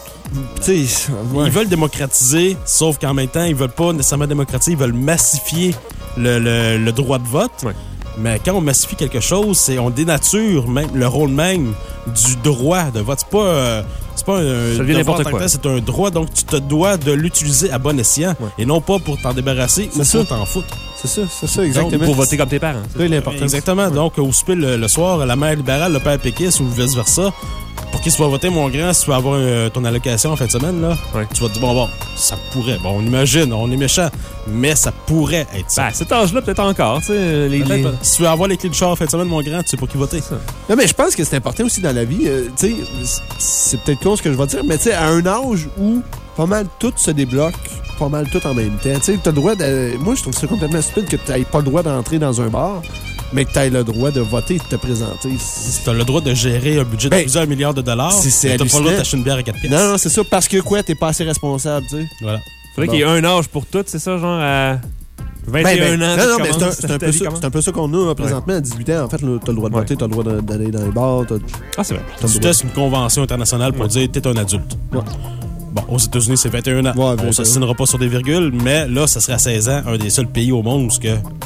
Tu sais, ouais. Ils veulent démocratiser, sauf qu'en même temps, ils veulent pas nécessairement démocratiser, ils veulent massifier le, le- le droit de vote. Ouais. Mais quand on massifie quelque chose, c'est on dénature même le rôle même du droit de vote. C'est pas, euh, c'est pas un devient devoir n'importe en tant que quoi. tel, c'est un droit, donc tu te dois de l'utiliser à bon escient Ouais. et non pas pour t'en débarrasser ou C'est pour ça. t'en foutre. C'est ça, c'est ça, exactement. Pour voter comme tes parents. C'est ça l'important. Exactement. Donc, au souper le, le soir, la mère libérale, le père péquiste ou vice-versa, pour qu'il soit voté, mon grand, si tu veux avoir euh, ton allocation en fin de semaine, là, Ouais. tu vas te dire, bon, bon, ça pourrait. Bon, on imagine, on est méchant, mais ça pourrait être ça. Ben, à cet âge-là, peut-être encore, tu sais. Les, Peut-être les- pas. Si tu veux avoir les clés de char en fin de semaine, mon grand, tu sais pour qui voter. Non, mais je pense que c'est important aussi dans la vie. euh, tu sais, c'est peut-être con ce que je vais dire, mais tu sais, à un âge où pas mal tout se débloque, pas mal tout en même temps. Tu sais, t'as le droit de. Moi, je trouve ça complètement stupide que t'aies pas le droit d'entrer dans un bar, mais que t'aies le droit de voter et de te présenter. C'est- Tu as le droit de gérer un budget de Ben, plusieurs milliards de dollars. c'est- c'est mais t'as pas le droit hallucinant. d'acheter une bière à quatre pièces. Non, non, c'est ça, parce que quoi, t'es pas assez responsable, tu sais. Voilà. Faudrait Bon. qu'il y ait un âge pour tout, c'est ça, genre à vingt et un Ben, ben, ans. non, tu non, mais c'est un, commences, c'est un ta peu vie ça, commence. c'est un peu ça qu'on a là, présentement. À dix-huit ans, en fait, là, t'as le droit de Ouais. voter, t'as le droit de- d'aller dans les bars, t'as Ah, c'est vrai. t'as le Tu droit. testes une convention internationale pour dire t'es un adulte. Ouais. Bon, aux États-Unis, c'est vingt et un ans. Ouais, vingt et un. On ne s'assinera pas sur des virgules, mais là, ça serait à seize ans, un des seuls pays au monde où ce que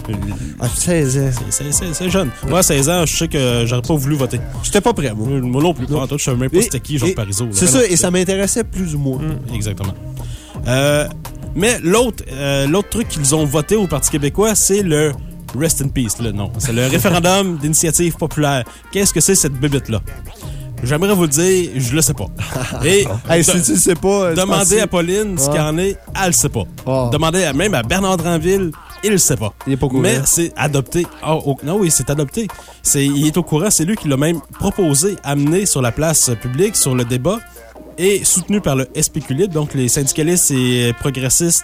Ah, seize ans. C'est, c'est, c'est, c'est jeune. Moi, à seize ans, je sais que j'aurais pas voulu voter. J'étais pas prêt, moi. Moi non plus. Pas en tout, je savais même pas Et- c'était qui, Jean et- Parizeau. C'est ça, et ça m'intéressait plus ou moins. Hum, exactement. Euh, mais l'autre, euh, l'autre truc qu'ils ont voté au Parti québécois, c'est le Rest in Peace, là, non. C'est le référendum d'initiative populaire. Qu'est-ce que c'est cette bébête-là? J'aimerais vous le dire, je le sais pas. Et Hey, de- si tu le sais pas, demandez à Pauline ce Ouais. qu'il en est, elle le sait pas. Oh. Demandez à, même à Bernard Dranville, il le sait pas. Il est pas au courant. Mais c'est adopté. Oh, oh, non, oui, c'est adopté. C'est, il est au courant. C'est lui qui l'a même proposé, amené sur la place publique, sur le débat, et soutenu par le S P Q Libre, donc les syndicalistes et progressistes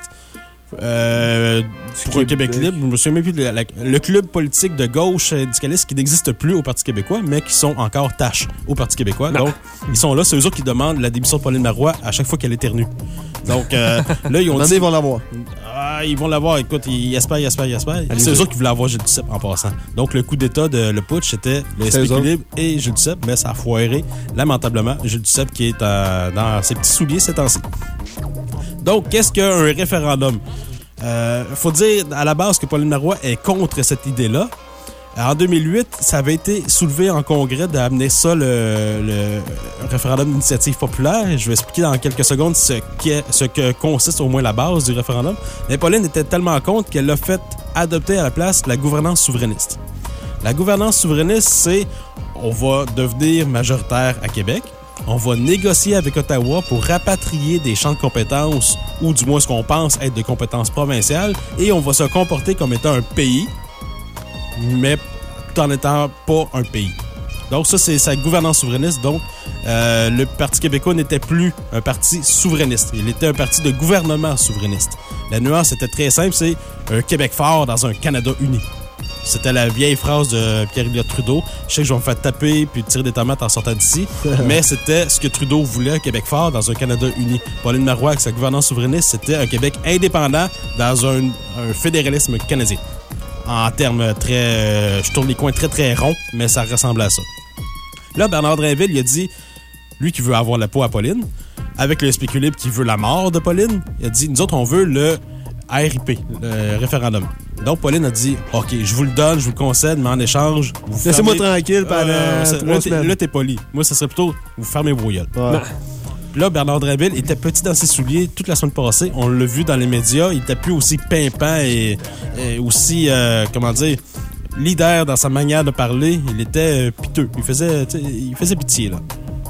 euh, pour un Québec libre. Je me souviens même plus de la- la- le club politique de gauche syndicaliste qui n'existe plus au Parti québécois, mais qui sont encore tâches au Parti québécois. Non. Donc, ils sont là. C'est eux autres qui demandent la démission de Pauline Marois à chaque fois qu'elle éternue. Donc, euh, là, ils ont Maintenant, dit... ils vont l'avoir. Ah, ils vont l'avoir. Écoute, ils espèrent, ils espèrent, ils espèrent. C'est eux autres qui voulaient avoir Gilles Duceppe en passant. Donc, le coup d'état de le putsch, c'était le C'est eux S P Q autres. Libre et Gilles Duceppe, mais ça a foiré, lamentablement. Gilles Duceppe qui est euh, dans ses petits souliers ces temps-ci. Donc, qu'est-ce qu'un référendum? Euh, faut dire à la base que Pauline Marois est contre cette idée-là. En deux mille huit, ça avait été soulevé en congrès d'amener ça, le, le référendum d'initiative populaire. Je vais expliquer dans quelques secondes ce, qu'est, ce que consiste au moins la base du référendum. Mais Pauline était tellement contre qu'elle a fait adopter à la place la gouvernance souverainiste. La gouvernance souverainiste, c'est on va devenir majoritaire à Québec. On va négocier avec Ottawa pour rapatrier des champs de compétences, ou du moins ce qu'on pense être des compétences provinciales, et on va se comporter comme étant un pays, mais tout en étant pas un pays. Donc ça, c'est sa gouvernance souverainiste. Donc, euh, le Parti québécois n'était plus un parti souverainiste. Il était un parti de gouvernement souverainiste. La nuance était très simple, c'est un Québec fort dans un Canada uni. C'était la vieille phrase de Pierre-Éliott Trudeau. Je sais que je vais me faire taper puis tirer des tomates en sortant d'ici, mais c'était ce que Trudeau voulait, un Québec fort dans un Canada uni. Pauline Marois, avec sa gouvernance souverainiste, c'était un Québec indépendant dans un, un fédéralisme canadien. En termes très... Euh, je tourne les coins très, très ronds, mais ça ressemble à ça. Là, Bernard Drinville, il a dit, lui qui veut avoir la peau à Pauline, avec le S P Q Libre qui veut la mort de Pauline, il a dit, nous autres, on veut le R I P, le référendum. Donc, Pauline a dit, OK, je vous le donne, je vous le concède, mais en échange, vous Laissez-moi fermez- tranquille pendant Euh, ça- trois là, t'es, semaines. là, t'es poli. Moi, ça serait plutôt, vous fermez vos gueules. Ouais. Puis là, Bernard Drinville était petit dans ses souliers toute la semaine passée. On l'a vu dans les médias. Il était plus aussi pimpant et, et aussi, euh, comment dire, leader dans sa manière de parler. Il était euh, piteux. Il faisait, tu sais, il faisait pitié, là.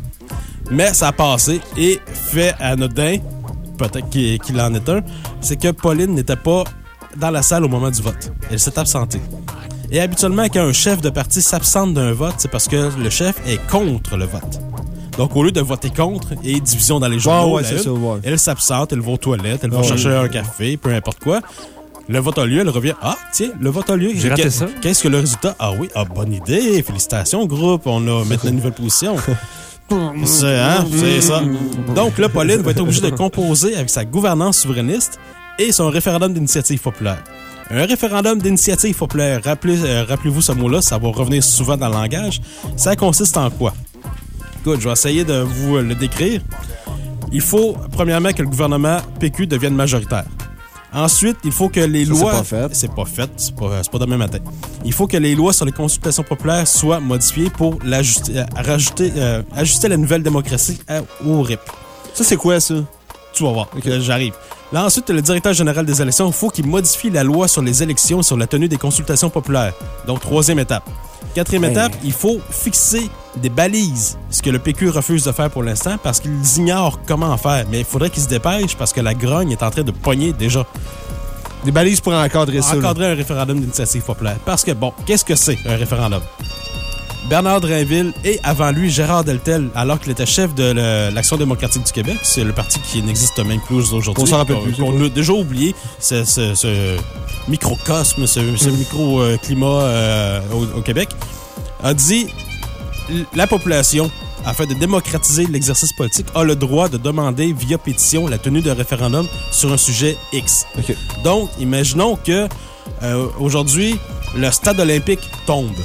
Mais ça a passé et fait anodin, peut-être qu'il, qu'il en est un, c'est que Pauline n'était pas dans la salle au moment du vote. Elle s'est absentée. Et habituellement, quand un chef de parti s'absente d'un vote, c'est parce que le chef est contre le vote. Donc, au lieu de voter contre et division dans les journaux, ouais, la c'est une, ça, ouais. elle s'absente, elle va aux toilettes, elle va Ouais, chercher ouais. un café, peu importe quoi. Le vote a lieu, elle revient. Ah, tiens, le vote a lieu. J'ai raté Que- ça. Qu'est-ce que le résultat? Ah oui, ah, bonne idée. Félicitations, groupe. On a maintenant une nouvelle position. C'est, hein, c'est ça. Donc là, Pauline va être obligée de composer avec sa gouvernance souverainiste et son référendum d'initiative populaire. Un référendum d'initiative populaire, rappelez, euh, rappelez-vous ce mot-là, ça va revenir souvent dans le langage. Ça consiste en quoi? Écoute, je vais essayer de vous euh, le décrire. Il faut, premièrement, que le gouvernement P Q devienne majoritaire. Ensuite, il faut que les Ça, lois... c'est pas fait. C'est pas fait, c'est pas, c'est pas demain matin. Il faut que les lois sur les consultations populaires soient modifiées pour l'ajuster, euh, rajouter, euh, ajuster la nouvelle démocratie à- au R I P. Ça, c'est quoi, ça? Tu vas voir. Là, j'arrive. Là, ensuite, le directeur général des élections, il faut qu'il modifie la loi sur les élections et sur la tenue des consultations populaires. Donc, troisième étape. Quatrième Ben. étape, il faut fixer des balises, ce que le P Q refuse de faire pour l'instant parce qu'ils ignorent comment en faire. Mais il faudrait qu'ils se dépêchent parce que la grogne est en train de pogner déjà. Des balises pour encadrer ça. là. Encadrer un référendum d'initiative populaire. Parce que, bon, qu'est-ce que c'est un référendum? Bernard Drinville et avant lui Gérard Deltel, alors qu'il était chef de le- l'Action démocratique du Québec, c'est le parti qui n'existe même plus aujourd'hui. On s'en rappelle qu'on- plus, c'est qu'on quoi? a déjà oublié ce, ce- ce microcosme, ce, ce micro-climat euh, au, au Québec, a dit l- la population, afin de démocratiser l'exercice politique, a le droit de demander via pétition la tenue d'un référendum sur un sujet X. OK. Donc, imaginons que euh, aujourd'hui, le stade olympique tombe.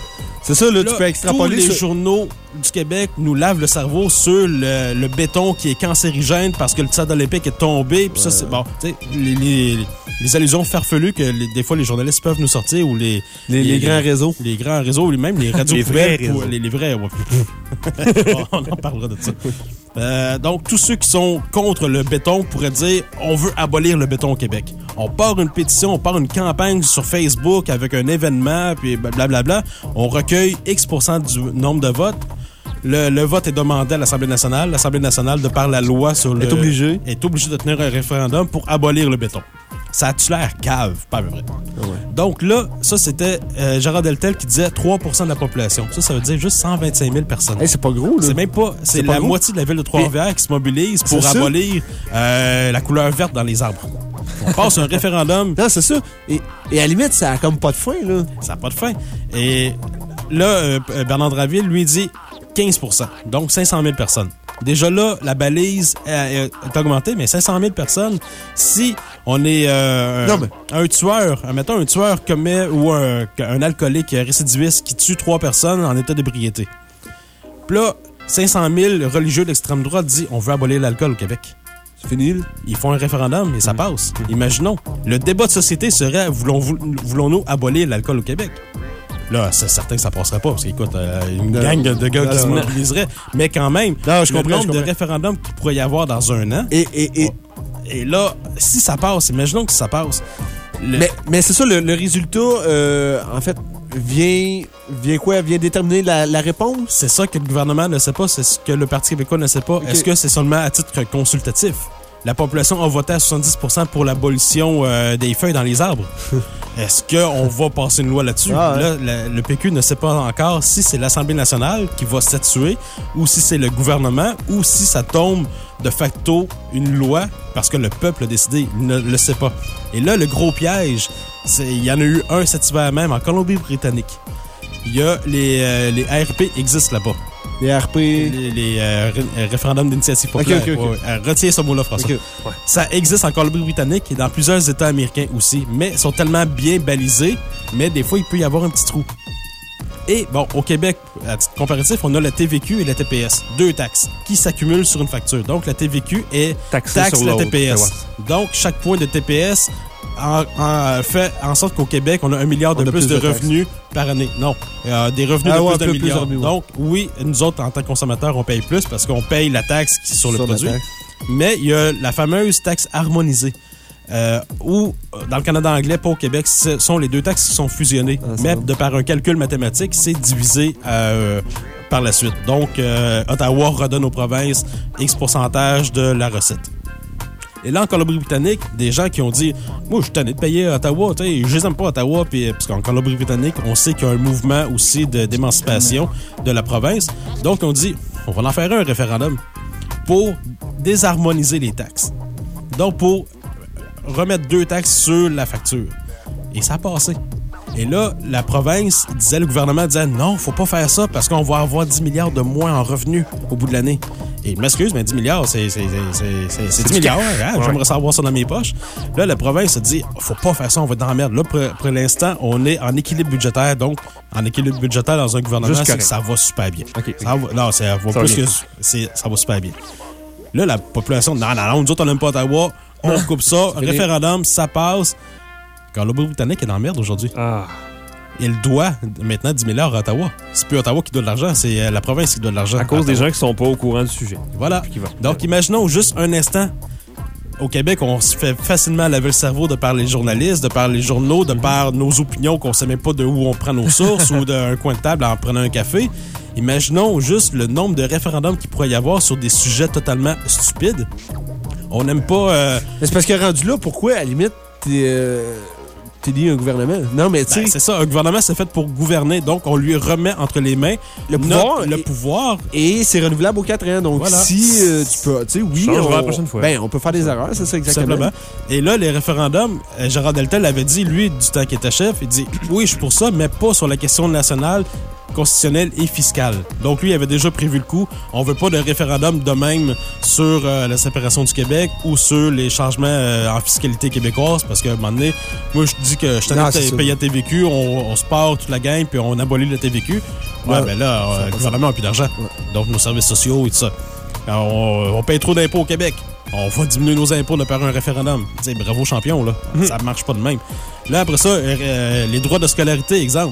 C'est ça, là, Là, tu peux extrapoler tous les sur- journaux du Québec nous lavent le cerveau sur le, le béton qui est cancérigène parce que le stade olympique est tombé. Puis ça, c'est bon. Tu sais, les, les, les allusions farfelues que les- des fois les journalistes peuvent nous sortir ou les... Les, les grands réseaux. Les grands réseaux, ou même les radios Les vrais poubelles, ou- réseaux. les, les vrais, ouais. On en parlera de ça. Euh, donc, tous ceux qui sont contre le béton pourraient dire on veut abolir le béton au Québec. On part une pétition, on part une campagne sur Facebook avec un événement, puis blablabla. On recueille X pour cent du nombre de votes. Le, le vote est demandé à l'Assemblée nationale. L'Assemblée nationale, de par la loi sur le... Est obligée. est obligée de tenir un référendum pour abolir le béton. Ça a-tu l'air cave? Pas vrai. Donc là, ça, c'était euh, Gérard Deltel qui disait trois pour cent de la population. Ça, ça veut dire juste cent vingt-cinq mille personnes. Hey, c'est pas gros, là. C'est même pas... C'est C'est pas la gros. moitié de la ville de Trois-Rivières qui se mobilise pour C'est ça. abolir euh, la couleur verte dans les arbres. On passe un référendum, Non, c'est ça. Et, et à la limite, ça a comme pas de fin, là. ça n'a pas de fin. Et là, euh, Bernard Draville lui dit quinze pour cent, donc cinq cent mille personnes. Déjà là, la balise euh, est augmentée, mais cinq cent mille personnes, si on est euh, Non, mais- un tueur, mettons un tueur commet ou un, un alcoolique récidiviste qui tue trois personnes en état d'ébriété. Puis là, cinq cent mille religieux d'extrême droite disent on veut abolir l'alcool au Québec. C'est fini, là. Ils font un référendum et ça passe. Imaginons. Le débat de société serait voulons, voulons-nous abolir l'alcool au Québec? Là, c'est certain que ça passerait pas, parce qu'écoute, euh, une Non. gang de gars Non, qui se non. mobiliseraient. Mais quand même, Non, je le comprends, nombre je de comprends. référendums qu'il pourrait y avoir dans un an. Et, et, et, Et là, si ça passe, imaginons que ça passe. Le- Mais, mais c'est ça, le, le résultat, euh, en fait, vient, vient quoi? Vient déterminer la, la réponse? C'est ça que le gouvernement ne sait pas, c'est ce que le Parti québécois ne sait pas. Est-ce que c'est seulement à titre consultatif? La population a voté à soixante-dix pour cent pour l'abolition euh, des feuilles dans les arbres. Est-ce qu'on va passer une loi là-dessus? Ah, ouais. Là, la- le P Q ne sait pas encore si c'est l'Assemblée nationale qui va statuer ou si c'est le gouvernement ou si ça tombe de facto une loi parce que le peuple a décidé. Il ne le sait pas. Et là, le gros piège, c'est il y en a eu un cet hiver même en Colombie-Britannique. Il y a les, euh, les R P existent là-bas. Les R P. Les, les, euh, ré- euh, référendums d'initiative populaire. Ok, ok, ok. Ouais, ouais. Euh, retiens ce mot-là, François. Ok. Ça existe en Colombie-Britannique et dans plusieurs États américains aussi, mais ils sont tellement bien balisés, mais des fois, il peut y avoir un petit trou. Et bon, au Québec, à titre comparatif, on a la T V Q et la T P S, deux taxes qui s'accumulent sur une facture. Donc, la T V Q est Taxé taxe sur la l'autre. T P S. Ouais. Donc, chaque point de T P S en, en- fait en sorte qu'au Québec, on a un milliard de On a plus, plus de, de taxes. revenus par année. Non, euh, des revenus Ah de ouais, plus d'un plus, plus milliard. de revenus, ouais. Donc, oui, nous autres, en tant que consommateurs, on paye plus parce qu'on paye la taxe qui est sur le Sur la produit. taxe. Mais il y a la fameuse taxe harmonisée. Euh, où, euh, dans le Canada anglais, pas au Québec, ce sont les deux taxes qui sont fusionnées. Ah, ça mais va. de par un calcul mathématique, c'est divisé euh, par la suite. Donc, euh, Ottawa redonne aux provinces X pourcentage de la recette. Et là, en Colombie-Britannique, des gens qui ont dit « Moi, je suis tanné de payer à Ottawa. Tu sais, je les aime pas, Ottawa. » Puis, parce qu'en Colombie-Britannique, on sait qu'il y a un mouvement aussi de- d'émancipation de la province. Donc, on dit « On va en faire un référendum pour désharmoniser les taxes. » Donc, pour remettre deux taxes sur la facture. Et ça a passé. Et là, la province disait, le gouvernement disait, non, faut pas faire ça parce qu'on va avoir dix milliards de moins en revenus au bout de l'année. Et je m'excuse, mais dix milliards, c'est c'est- c'est- c'est- c'est dix milliards. Hein? J'aimerais savoir ça dans mes poches. Là, la province a dit, faut pas faire ça, on va être dans la merde. Là, pour, pour l'instant, on est en équilibre budgétaire. Donc, en équilibre budgétaire dans un gouvernement, Juste c'est que correct. ça va super bien. Ok. Ça va- non, ça va Ça va plus bien. que... c'est- Ça va super bien. Là, la population, non, non, non, nous autres, on n'aime pas Ottawa. On coupe ça. fini. Référendum, ça passe. Quand le Britannique est dans la merde aujourd'hui. Ah. Il doit maintenant dix milliards à Ottawa. C'est plus Ottawa qui doit de l'argent, c'est euh, la province qui doit de l'argent. À cause des Ottawa. gens qui sont pas au courant du sujet. Voilà. Qui va. Donc, imaginons juste un instant. Au Québec, on se fait facilement laver le cerveau de par les journalistes, de par les journaux, de par nos opinions qu'on sait même pas de où on prend nos sources ou d'un coin de table en prenant un café. Imaginons juste le nombre de référendums qu'il pourrait y avoir sur des sujets totalement stupides. On n'aime pas... euh, Mais c'est parce que rendu là, pourquoi, à la limite, t'es euh, t'es lié à un gouvernement? Non, mais tu ben, sais, c'est ça, un gouvernement, c'est fait pour gouverner. Donc, on lui remet entre les mains le pouvoir, notre- le et- pouvoir. et c'est renouvelable aux quatre ans. Donc, Voilà. si euh, tu peux, tu sais, oui, Changera on, la prochaine fois. Ben, on peut faire des erreurs, c'est ça Tout exactement. simplement. Et là, les référendums, euh, Gérard Deltel avait dit, lui, du temps qu'il était chef, il dit, oui, je suis pour ça, mais pas sur la question nationale. constitutionnelle et fiscale. Donc lui, il avait déjà prévu le coup. On veut pas de référendum de même sur euh, la séparation du Québec ou sur les changements euh, en fiscalité québécoise, parce qu'à un moment donné, moi, je dis que je suis Non, allé c'est payer à T V Q, on, on se part toute la gang, puis on abolit le T V Q. Ouais, Ouais. ben là, euh, le gouvernement n'a plus d'argent. Donc, nos services sociaux et tout ça. Alors, on, on paye trop d'impôts au Québec. On va diminuer nos impôts de par un référendum. Tu sais, bravo champion, là. Ça marche pas de même. Là, après ça, euh, euh, les droits de scolarité, exemple.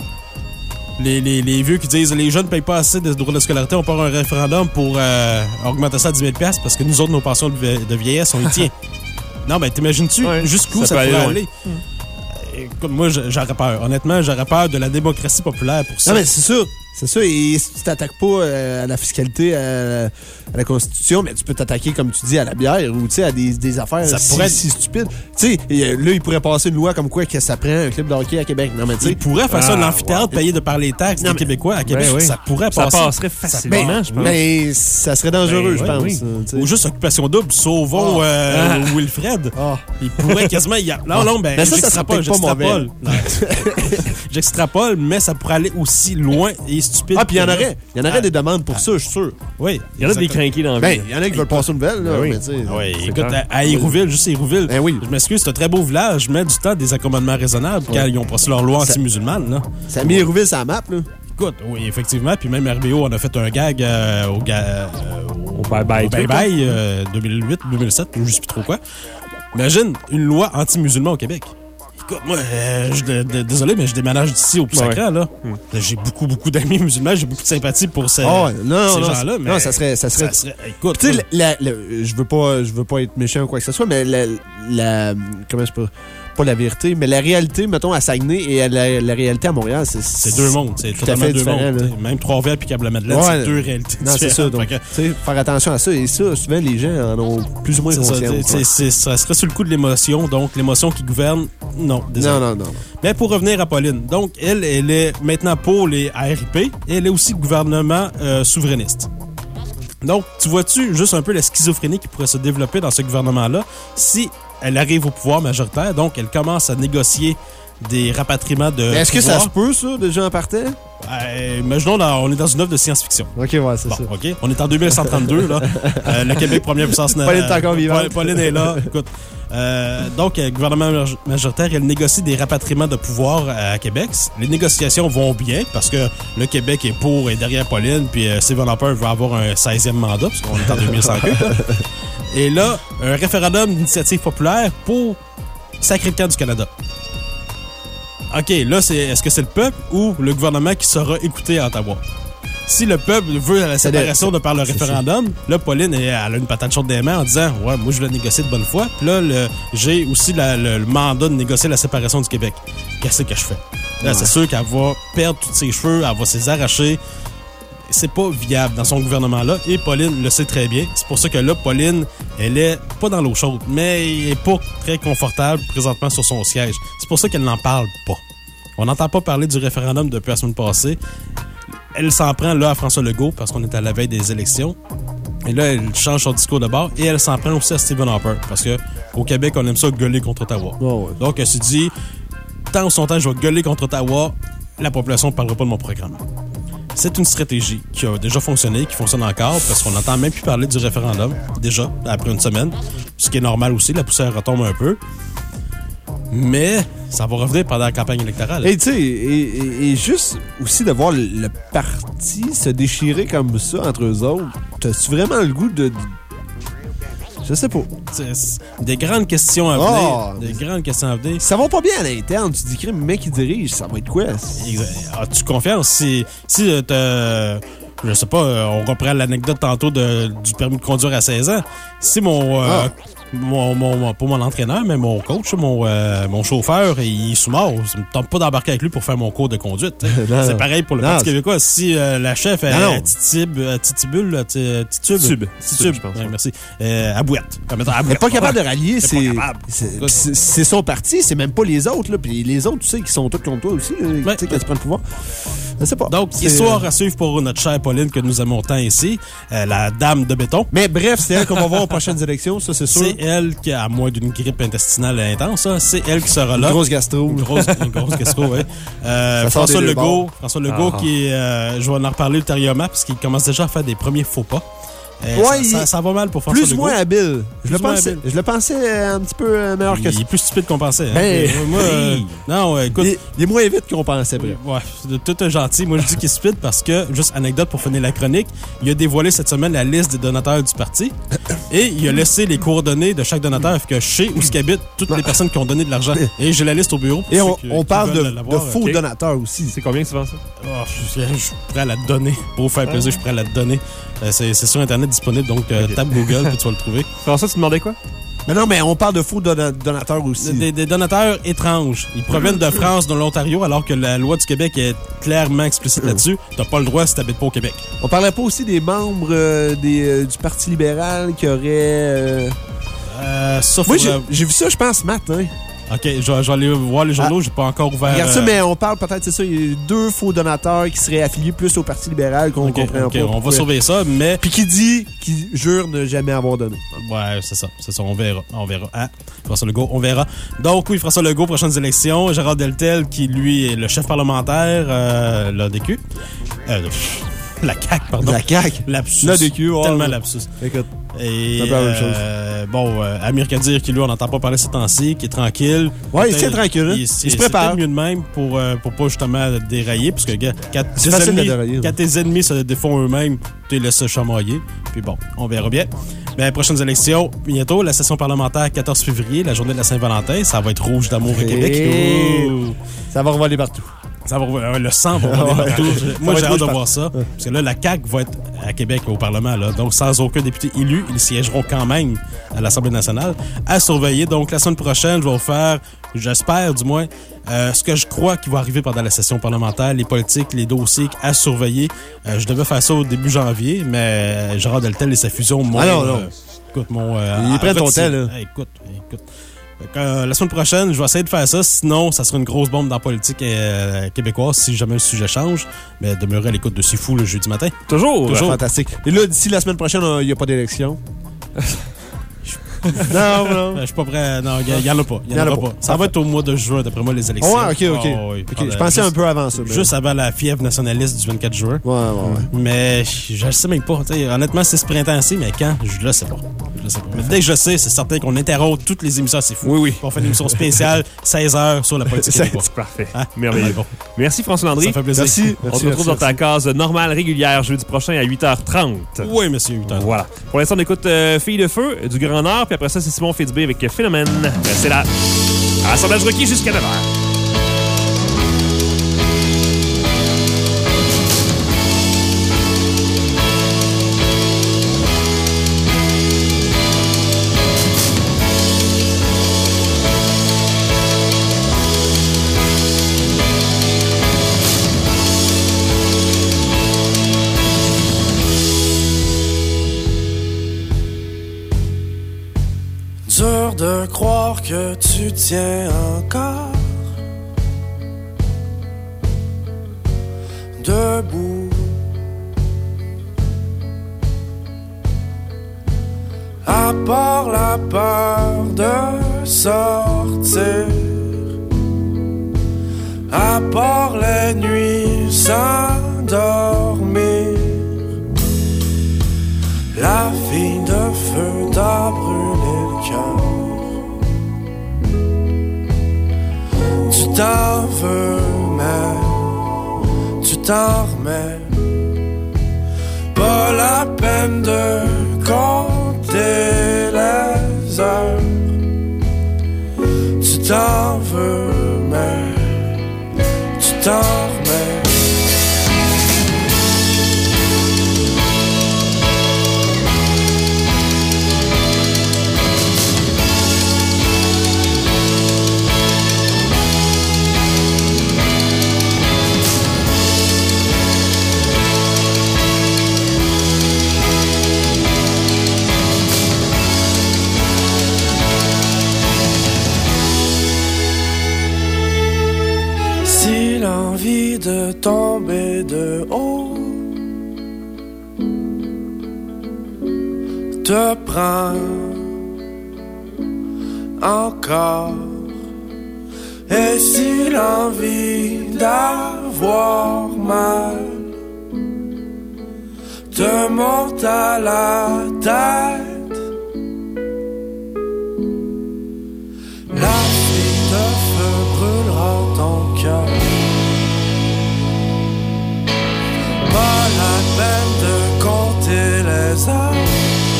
Les, les, les vieux qui disent les jeunes ne payent pas assez de droits de scolarité, on part un référendum pour euh, augmenter ça à dix mille dollars parce que nous autres, nos pensions de, vie- de vieillesse, on y tient. Non, ben t'imagines-tu Ouais, jusqu'où ça ça, peut pourrait aller aller? loin. Écoute, moi, j'aurais peur. Honnêtement, j'aurais peur de la démocratie populaire pour ça. Non, mais c'est ça. C'est ça. Et si tu t'attaques pas euh, à la fiscalité, à, à la Constitution, mais tu peux t'attaquer, comme tu dis, à la bière ou tu sais, à des, des affaires Ça si, pourrait être- si stupides. Tu sais, et, euh, là, il pourrait passer une loi comme quoi que ça prend un club de hockey à Québec. Non, mais tu sais. Il pourrait faire ça de Ah, l'amphithéâtre ouais. payé de par les taxes Non, des mais- Québécois à Québec. Ben oui. Ça pourrait Ça passer. passerait facilement, Ben, je pense. mais ça serait dangereux, Ben, je oui, pense. oui. euh, tu sais. Ou juste occupation double, sauvons Ah. euh, Wilfred. Ah. Il pourrait quasiment y a... Non, non, ben, Mais ça, ça j'extrapole, serait peut-être pas j'extrapole. Non. J'extrapole, mais ça pourrait aller aussi loin et stupide. Ah, puis il y en que là. aurait. Il y en aurait Ah. des demandes pour ça, je suis sûr. Oui. Il y en a des exactement. crinqués dans la Ben, vie. il y en a qui veulent passer une nouvelle, là. Ben oui. Mais tu sais. Ah oui, C'est écoute, clair. à, à Hérouville, juste à Hérouville. Ben oui. Je m'excuse, c'est un très beau village, mais du temps des accommodements raisonnables quand ils ont passé leur loi Ça- anti-musulmane, là. Ça a mis Hérouville sur la map, là. Écoute, oui, effectivement. Puis même R B O, on a fait un gag euh, au, ga- euh, Au bye-bye. au Bye Bye euh, deux mille huit, deux mille sept, je sais plus trop quoi. Imagine une loi anti-musulman au Québec. Écoute, moi, euh, je, de- de- désolé, mais je déménage d'ici au plus Ouais. sacré, là. J'ai beaucoup, beaucoup d'amis musulmans, j'ai beaucoup de sympathie pour ces, Ah ouais, non, ces non, gens-là. c'est- Mais non, ça serait- ça serait- écoute, Tu sais, la- la- je veux pas, je veux pas être méchant ou quoi que ce soit, mais la, la comment je peux, pas la vérité, mais la réalité, mettons, à Saguenay et la, la réalité à Montréal, c'est... c'est deux mondes, c'est tout à totalement fait deux différent, mondes. là. t'sais. Même Trois-Rivières puis Câble-la-Madeleine, Ouais. c'est deux réalités Non, c'est ça, différentes. donc, Fait que- tu sais, faire attention à ça, et ça, souvent, les gens en ont plus ou moins C'est ça, conscience. t'sais, ouais. c'est- ça serait sur le coup de l'émotion, donc l'émotion qui gouverne, non, désolé. Non, non, non. non. Mais pour revenir à Pauline, donc elle, elle est maintenant pour les R I P et elle est aussi gouvernement euh, souverainiste. Donc, tu vois-tu juste un peu la schizophrénie qui pourrait se développer dans ce gouvernement-là si elle arrive au pouvoir majoritaire, donc elle commence à négocier des rapatriements de Mais est-ce que ça pouvoir. se peut, ça, déjà en partant? Euh, imaginons, là, on est dans une œuvre de science-fiction. Ok, ouais, c'est Bon, ça. OK. On est en deux mille cent trente-deux, là. Euh, le Québec, première puissance Pauline est encore vivante. Paul- Pauline est là. Écoute. Euh, donc, le gouvernement maj- majoritaire, il négocie des rapatriements de pouvoir à Québec. Les négociations vont bien parce que le Québec est pour et derrière Pauline, puis euh, Stephen Harper va avoir un seizième mandat, parce qu'on est en deux mille cent huit. Là. Et là, un référendum d'initiative populaire pour sacrer le camp du Canada. OK, là, c'est est-ce que c'est le peuple ou le gouvernement qui sera écouté à Ottawa? Si le peuple veut la séparation de par le référendum, là, Pauline, elle, elle a une patate chaude des mains en disant « Ouais, moi, je voulais négocier de bonne foi. Puis là, le- j'ai aussi la- le, le mandat de négocier la séparation du Québec. Qu'est-ce que je fais? » Là, c'est sûr qu'elle va perdre tous ses cheveux, elle va s'les arracher. C'est pas viable dans son gouvernement-là. Et Pauline le sait très bien. C'est pour ça que là, Pauline, elle est pas dans l'eau chaude, mais elle est pas très confortable présentement sur son siège. C'est pour ça qu'elle n'en parle pas. On n'entend pas parler du référendum depuis la semaine passée. Elle s'en prend là à François Legault parce qu'on est à la veille des élections. Et là, elle change son discours de bord et elle s'en prend aussi à Stephen Harper parce que au Québec, on aime ça gueuler contre Ottawa. Oh, ouais. Donc, elle s'est dit, tant ou son temps, je vais gueuler contre Ottawa, la population ne parlera pas de mon programme. C'est une stratégie qui a déjà fonctionné, qui fonctionne encore, parce qu'on n'entend même plus parler du référendum, déjà, après une semaine. Ce qui est normal aussi, la poussière retombe un peu. Mais ça va revenir pendant la campagne électorale. Et tu sais, et, et- et juste aussi de voir le, le parti se déchirer comme ça entre eux autres, t'as-tu vraiment le goût de... de- Je sais pas. C'est- c'est des grandes questions à Oh! venir. Des grandes questions à venir. Ça va pas bien à l'interne, tu dis, crime, le mec qui dirige, ça va être quoi? Exa- As-tu confiance? Si, si euh, t'as- je sais pas, euh, on reprend l'anecdote tantôt de, du permis de conduire à seize ans. Si mon, euh, Ah. mon, mon, mon- pas mon entraîneur, mais mon coach, mon, euh, mon chauffeur, il est sous mort, ça me tente pas d'embarquer avec lui pour faire mon cours de conduite. t'sais. Non, C'est non. pareil pour le Non, Parti c'est- québécois. Si euh, la chef Non, est non. titib, euh, titibule, là, ti- titube, Titube. titube, Titube, je pense. Ouais, merci, euh, à boîte. Ah, mettons, à Elle est boîte. pas capable de Ouais. rallier, Elle est c'est pas capable. c'est- Écoute. c'est c'est son parti, c'est même pas les autres. Là. Puis les autres, tu sais, qui sont tous contre toi aussi, là, Ouais. tu sais, quand tu prends le pouvoir. Je sais pas. Donc, C'est- histoire à suivre pour notre cher Pauline que nous aimons tant ici, euh, la dame de béton. Mais bref, c'est elle qu'on va voir aux prochaines élections, ça, c'est sûr. C'est elle qui, à moins d'une grippe intestinale intense, ça, c'est elle qui sera là. Une grosse gastro. Une grosse, une grosse gastro, oui. Euh, François Legault, François Legault Ah. qui est, euh, je vais en reparler ultérieurement, parce qu'il commence déjà à faire des premiers faux pas. Euh, Ouais, ça, ça, il- ça va mal pour François Plus ou Legault. moins habile. Je le, Plus ou moins pensais, habile. je le pensais euh, un petit peu euh, meilleur que Il ça. est plus stupide qu'on pensait. Hein? Ben, Euh, moi, euh, non, ouais, écoute. Il, est- il est moins vite qu'on pensait, bref. Ouais, c'est tout un gentil. Moi, je dis qu'il est stupide parce que, juste anecdote pour finir la chronique, il a dévoilé cette semaine la liste des donateurs du parti et il a laissé les coordonnées de chaque donateur, que je sais où ce qu'habitent toutes les personnes qui ont donné de l'argent. Et j'ai la liste au bureau. pour Et ceux on, qui- on qui parle de, veulent de l'avoir. faux ok. donateurs aussi. C'est combien que tu vends ça? Oh, je, je suis prêt à la te donner. Pour vous faire plaisir, je suis prêt à la te donner. Euh, c'est, c'est sur Internet disponible, donc euh, tape Google puis tu vas le trouver. François, tu demandais quoi? Mais non, mais on parle de faux dona- donateurs aussi. Des, des donateurs étranges. Ils proviennent de France, de l'Ontario, alors que la loi du Québec est clairement explicite là-dessus. T'as pas le droit si t'habites pas au Québec. On parlait pas aussi des membres euh, des, euh, du Parti libéral qui auraient... euh, Euh, ça, Moi, j'ai faudra- j'ai vu ça, je pense, ce matin. OK, je vais, je vais aller voir les journaux. J'ai pas encore ouvert... Regarde ça, euh, mais on parle peut-être, c'est ça, il y a deux faux donateurs qui seraient affiliés plus au Parti libéral qu'on OK, comprend OK, pas. on va pourquoi. surveiller ça, mais... Puis qui dit, qui jure ne jamais avoir donné. Ouais, c'est ça, c'est ça, on verra, on verra. Hein? François Legault, on verra. Donc oui, François Legault, prochaines élections. Gérard Deltel, qui lui est le chef parlementaire, euh, l'A D Q. Euh, pff, la C A Q, pardon. La C A Q. Lapsus. L'A D Q, ouais. Tellement lapsus. Écoute, Et, C'est un peu la même chose. euh, bon, euh, Amir Kadir, qui lui, on n'entend pas parler ces temps-ci, qui est tranquille. Ouais, il se Peut-être- tient tranquille, hein. Il, Il se c'est prépare. peut-être mieux de même pour, euh, pour pas justement dérailler, parce que, gars, quand, C'est tes facile de ennemis, dérailler, quand tes ennemis se défont eux-mêmes, tu les laisses chamailler. Puis bon, on verra bien. Ben, prochaines élections, bientôt, la session parlementaire quatorze février, la journée de la Saint-Valentin, ça va être rouge d'amour au Québec. Hey. Ouh. ça va revoler partout. Ça va, euh, le sang va rouler Ouais. partout. Moi, va j'ai être hâte rouge de partout. voir ça. Parce que là, la C A Q va être à Québec, au Parlement. Là. Donc, sans aucun député élu, ils siégeront quand même à l'Assemblée nationale. À surveiller. Donc, la semaine prochaine, je vais vous faire, j'espère du moins, euh, ce que je crois qui va arriver pendant la session parlementaire, les politiques, les dossiers à surveiller. Euh, je devais faire ça au début janvier, mais euh, Gérard Deltel et sa fusion m'ont... Ah non, non. euh, écoute, mon... Euh, Il prend ton retiré. temps, là. Hey, écoute, écoute. Fait que, euh, la semaine prochaine, je vais essayer de faire ça. Sinon, ça sera une grosse bombe dans la politique euh, québécoise si jamais le sujet change. Mais demeurer à l'écoute de Si Fou le jeudi matin. Toujours. Toujours. Fantastique. Et là, d'ici la semaine prochaine, il n'y a pas d'élection. non, non. Euh, Je suis pas prêt. Non, il n'y en a pas. Il y en aura pas. Ça va être au mois de juin, d'après moi, les élections. Ouais, ok, ok. Ah, oui. Ok, Pendant- je pensais juste- un peu avant ça. mais- Juste avant la fièvre nationaliste du vingt-quatre juin. Ouais, ouais, ouais. Mais je le sais même pas. T'sais, honnêtement, c'est ce printemps-ci, mais quand? Je le sais pas. Je le sais pas. Mais dès que je le sais, c'est certain qu'on interrompt toutes les émissions. C'est fou. Oui, oui. On fait une émission spéciale, seize heures sur la politique C'est- québécoise. Parfait. Hein? Merveilleux. Bon. Merci François Landry. Ça fait plaisir. Merci. On se retrouve dans ta case normale, régulière, jeudi prochain à huit heures trente. Oui, monsieur. huit heures. Voilà. Pour l'instant, on écoute euh, Fille de Feu du Grand Nord, puis après ça, c'est Simon Fitzbé avec Phénomène. Restez là. Assemblage requis jusqu'à neuf heures. Dur de croire que tu tiens encore debout. À part la peur de sortir, à part les nuits sans dormir, la fille de feu t'a brûlé le cœur. Tu t'en veux, mais tu t'en remets. Pas la peine de compter les heures. Tu t'en veux, mais tu t'en remets. Si l'envie de tomber de haut te prend encore. Et si l'envie d'avoir mal te monte à la tête, la fille de feu brûlera ton cœur. Pas la peine de compter les heures.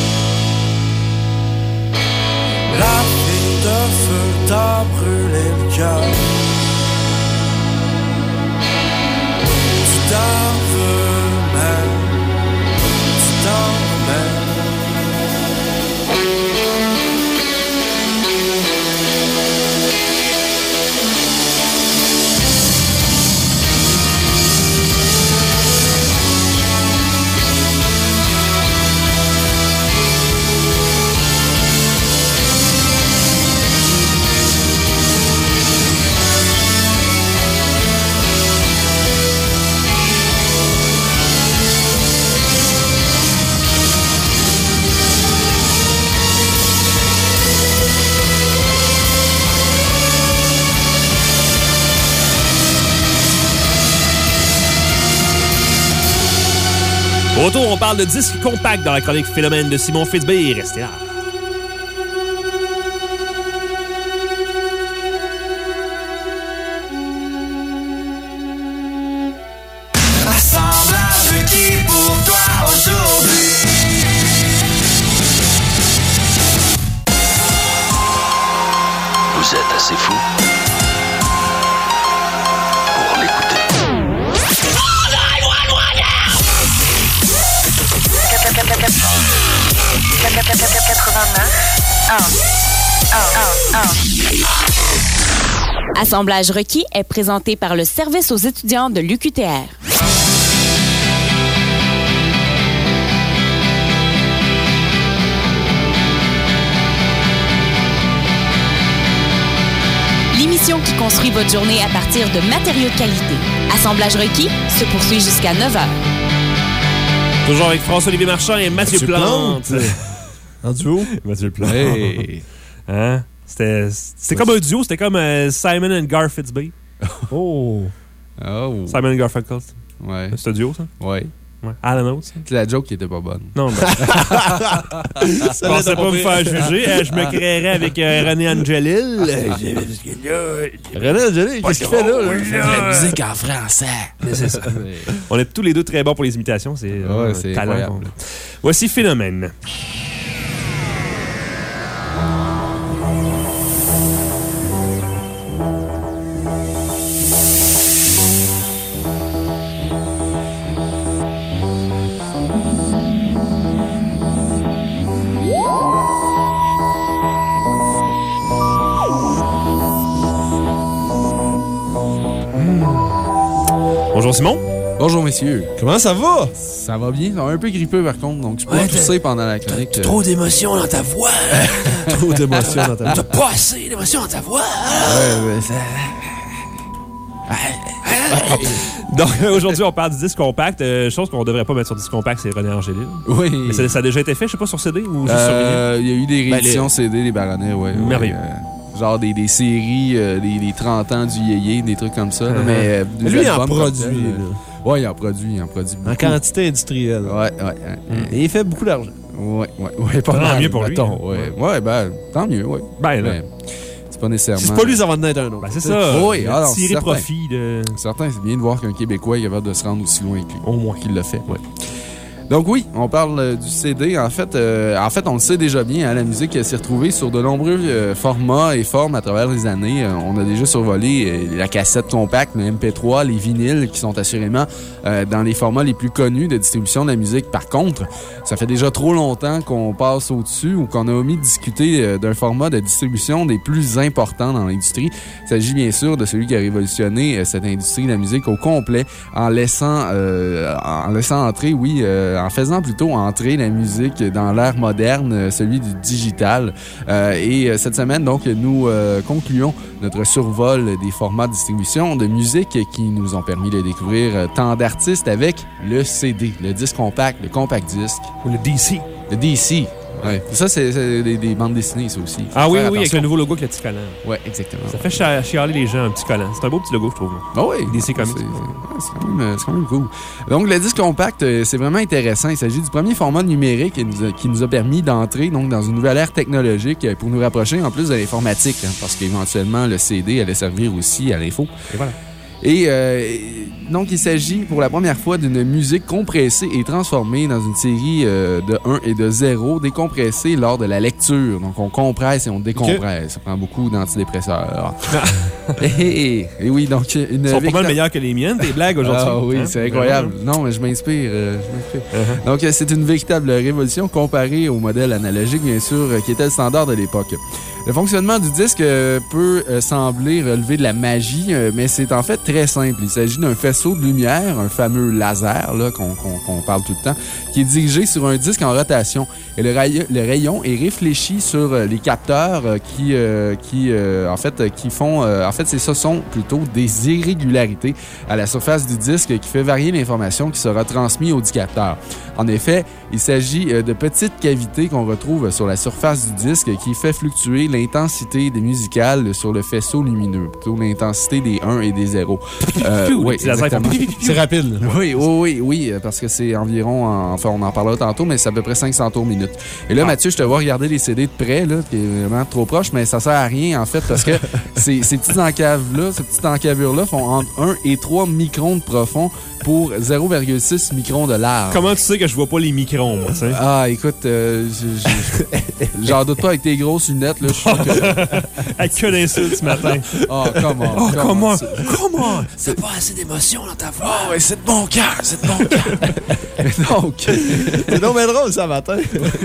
La fille de feu t'a brûlé le cœur. Tu t'en veux même. Tu t'en veux même. Au retour, on parle de disques compacts dans la chronique Phénomène de Simon Fitzbee. Restez là. Assemblage qui pour toi aujourd'hui. Vous êtes assez fou pour l'écouter. Assemblage requis est présenté par le service aux étudiants de l'U Q T R. L'émission qui construit votre journée à partir de matériaux de qualité. Assemblage requis se poursuit jusqu'à neuf heures. Toujours avec François-Olivier Marchand et Mathieu, Mathieu Plante. Plante. En duo? Mathieu Plante. Hey. Hein? C'était, c'était comme un duo, c'était comme euh, Simon and Garfitzbee. Oh. Oh. Simon and Garfunkel. Ouais. C'est un duo, ça? Ouais. Ouais. Alan Oates. C'est la joke qui était pas bonne. Non, ben. Je pensais pas me faire juger. Euh, je me créerais avec euh, René Angelil. René Angelil, qu'est-ce qu'il fait là? là? La musique en français. C'est ça. On est tous les deux très bons pour les imitations. C'est, ouais, euh, c'est talent. incroyable. Voici Phénomène. Bonjour Simon. Bonjour messieurs. Comment ça va? Ça va bien. Un peu grippeux par contre, donc je peux Ouais, tousser pendant la chronique. T'as trop d'émotions dans ta voix. Trop d'émotions dans ta voix. T'as pas assez d'émotions dans ta voix. Ouais, ouais, ça... Donc aujourd'hui, on parle du disque compact. Euh, chose qu'on devrait pas mettre sur disque compact, c'est René Angélil. Oui. Mais ça, ça a déjà été fait, je sais pas, sur C D ou juste euh, il y a eu des rééditions ben, les... C D, des Baronnets, ouais. Merveilleux. Ouais, euh, genre des, des séries, euh, des, des trente ans du yéyé, des trucs comme ça. Uh-huh. Là, mais, euh, Lui, il en albums, produit. comme, euh, ouais, il en produit, il en produit beaucoup. En quantité industrielle. Ouais, ouais. ouais. Et il fait beaucoup d'argent. Ouais, ouais, ouais. Pas tant mal, mieux pour lui. mettons, ouais. ouais, ben, tant mieux, ouais. Ben, là. Mais, c'est pas nécessairement. Si c'est pas lui, ça va en être un autre. Ben, c'est ça. Oui, alors, tirer certain. profit de. Certain, c'est bien de voir qu'un Québécois est capable de se rendre aussi loin que lui. Au moins. Qu'il l'a fait. Ouais. Donc oui, on parle euh, du C D. En fait, euh, en fait, on le sait déjà bien, hein, la musique s'est retrouvée sur de nombreux euh, formats et formes à travers les années. Euh, on a déjà survolé euh, la cassette compacte, le M P trois, les vinyles, qui sont assurément euh, dans les formats les plus connus de distribution de la musique. Par contre, ça fait déjà trop longtemps qu'on passe au-dessus ou qu'on a omis de discuter euh, d'un format de distribution des plus importants dans l'industrie. Il s'agit bien sûr de celui qui a révolutionné euh, cette industrie de la musique au complet en laissant, euh, en laissant entrer, oui, euh, en faisant plutôt entrer la musique dans l'ère moderne, celui du digital. Euh, et cette semaine, donc, nous euh, concluons notre survol des formats de distribution de musique qui nous ont permis de découvrir tant d'artistes avec le C D, le disque compact, le compact disque. Ou le D C. Le D C. Ouais. Ça, c'est, c'est des, des bandes dessinées, ça aussi. Ah oui, oui, attention. avec le nouveau logo avec le petit collant. Oui, exactement. Ça fait chia- chialer les gens, un petit collant. C'est un beau petit logo, je trouve. Ah oui. D C Comics. C'est, c'est, c'est, quand même, c'est quand même cool. Donc, le disque compact, euh, c'est vraiment intéressant. Il s'agit du premier format numérique qui nous a, qui nous a permis d'entrer donc, dans une nouvelle ère technologique euh, pour nous rapprocher en plus de l'informatique, hein, parce qu'éventuellement, le C D allait servir aussi à l'info. Et voilà. Et euh, donc, il s'agit pour la première fois d'une musique compressée et transformée dans une série euh, de un et de zéro, décompressée lors de la lecture. Donc, on compresse et on décompresse. Okay. Ça prend beaucoup d'antidépresseurs. et, et oui, donc... Une Ils sont véritable... pas mal meilleurs que les miennes, tes blagues aujourd'hui. Ah oui, hein? c'est incroyable. Uh-huh. Non, mais je m'inspire. Euh, je m'inspire. Uh-huh. Donc, euh, c'est une véritable révolution comparée au modèle analogique, bien sûr, euh, qui était le standard de l'époque. Le fonctionnement du disque euh, peut euh, sembler relever de la magie, euh, mais c'est en fait très simple. Il s'agit d'un faisceau de lumière, un fameux laser là, qu'on, qu'on, qu'on parle tout le temps, qui est dirigé sur un disque en rotation. Et le, rayon, le rayon est réfléchi sur euh, les capteurs euh, qui, euh, qui euh, en fait, euh, qui font... Euh, en fait, c'est, ce sont plutôt des irrégularités à la surface du disque qui fait varier l'information qui sera transmise au capteur. En effet, il s'agit euh, de petites cavités qu'on retrouve sur la surface du disque qui fait fluctuer l'intensité des musicales sur le faisceau lumineux, plutôt l'intensité des un et des zéro. Euh, oui, exactement. C'est rapide. Oui, oui, oui, oui, parce que c'est environ, enfin, on en parlera tantôt, mais c'est à peu près cinq cents tours minute. Et là, ah. Mathieu, je te vois regarder les C D de près, là, qui est vraiment trop proche, mais ça sert à rien, en fait, parce que ces, ces petites encaves-là, ces petites encavures-là font entre un et trois microns de profond pour zéro virgule six microns de large. Comment tu sais que je vois pas les microns, moi, t'sais? Ah, écoute, euh, j'en doute pas avec tes grosses lunettes, là, je suis que... Avec que d'insultes ce matin. Oh, comment? Oh, comment? Comment? T'as pas assez d'émotion dans ta voix. Oh, ouais, c'est de bon cœur, c'est de bon cœur. Donc... c'est donc bien drôle, ça, matin.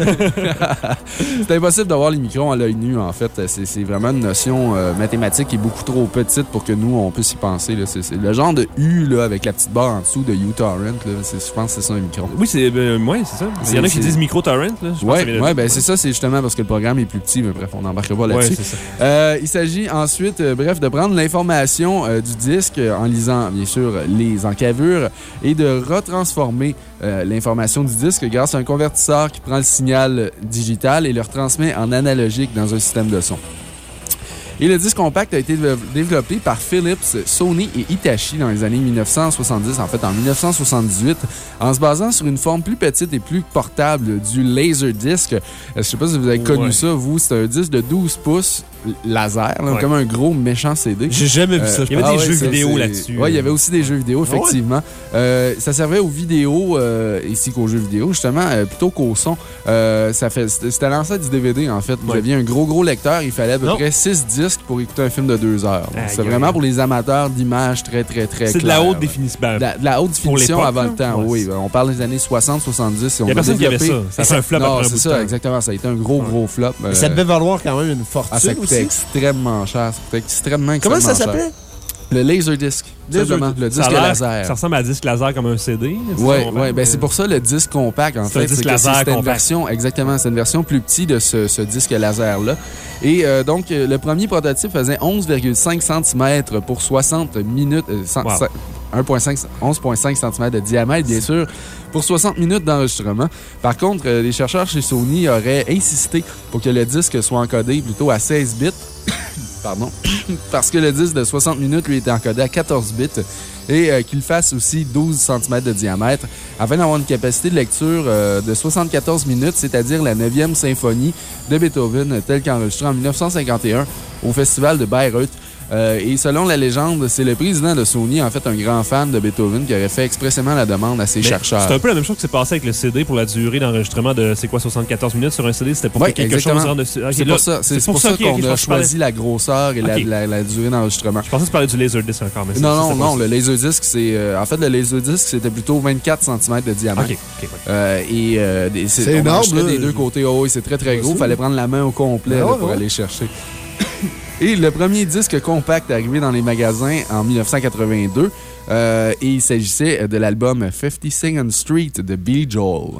C'est impossible d'avoir les microns à l'œil nu, en fait. C'est, c'est vraiment une notion euh, mathématique qui est beaucoup trop petite pour que nous, on puisse y penser. Là. C'est, c'est le genre de U, là, avec la petite barre en dessous de uTorrent, là, c'est, je pense que c'est ça un micron. Oui, c'est, euh, ouais, c'est ça. Il y en a qui disent micro-torrent. Oui, ouais, ben c'est ça, c'est justement parce que le programme est plus petit, mais bref, on n'embarquera pas là-dessus. Ouais, c'est ça. Euh, il s'agit ensuite, euh, bref, de prendre l'information euh, du disque euh, en lisant, bien sûr, les encavures et de retransformer euh, l'information du disque grâce à un convertisseur qui prend le signal digital et le retransmet en analogique dans un système de son. Et le disque compact a été développé par Philips, Sony et Hitachi dans les années mille neuf cent soixante-dix, en fait en mille neuf cent soixante-dix-huit, en se basant sur une forme plus petite et plus portable du Laserdisc. Je ne sais pas si vous avez connu ouais. ça, vous. C'est un disque de douze pouces laser, là, ouais. comme un gros méchant C D. J'ai jamais vu ça. Euh, il y avait ah des ouais, jeux ça, vidéo c'est... là-dessus. Oui, il y avait aussi des jeux vidéo, effectivement. Ah ouais? euh, ça servait aux vidéos, euh, ici qu'aux jeux vidéo, justement, euh, plutôt qu'au son. Euh, ça fait, c'était l'ancêtre du D V D, en fait. Vous ouais. aviez un gros, gros lecteur. Il fallait à peu non. près six disques pour écouter un film de deux heures. Ah, c'est vraiment pour les amateurs d'images très, très, très c'est claires. C'est de la haute définition. De la, de la haute définition avant le temps, ouais, oui. On parle des années soixante soixante-dix. Il n'y a personne qui avait ça. Ça fait un flop non, après un c'est bout ça, de temps. Exactement. Ça a été un gros, ouais. gros flop. Euh... Ça devait valoir quand même une fortune. Ah, ça coûtait aussi. extrêmement cher. Ça coûtait extrêmement, extrêmement Comment ça cher. s'appelait? Le Laserdisc. Simplement, le disque ça laser. Ça ressemble à un disque laser comme un C D. Oui, ouais, ben c'est pour ça le disque compact, en c'est fait. Un disque c'est laser c'est compact. Une version, exactement, c'est une version plus petite de ce, ce disque laser-là. Et euh, donc, le premier prototype faisait onze virgule cinq centimètres pour soixante minutes. Euh, cent, wow. onze virgule cinq centimètres de diamètre, bien sûr, pour soixante minutes d'enregistrement. Par contre, euh, les chercheurs chez Sony auraient insisté pour que le disque soit encodé plutôt à seize bits. Pardon. Parce que le disque de soixante minutes, lui, était encodé à quatorze bits et euh, qu'il fasse aussi douze centimètres de diamètre afin d'avoir une capacité de lecture euh, de soixante-quatorze minutes, c'est-à-dire la neuvième symphonie de Beethoven, telle qu'enregistrée en mille neuf cent cinquante et un au Festival de Bayreuth. Euh, et selon la légende, c'est le président de Sony, en fait, un grand fan de Beethoven, qui aurait fait expressément la demande à ses Mais chercheurs. C'est un peu la même chose qui s'est passé avec le C D pour la durée d'enregistrement de, c'est quoi, soixante-quatorze minutes sur un C D? C'était pour ouais, quelque exactement. chose... De... Okay, c'est, là, pour ça, c'est, c'est pour, pour ça, ça qu'on okay, a choisi la grosseur et okay. la, la, la durée d'enregistrement. Je pensais que tu parlais du Laserdisc encore, mais c'est, Non, ça, non, non, le Laserdisc, c'est... Euh, en fait, le Laserdisc, c'était plutôt vingt-quatre centimètres de diamètre. OK, OK, ouais. euh, Et euh, c'est, c'est énorme, là. des deux côtés. Oh, oui, c'est très, très gros. Il fallait prendre la main au complet là, pour aller chercher. Et le premier disque compact est arrivé dans les magasins en mille neuf cent quatre-vingt-deux euh, et il s'agissait de l'album fifty-second Street de Billy Joel.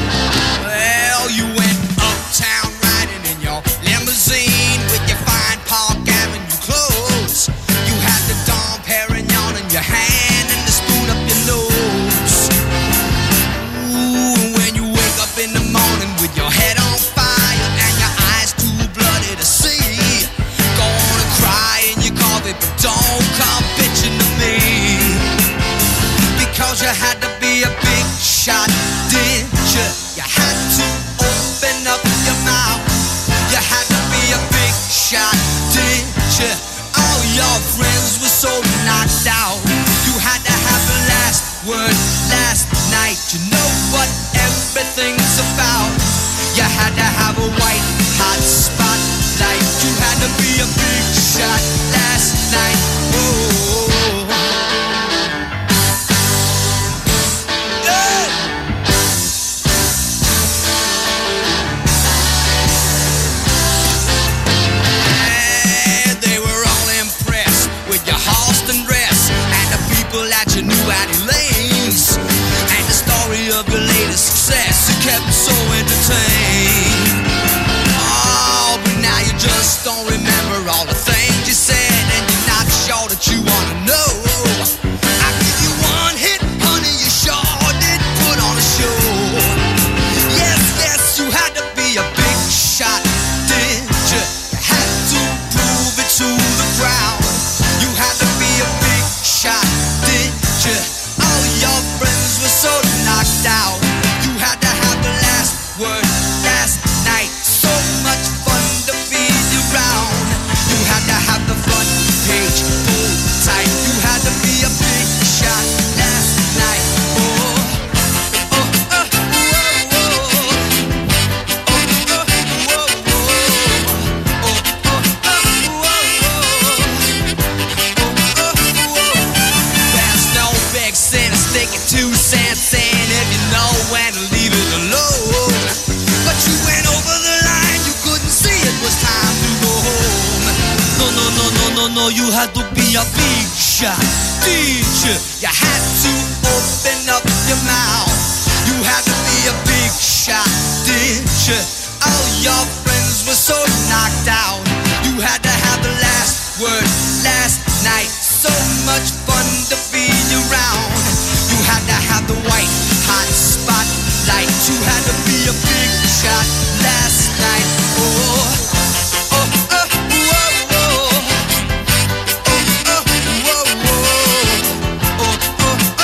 Well, you went uptown riding in your limousine with your fine don't remember all the things you said, and you're not sure that you wanna know. I give you one hit, honey, you sure did put on a show. Yes, yes, you had to be a big shot, did you? You had to prove it to the crowd. You had to be a big shot, did you? All your friends were so knocked out. You had to have the last word last night. So much fun to be around. You had to have the front page pulled tight. You had to be a big shot last night. Oh, oh, oh, oh, oh, oh, oh, there's no big sin in sticking two cents in if you know when to leave it alone. But you went over the line, you couldn't see it was time to go home. No, no, no, no, no, no, you had to be a big shot, did you? You had to open up your mouth. You had to be a big shot, did you? All your friends were so knocked out. You had to have the last word last night. So much fun to be around. You had to have the white hot spotlight. You had to be a big shot last night. Oh, oh, oh, oh, oh, oh, oh, oh, oh, oh,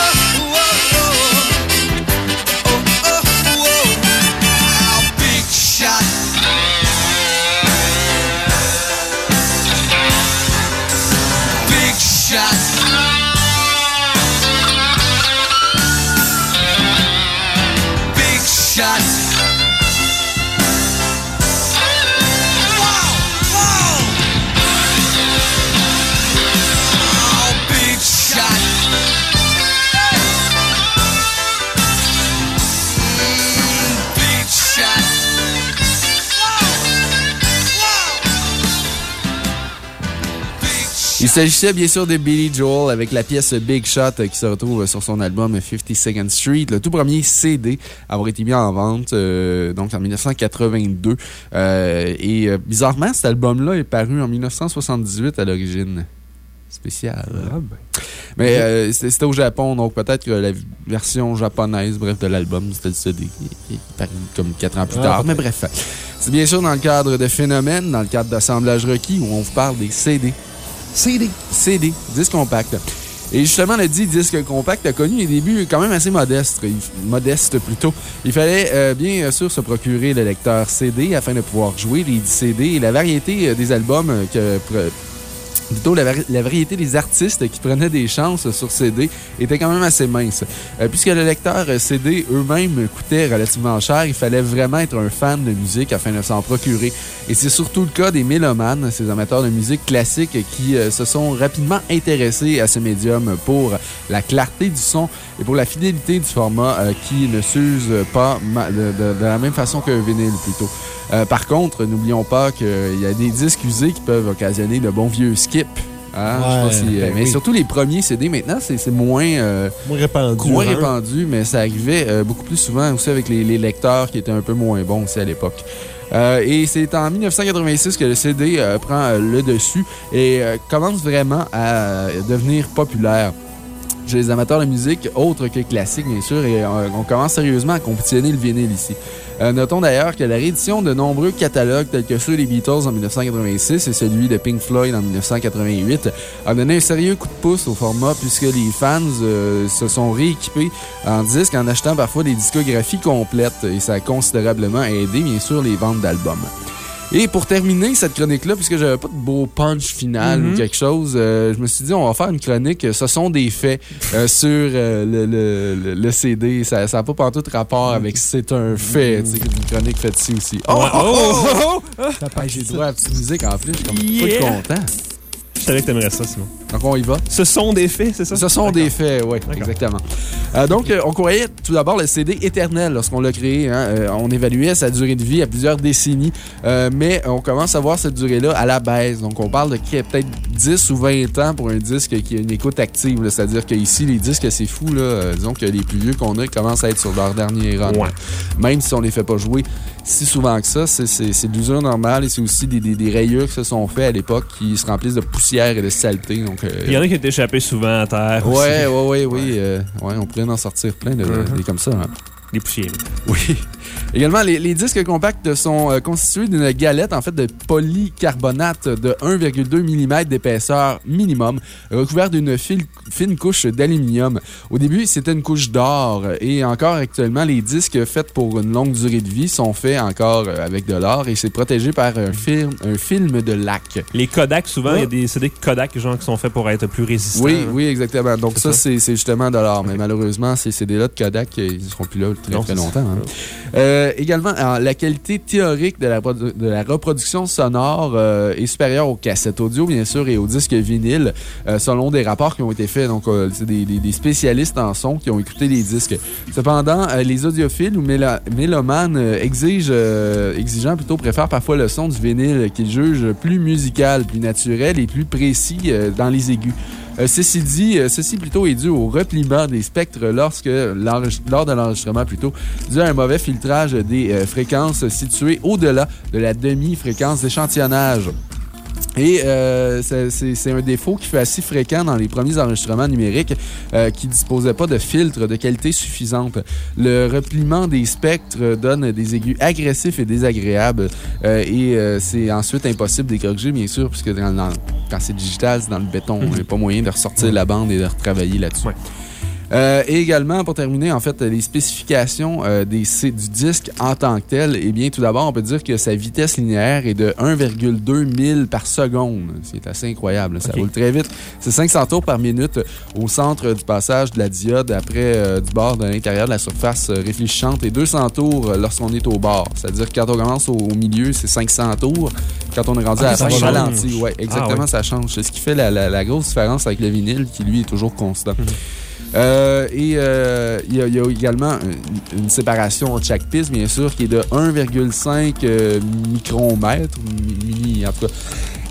oh, oh, big shot. Big shot. Big shot. Wow, wow. Oh, big shot. Mm, big shot. Wow, wow. Big shot. Il s'agissait bien sûr de Billy Joel avec la pièce Big Shot euh, qui se retrouve sur son album fifty-second Street, le tout premier C D à avoir été mis en vente euh, donc en dix-neuf cent quatre-vingt-deux. Euh, et euh, bizarrement, cet album-là est paru en dix-neuf cent soixante-dix-huit à l'origine. Spécial. Ah ben. Mais euh, c'était c'était au Japon, donc peut-être que la version japonaise, bref, de l'album, c'était le C D qui, qui est paru comme quatre ans plus Ah, tard. peut-être. Mais bref, c'est bien sûr dans le cadre de Phénomène, dans le cadre d'Assemblage requis, où on vous parle des C D. C D. C D, disque compact. Et justement, le dit disque compact a connu des débuts quand même assez modestes, modestes plutôt. Il fallait euh, bien sûr se procurer le lecteur C D afin de pouvoir jouer les C D et la variété euh, des albums euh, que... Plutôt, la, vari la variété des artistes qui prenaient des chances sur C D était quand même assez mince. Euh, puisque le lecteur C D eux-mêmes coûtait relativement cher, il fallait vraiment être un fan de musique afin de s'en procurer. Et c'est surtout le cas des mélomanes, ces amateurs de musique classique qui euh, se sont rapidement intéressés à ce médium pour la clarté du son et pour la fidélité du format euh, qui ne s'use pas de, de, de la même façon qu'un vinyle plutôt. Euh, par contre, n'oublions pas qu'il y a des disques usés qui peuvent occasionner de bons vieux skips. Hein? Ouais, Je pense que, ben mais oui. surtout les premiers C D, maintenant, c'est moins, euh, moins répandu. moins hein? répandu, mais ça arrivait euh, beaucoup plus souvent aussi avec les, les lecteurs qui étaient un peu moins bons aussi à l'époque. Euh, et c'est en dix-neuf cent quatre-vingt-six que le C D euh, prend euh, le dessus et euh, commence vraiment à euh, devenir populaire chez les amateurs de musique, autres que classique, bien sûr, et euh, on commence sérieusement à compétitionner le vinyle ici. Euh, notons d'ailleurs que la réédition de nombreux catalogues tels que ceux des Beatles en dix-neuf cent quatre-vingt-six et celui de Pink Floyd en dix-neuf cent quatre-vingt-huit a donné un sérieux coup de pouce au format puisque les fans euh, se sont rééquipés en disques en achetant parfois des discographies complètes et ça a considérablement aidé, bien sûr, les ventes d'albums. Et pour terminer cette chronique-là, puisque j'avais pas de beau punch final Mm-hmm. ou quelque chose, euh, je me suis dit, on va faire une chronique. Ce sont des faits euh, sur euh, le, le, le, le C D. Ça n'a pas pantoute rapport avec c'est un fait. Tu sais, une chronique faite ici aussi. Oh, Ouais. oh, oh, oh, oh, J'ai droit à la petite musique en plus. Je suis comme Yeah. full content. Je savais que t'aimerais ça, Simon. Donc, on y va. Ce sont des faits, c'est ça? Ce sont des faits, oui, exactement. Euh, donc, euh, on croyait tout d'abord le C D éternel lorsqu'on l'a créé. Hein. Euh, on évaluait sa durée de vie à plusieurs décennies, euh, mais on commence à voir cette durée-là à la baisse. Donc, on parle de peut-être dix ou vingt ans pour un disque qui a une écoute active. Là. C'est-à-dire qu'ici, les disques, c'est fou. Là. Euh, disons que les plus vieux qu'on a commencent à être sur leur dernier run. Ouais. Même si on les fait pas jouer si souvent que ça, c'est, c'est, c'est de l'usure normale et c'est aussi des, des, des rayures qui se sont faites à l'époque qui se remplissent de poussière et de saleté. Donc, euh, il y en a qui ont échappé souvent à terre. Ouais, ouais, ouais, oui. Euh, ouais, on pourrait en sortir plein de, Mm-hmm. des comme ça. Hein. Les poussières. Oui. Également, les, les disques compacts sont euh, constitués d'une galette en fait de polycarbonate de un virgule deux millimètres d'épaisseur minimum, recouvert d'une file, fine couche d'aluminium. Au début, c'était une couche d'or et encore actuellement, les disques faits pour une longue durée de vie sont faits encore avec de l'or et c'est protégé par un film, un film de lac. Les Kodak, souvent, il ouais. y a des C D Kodak genre, qui sont faits pour être plus résistants. Oui, hein. oui, exactement. Donc c'est ça, ça. C'est, c'est justement de l'or. Mais malheureusement, ces C D-là de Kodak, ils ne seront plus là très, non, très longtemps. Hein. Euh, également, alors, la qualité théorique de la, produ- de la reproduction sonore euh, est supérieure aux cassettes audio, bien sûr, et aux disques vinyles, euh, selon des rapports qui ont été faits. Donc, euh, c'est des, des, des spécialistes en son qui ont écouté les disques. Cependant, euh, les audiophiles ou mélo- mélomanes euh, exigent, euh, exigeants plutôt, préfèrent parfois le son du vinyle qu'ils jugent plus musical, plus naturel et plus précis euh, dans les aigus. Euh, ceci dit, euh, ceci plutôt est dû au repliement des spectres lorsque, lors de l'enregistrement plutôt, dû à un mauvais filtrage des euh, fréquences situées au-delà de la demi-fréquence d'échantillonnage. Et euh, c'est, c'est, c'est un défaut qui fait assez fréquent dans les premiers enregistrements numériques euh, qui ne disposaient pas de filtres de qualité suffisante. Le repliement des spectres donne des aigus agressifs et désagréables euh, et euh, c'est ensuite impossible de les corriger, bien sûr, puisque dans, dans, quand c'est digital, c'est dans le béton. Il n'y a pas moyen de ressortir la bande et de retravailler là-dessus. Ouais. Euh, et également, pour terminer, en fait, les spécifications euh, des, du disque en tant que tel, eh bien, tout d'abord, on peut dire que sa vitesse linéaire est de un virgule deux mille par seconde. C'est assez incroyable. Ça okay. roule très vite. C'est cinq cents tours par minute au centre du passage de la diode après euh, du bord de l'intérieur de la surface euh, réfléchissante et deux cents tours lorsqu'on est au bord. C'est-à-dire que quand on commence au, au milieu, c'est cinq cents tours. Quand on est rendu ah, à la fin, il ralentit. Ouais, exactement, ah, ouais. Ça change. C'est ce qui fait la, la, la grosse différence avec le vinyle qui, lui, est toujours constant. Mm-hmm. Euh, et il euh, y, y a également une, une séparation entre chaque piste, bien sûr, qui est de un virgule cinq euh, micromètres, mini, en tout cas.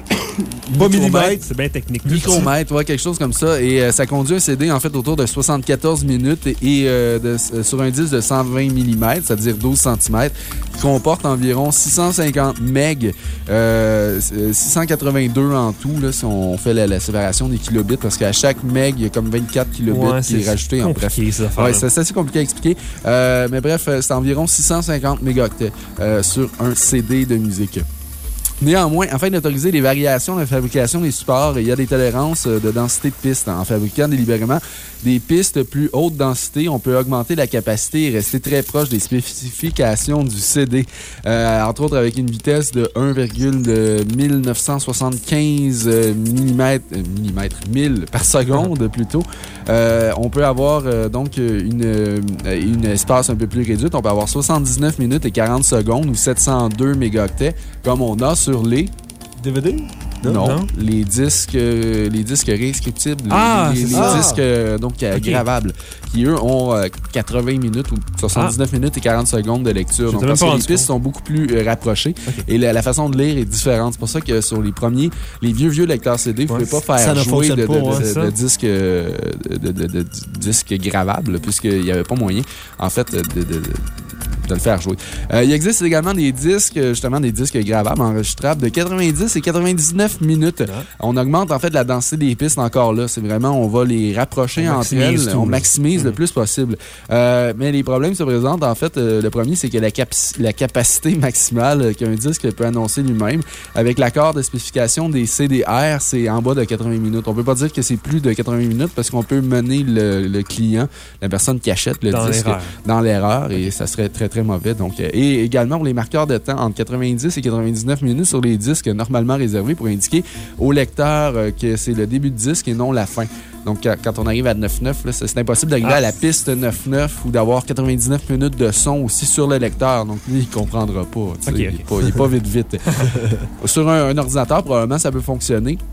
Pas millimètre, c'est bien technique. Micromètre, ouais, quelque chose comme ça. Et euh, ça conduit un C D, en fait, autour de soixante-quatorze minutes et euh, de, euh, sur un disque de cent vingt millimètres, c'est-à-dire douze centimètres, qui comporte environ six cent cinquante mégas, euh, six cent quatre-vingt-deux en tout, là, si on fait la, la séparation des kilobits, parce qu'à chaque meg, il y a comme vingt-quatre kilobits ouais, qui est rajouté. En bref. Ça, ouais, c'est, c'est assez compliqué à expliquer. Euh, mais bref, c'est environ six cent cinquante mégaoctets euh, sur un C D de musique. Néanmoins, afin d'autoriser les variations de la fabrication des supports, il y a des tolérances de densité de pistes. En fabriquant délibérément des pistes plus haute densité, on peut augmenter la capacité et rester très proche des spécifications du C D. Euh, entre autres, avec une vitesse de un virgule mille neuf cent soixante-quinze millimètres, euh, millimètres, mille par seconde plutôt. Euh, on peut avoir euh, donc une, une espace un peu plus réduite. On peut avoir soixante-dix-neuf minutes et quarante secondes ou sept cent deux mégaoctets, comme on a sur les D V D? Non, non. non. Les disques euh, les disques réinscriptibles, ah, les, les, les disques euh, donc okay. gravables, qui eux ont euh, quatre-vingts minutes ou soixante-dix-neuf ah. minutes et quarante secondes de lecture. Donc, parce que les pistes compte. sont beaucoup plus euh, rapprochées okay. et la, la façon de lire est différente. C'est pour ça que sur les premiers, les vieux vieux lecteurs C D, vous ne ouais. pouvez pas faire jouer de, de, pas, de, ouais, de, de disques euh, de, de, de, de disques gravables, puisqu'il n'y avait pas moyen, en fait, de, de, de de le faire jouer. Euh, il existe également des disques, justement des disques gravables, enregistrables de quatre-vingt-dix et quatre-vingt-dix-neuf minutes. Ouais. On augmente en fait la densité des pistes encore là. C'est vraiment, on va les rapprocher on entre elles. Tout, on maximise mmh. le plus possible. Euh, mais les problèmes se présentent en fait. Euh, le premier, c'est que la, cap- la capacité maximale qu'un disque peut annoncer lui-même, avec l'accord de spécification des C D R, c'est en bas de quatre-vingts minutes. On peut pas dire que c'est plus de quatre-vingts minutes parce qu'on peut mener le, le client, la personne qui achète le dans disque, l'erreur. dans l'erreur et okay. ça serait très très mauvais. Donc, et également pour les marqueurs de temps entre quatre-vingt-dix et quatre-vingt-dix-neuf minutes sur les disques normalement réservés pour indiquer au lecteur que c'est le début du disque et non la fin. Donc, quand on arrive à neuf neuf, là, c'est impossible d'arriver ah. à la piste neuf neuf ou d'avoir quatre-vingt-dix-neuf minutes de son aussi sur le lecteur. Donc, lui, il ne comprendra pas. Okay, okay. Il n'est pas, pas vite vite. Sur un, un ordinateur, probablement, ça peut fonctionner.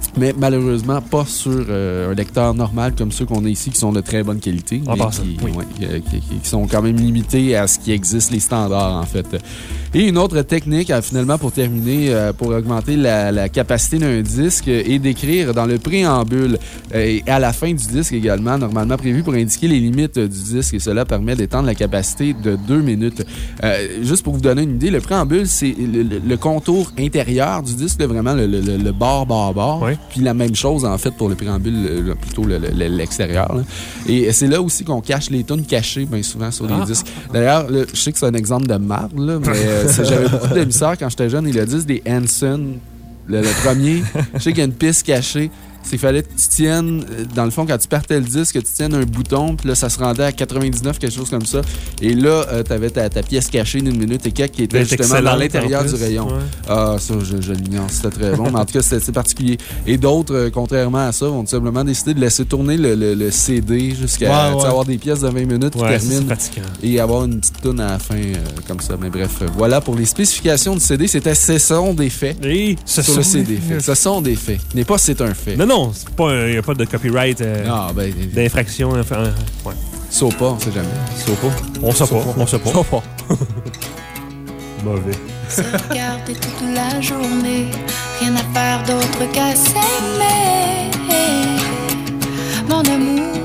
Mais malheureusement, pas sur euh, un lecteur normal comme ceux qu'on a ici qui sont de très bonne qualité. En mais passant, qui, oui. ouais, qui, qui- qui sont quand même limités à ce qui existe, les standards en fait. Et une autre technique, euh, finalement, pour terminer, euh, pour augmenter la, la capacité d'un disque, euh, est d'écrire dans le préambule euh, et à la fin du disque également, normalement prévu pour indiquer les limites euh, du disque. Et cela permet d'étendre la capacité de deux minutes. Euh, juste pour vous donner une idée, le préambule, c'est le, le- le contour intérieur du disque, là, vraiment le, le, le, le bord, bord, bord. Oui. Puis la même chose, en fait, pour le préambule, le- plutôt le- le- l'extérieur. là. Et c'est là aussi qu'on cache les tunes cachées, bien souvent, sur les Ah. disques. D'ailleurs, là, je sais que c'est un exemple de marde, là, mais euh, c'est- j'avais beaucoup d'émissaires quand j'étais jeune. Et le disque des Hanson, le, le premier, je sais qu'il y a une piste cachée. C'est qu'il fallait que tu tiennes, euh, dans le fond, quand tu partais le disque, que tu tiennes un bouton, puis là, ça se rendait à quatre-vingt-dix-neuf, quelque chose comme ça. Et là, euh, tu avais ta, ta pièce cachée d'une minute et quelques qui était Elle est justement dans excellente, l'intérieur en du plus. rayon. Ouais. Ah, ça, je, je l'ignore, c'était très bon. Mais en tout cas, c'était c'était particulier. Et d'autres, euh, contrairement à ça, vont tout simplement décider de laisser tourner le, le- le C D jusqu'à Ouais, tu sais, ouais. avoir des pièces de vingt minutes qui Ouais, c'est terminent fatigant. et avoir une petite toune à la fin euh, comme ça. Mais bref, euh, voilà pour les spécifications du C D. C'était ce sont des faits. Et ce Sur sont le C D. des- Fait. Ce sont des faits. N'est pas c'est un fait. Non, non, il n'y a pas de copyright, euh, Ah, ben, d'infraction. Enfin, euh, ouais. saut pas, on sait jamais. Saut pas. On sait pas, on sait pas. Saut pas. Mauvais. Se regarder toute la journée, rien à faire d'autre qu'à s'aimer. Mon amour,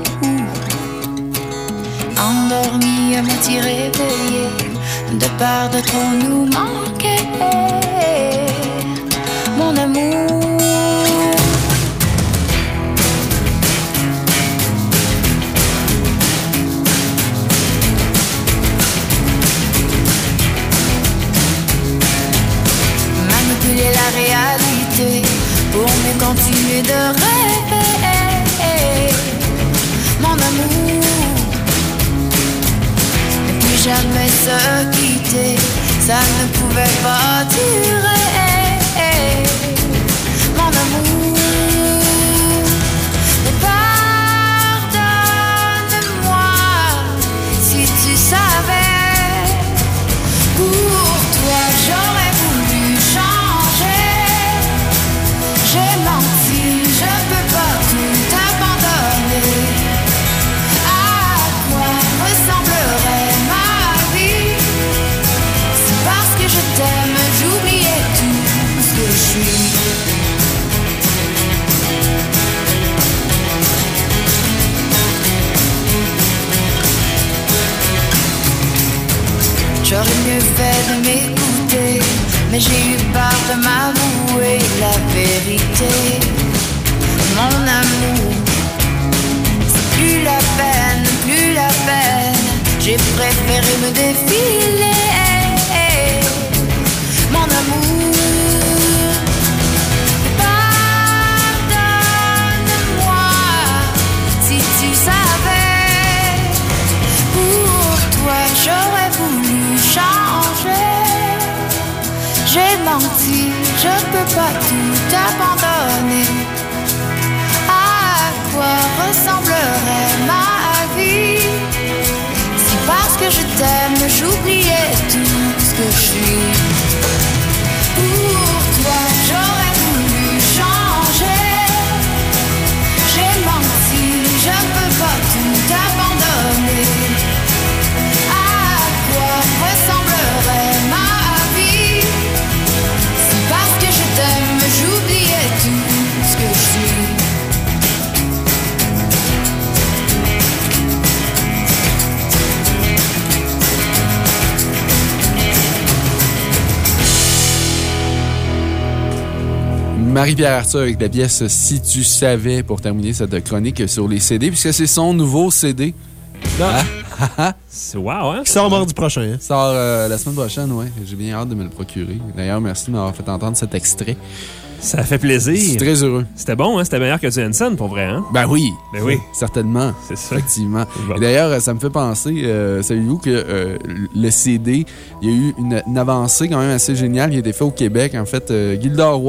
endormi à moitié réveillé, de peur de trop nous manquer. Mon amour. Manipuler la réalité pour mieux continuer de rêver. Mon amour, ne plus jamais se quitter, ça ne pouvait pas durer. Mon amour, pardonne-moi si tu savais. Pour toi, j'aurais voulu changer. J'ai menti, je peux pas tout abandonner. À quoi ressemblerait ma vie si parce que je t'aime, j'oubliais tout ce que je suis. J'aurais mieux fait de m'écouter, mais j'ai eu peur de m'avouer la vérité. Mon amour, c'est plus la peine, plus la peine. J'ai préféré me défiler. Mon amour, pardonne-moi si tu savais. Pour toi, j'aurais voulu changer. J'ai menti, je peux pas tout abandonner. À quoi ressemblerait ma vie si parce que je t'aime, j'oubliais tout ce que je suis. Pour toi, j'aurais voulu changer. J'ai menti, je peux pas tout abandonner. À quoi ressemblerait ma vie si parce que je t'aime, j'oubliais tout ce que je suis. Marie-Pierre Arthur avec la pièce Si tu savais pour terminer cette chronique sur les C D, puisque c'est son nouveau C D. Ah. C'est wow, hein? Qui sort mardi prochain. Hein? Sort euh, la semaine prochaine, oui. J'ai bien hâte de me le procurer. D'ailleurs, merci de m'avoir fait entendre cet extrait. Ça fait plaisir. Je suis très heureux. C'était bon, hein? C'était meilleur que du Hanson, pour vrai, hein? Ben oui. Ben oui. Certainement. C'est ça. Effectivement. Bon. Et d'ailleurs, ça me fait penser, euh, savez-vous que euh, le C D, il y a eu une, une avancée quand même assez géniale qui a été faite au Québec. En fait, euh, Gildor Roy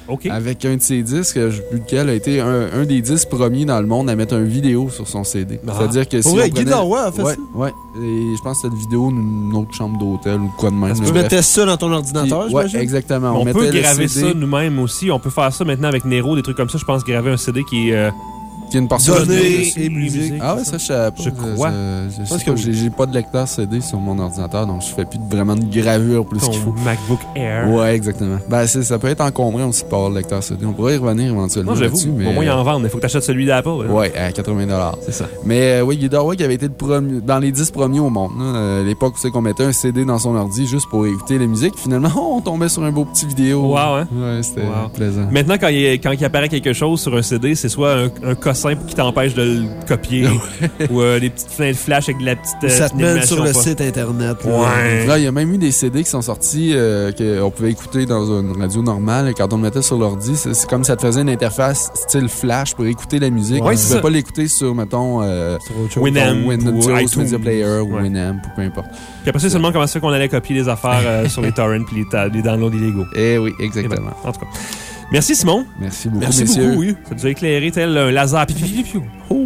OK. Avec un de ses disques, je sais plus lequel, a été un, un des dix premiers dans le monde à mettre une vidéo sur son C D. Ah. C'est-à-dire que si Pour on vrai, prenait... Guy Darrois a fait ouais, ça? Ouais. Et je pense que cette vidéo d'une autre chambre d'hôtel ou quoi de même. Tu Bref. mettais ça dans ton ordinateur, Puis, ouais, j'imagine? exactement. On, On, peut mettait le graver C D, ça nous-mêmes aussi. On peut faire ça maintenant avec Nero, des trucs comme ça. Je pense graver un C D qui est... euh, qui a une portion Données de et musique. Ah ouais, ça, je savais pas. Je crois. Je, je, je Parce sais que pas, oui. j'ai j'ai pas de lecteur C D sur mon ordinateur, donc je fais plus de- vraiment de gravure plus ton qu'il faut. MacBook Air. Ouais, exactement. Ben, c'est- ça peut être encombrant aussi de pas avoir le lecteur C D. On pourrait y revenir éventuellement Non, j'avoue. là-dessus, mais... Au moins, il en vendent. Il faut que tu achètes celui d'Apple. hein. Ouais, à quatre-vingts dollars. C'est ça. Mais euh, oui, Guy Darrois qui avait été le premier, dans les dix premiers au monde. là. Euh, l'époque où c'est qu'on mettait un C D dans son ordi juste pour écouter la musique. Finalement, on tombait sur un beau petit vidéo. Wow, hein? Ouais, c'était Wow. plaisant. Maintenant, quand il, quand il apparaît quelque chose sur un C D, c'est soit un, un cossin qui t'empêche de le copier ou euh, des petites fenêtres flash avec de la petite. Ou ça te petite mène animation, sur le pas. site Internet. là. Ouais. Là, il y a même eu des C D qui sont sortis euh, qu'on pouvait écouter dans une radio normale. Et quand on le mettait sur l'ordi, c'est c'est comme ça te faisait une interface style flash pour écouter la musique. Ouais, tu c'est pouvais ça. pas l'écouter sur, mettons, euh, Sur autre chose. Winamp Winamp, ou sur iTunes. Media Player ou Ouais. Winamp ou peu importe. Puis après ça, c'est seulement comment ça fait qu'on allait copier les affaires euh, sur les torrents puis les, ta- les downloads illégaux. Eh oui, Et ben, exactement. en tout cas. Merci, Simon. Merci beaucoup, Merci messieurs. beaucoup, oui. Ça nous a éclairé tel un laser. Pi, pi, pi, pi, pi.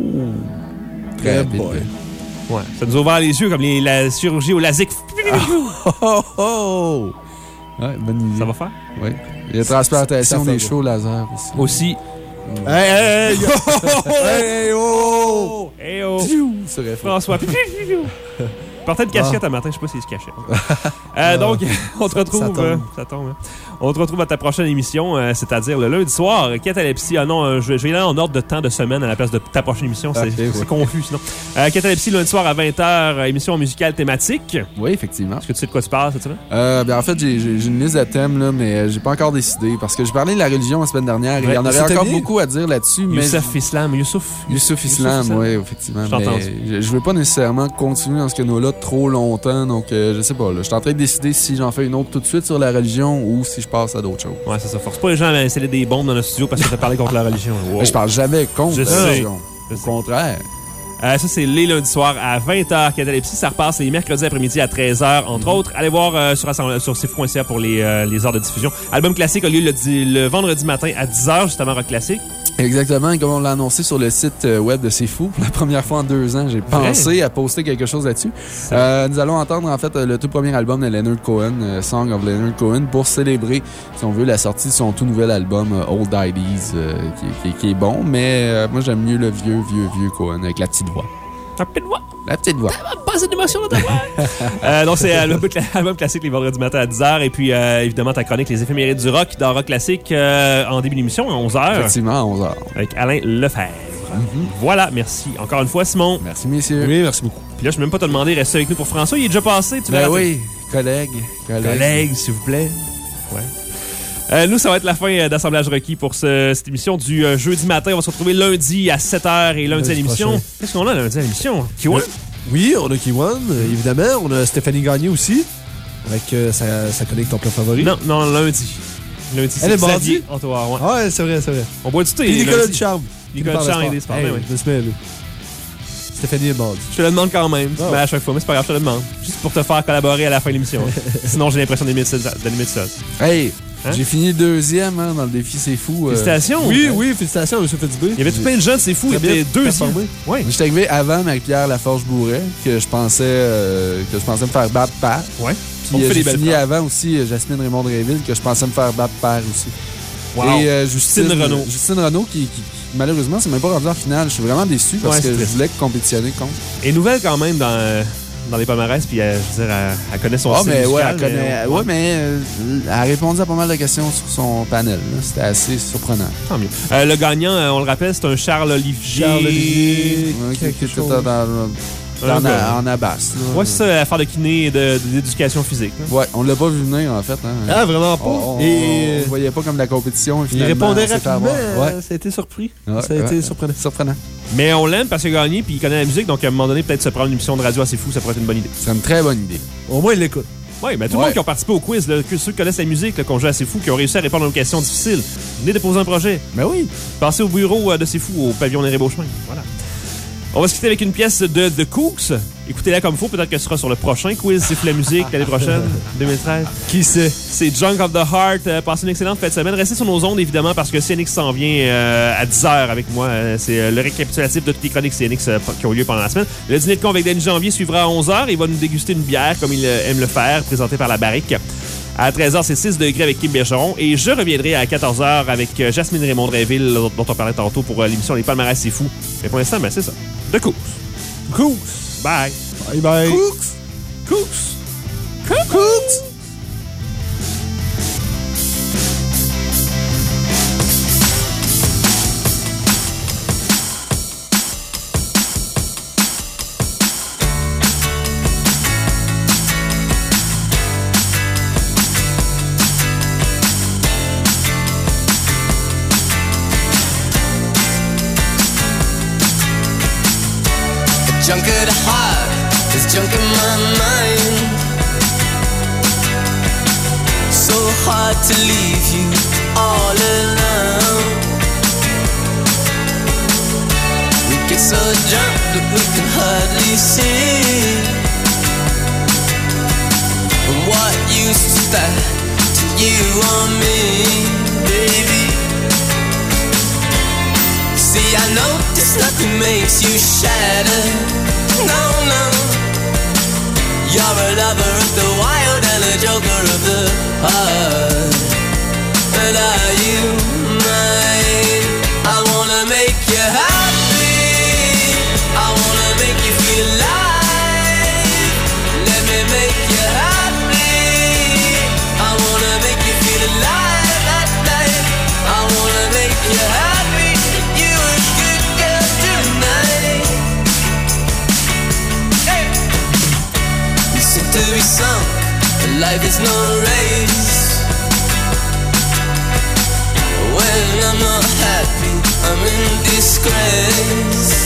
Très Eh rapide. boy. Ouais. Ça nous a ouvert les yeux comme les, la chirurgie au LASIK. Oh, oh, oh! Ouais, bonne idée. Ça va faire? Oui. Il y a la transplantation Ça fait des beau. cheveux au laser aussi. Aussi. Hey, hey, hey, hey, hey, oh! Eh oh! Ça aurait fait. François. Portait une casquette un matin, je sais pas s'il se cachait. Euh, donc, on te retrouve. Ça tombe. euh, ça tombe, hein. On te retrouve à ta prochaine émission, euh, c'est-à-dire le lundi soir. Catalepsie. Ah non, euh, je vais, je vais y aller en ordre de temps de semaine à la place de ta prochaine émission. C'est Ok, c'est ouais. confus sinon. Euh, Catalepsie, lundi soir à vingt heures, émission musicale thématique. Oui, effectivement. Est-ce que tu sais de quoi tu parles cette semaine? Euh, ben en fait, j'ai j'ai- j'ai une liste de thèmes, là, mais euh, j'ai pas encore décidé. Parce que j'ai parlé de la religion la semaine dernière et il y Ouais, en aurait c'était encore bien. beaucoup à dire là-dessus. Mais Youssef Islam. Youssouf. Youssouf Islam, Islam. oui, effectivement. J'ai Mais entendu. je, je veux pas nécessairement continuer dans ce canal-là trop longtemps. Donc, euh, je sais pas. là. Je suis en train de décider si j'en fais une autre tout de suite sur la religion ou si je passe à d'autres choses. Ouais, c'est ça. Force pas les gens à installer des bombes dans notre studio parce que t'as parlé contre la religion. Wow. Mais je parle jamais contre Je la sais. religion. Je Au sais. contraire. Euh, ça, c'est les lundis soirs à vingt heures. Catalepsie, ça repasse les mercredis après-midi à treize heures, entre autres. Allez voir euh, sur, Assemblée- sur c f point c a pour les, euh, les heures de diffusion. Album classique a lieu le, di- le vendredi matin à dix heures, juste avant Rock Classique. Exactement, et comme on l'a annoncé sur le site euh, web de C'est Fou, pour la première fois en deux ans, j'ai pensé à poster quelque chose là-dessus. Euh, nous allons entendre en fait euh, le tout premier album de Leonard Cohen, euh, Song of Leonard Cohen, pour célébrer, si on veut, la sortie de son tout nouvel album euh, Old Idies, euh, qui, qui- qui est bon, mais euh, moi j'aime mieux le vieux, vieux, vieux Cohen avec la petite voix. Un peu de voix. La petite voix. Pas assez d'émotion dans ta voix. euh, donc, c'est album, cla- album classique les vendredis matin à dix heures. Et puis, euh, évidemment, ta chronique Les éphémérides du rock dans Rock Classique euh, en début d'émission à onze heures. Effectivement, à onze heures. Avec Alain Lefebvre. Voilà, merci. Encore une fois, Simon. Merci, messieurs. Oui, merci beaucoup. Puis là, je ne vais même pas te demander, reste avec nous pour François. Il est déjà passé. Tu Ben l'as raté. oui, collègues, collègues. Collègues, s'il vous plaît. Ouais. Euh, nous, ça va être la fin euh, d'Assemblage requis pour ce- cette émission du euh, jeudi matin. On va se retrouver lundi à sept heures et lundi à Lundi l'émission. prochain. Qu'est-ce qu'on a lundi à l'émission? Kiwan? Oui, on a Kiwan, euh, évidemment. On a Stéphanie Gagné aussi, avec euh, sa, sa chronique Ton plat favori. Non, non, lundi. Lundi, Elle est Xavier mardi? Antoine, ouais. Ah ouais, c'est vrai, c'est vrai. On boit du thé. Puis Nicolas lundi. Ducharme. Nicolas Ducharme et des sports, ben oui. Je me suis mêlé. Stéphanie est mardi. Je te le demande quand même. Ah Mais ouais. à chaque fois, mais c'est pas grave, je te le demande. Juste pour te faire collaborer à la fin de l'émission. Sinon, j'ai l'impression d'animer ça. d'animer ça. Hey, Hein? j'ai fini le deuxième hein, dans le défi C'est Fou. euh. Félicitations. Oui, oui, félicitations à M. Fitzbé. Il y avait tout plein de gens, c'est fou. Il y Très avait bien deux performé. Oui. Je suis arrivé avant Marie-Pierre Laforge-Bourret, que je pensais euh, que je pensais me faire battre par. Ouais. On Puis euh, fait des j'ai belles fini phrases. avant aussi euh, Jasmine Raymond-Réville, que je pensais me faire battre par aussi. Wow. Et euh, Justine, Justine Renaud. Justine Renaud, qui, qui- qui, malheureusement, c'est même pas rendu en finale. Je suis vraiment déçu parce Ouais, que c'est je triste. voulais compétitionner contre. Et nouvelle quand même dans, euh, dans les palmarès, puis euh, je veux dire, elle, elle connaît son Ah, style mais ouais, musical, elle connaît. mais, Ouais, mais euh, elle a répondu à pas mal de questions sur son panel. là. C'était assez surprenant. Tant mieux. Euh, le gagnant, euh, on le rappelle, c'est un Charles Olivier. Charles Olivier. Ouais, qui quelque qui était chose. dans, dans- Un en, gars. en abasse. là. Ouais, c'est ça, l'affaire de kiné et de- d'éducation physique. là. Ouais, on l'a pas vu venir, en fait. Hein. Ah, vraiment pas. On, on, Et on voyait pas comme la compétition. et il finalement, répondait on s'est fait rapidement. avoir. Ouais. Ça a été surpris. Ouais, Ça a été ouais. surprenant. Surprenant. Mais on l'aime parce qu'il a gagné, puis il connaît la musique, donc à un moment donné, peut-être se prendre une émission de radio assez fou, ça pourrait être une bonne idée. C'est une très bonne idée. Au moins, il l'écoute. Oui, mais tout le Ouais. monde qui a participé au quiz, là, que ceux qui connaissent la musique, là, qu'on joue à C'est Fou, qui ont réussi à répondre à nos questions difficiles, venez déposer un projet. Mais oui. Passez au bureau euh, de C'est Fou, au pavillon des Beaux-Chemins. Voilà. On va se quitter avec une pièce de The Cooks. Écoutez-la comme il faut. Peut-être que ce sera sur le prochain quiz Siffle la musique l'année prochaine, deux mille treize. Qui sait? C'est Junk of the Heart. Euh, passez une excellente fête de semaine. Restez sur nos ondes, évidemment, parce que C N X s'en vient euh, à dix heures avec moi. Euh, c'est euh, le récapitulatif de toutes les chroniques C N X euh, qui ont lieu pendant la semaine. Le dîner de con avec Danny Janvier suivra à onze heures. Il va nous déguster une bière, comme il euh, aime le faire, présentée par la Barrique. À treize heures, c'est six degrés avec Kim Bergeron. Et je reviendrai à quatorze heures avec euh, Jasmine Raymond-Dreville, dont on parlait tantôt pour euh, l'émission Les Palmarès, c'est fou. Mais pour l'instant, ben, c'est ça. The Cooks. Cooks. Bye. Bye bye. Cooks. Cooks. Cooks. Cooks. Junk of the heart, there's junk in my mind. So hard to leave you all alone. We get so drunk that we can hardly see. And what use is that to you or me, baby? See, I notice nothing makes you shatter. No, no. You're a lover of the wild and a joker of the heart. But are you mine? I wanna make you happy. I wanna make you feel alive. Let me make you happy. I wanna make you feel alive at night. I wanna make you happy. You a good girl tonight. Hey. You seem to be sunk, but life is no race. When I'm not happy, I'm in disgrace.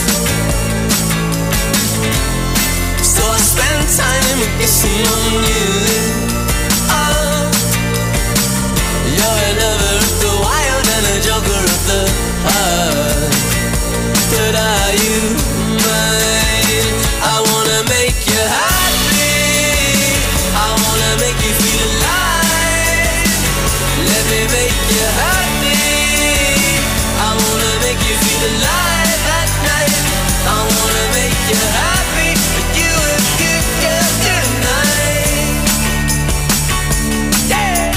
So I spend time kissing on you. Oh, you're a lover of the wild and a joker of the heart. But are you mine? I wanna make you happy. I wanna make you feel alive. Let me make you happy. I wanna make you feel alive at night. I wanna make you happy. But you a good girl tonight. Yeah.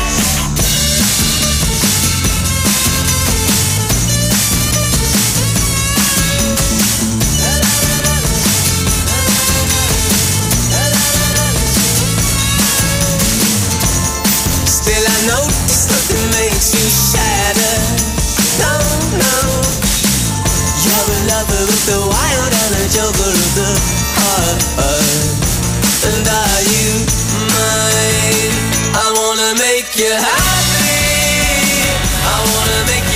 Still I notice nothing makes you shatter. No, no. You're a lover of the wild and a joker of the heart. And are you mine? I wanna make you happy. I wanna make you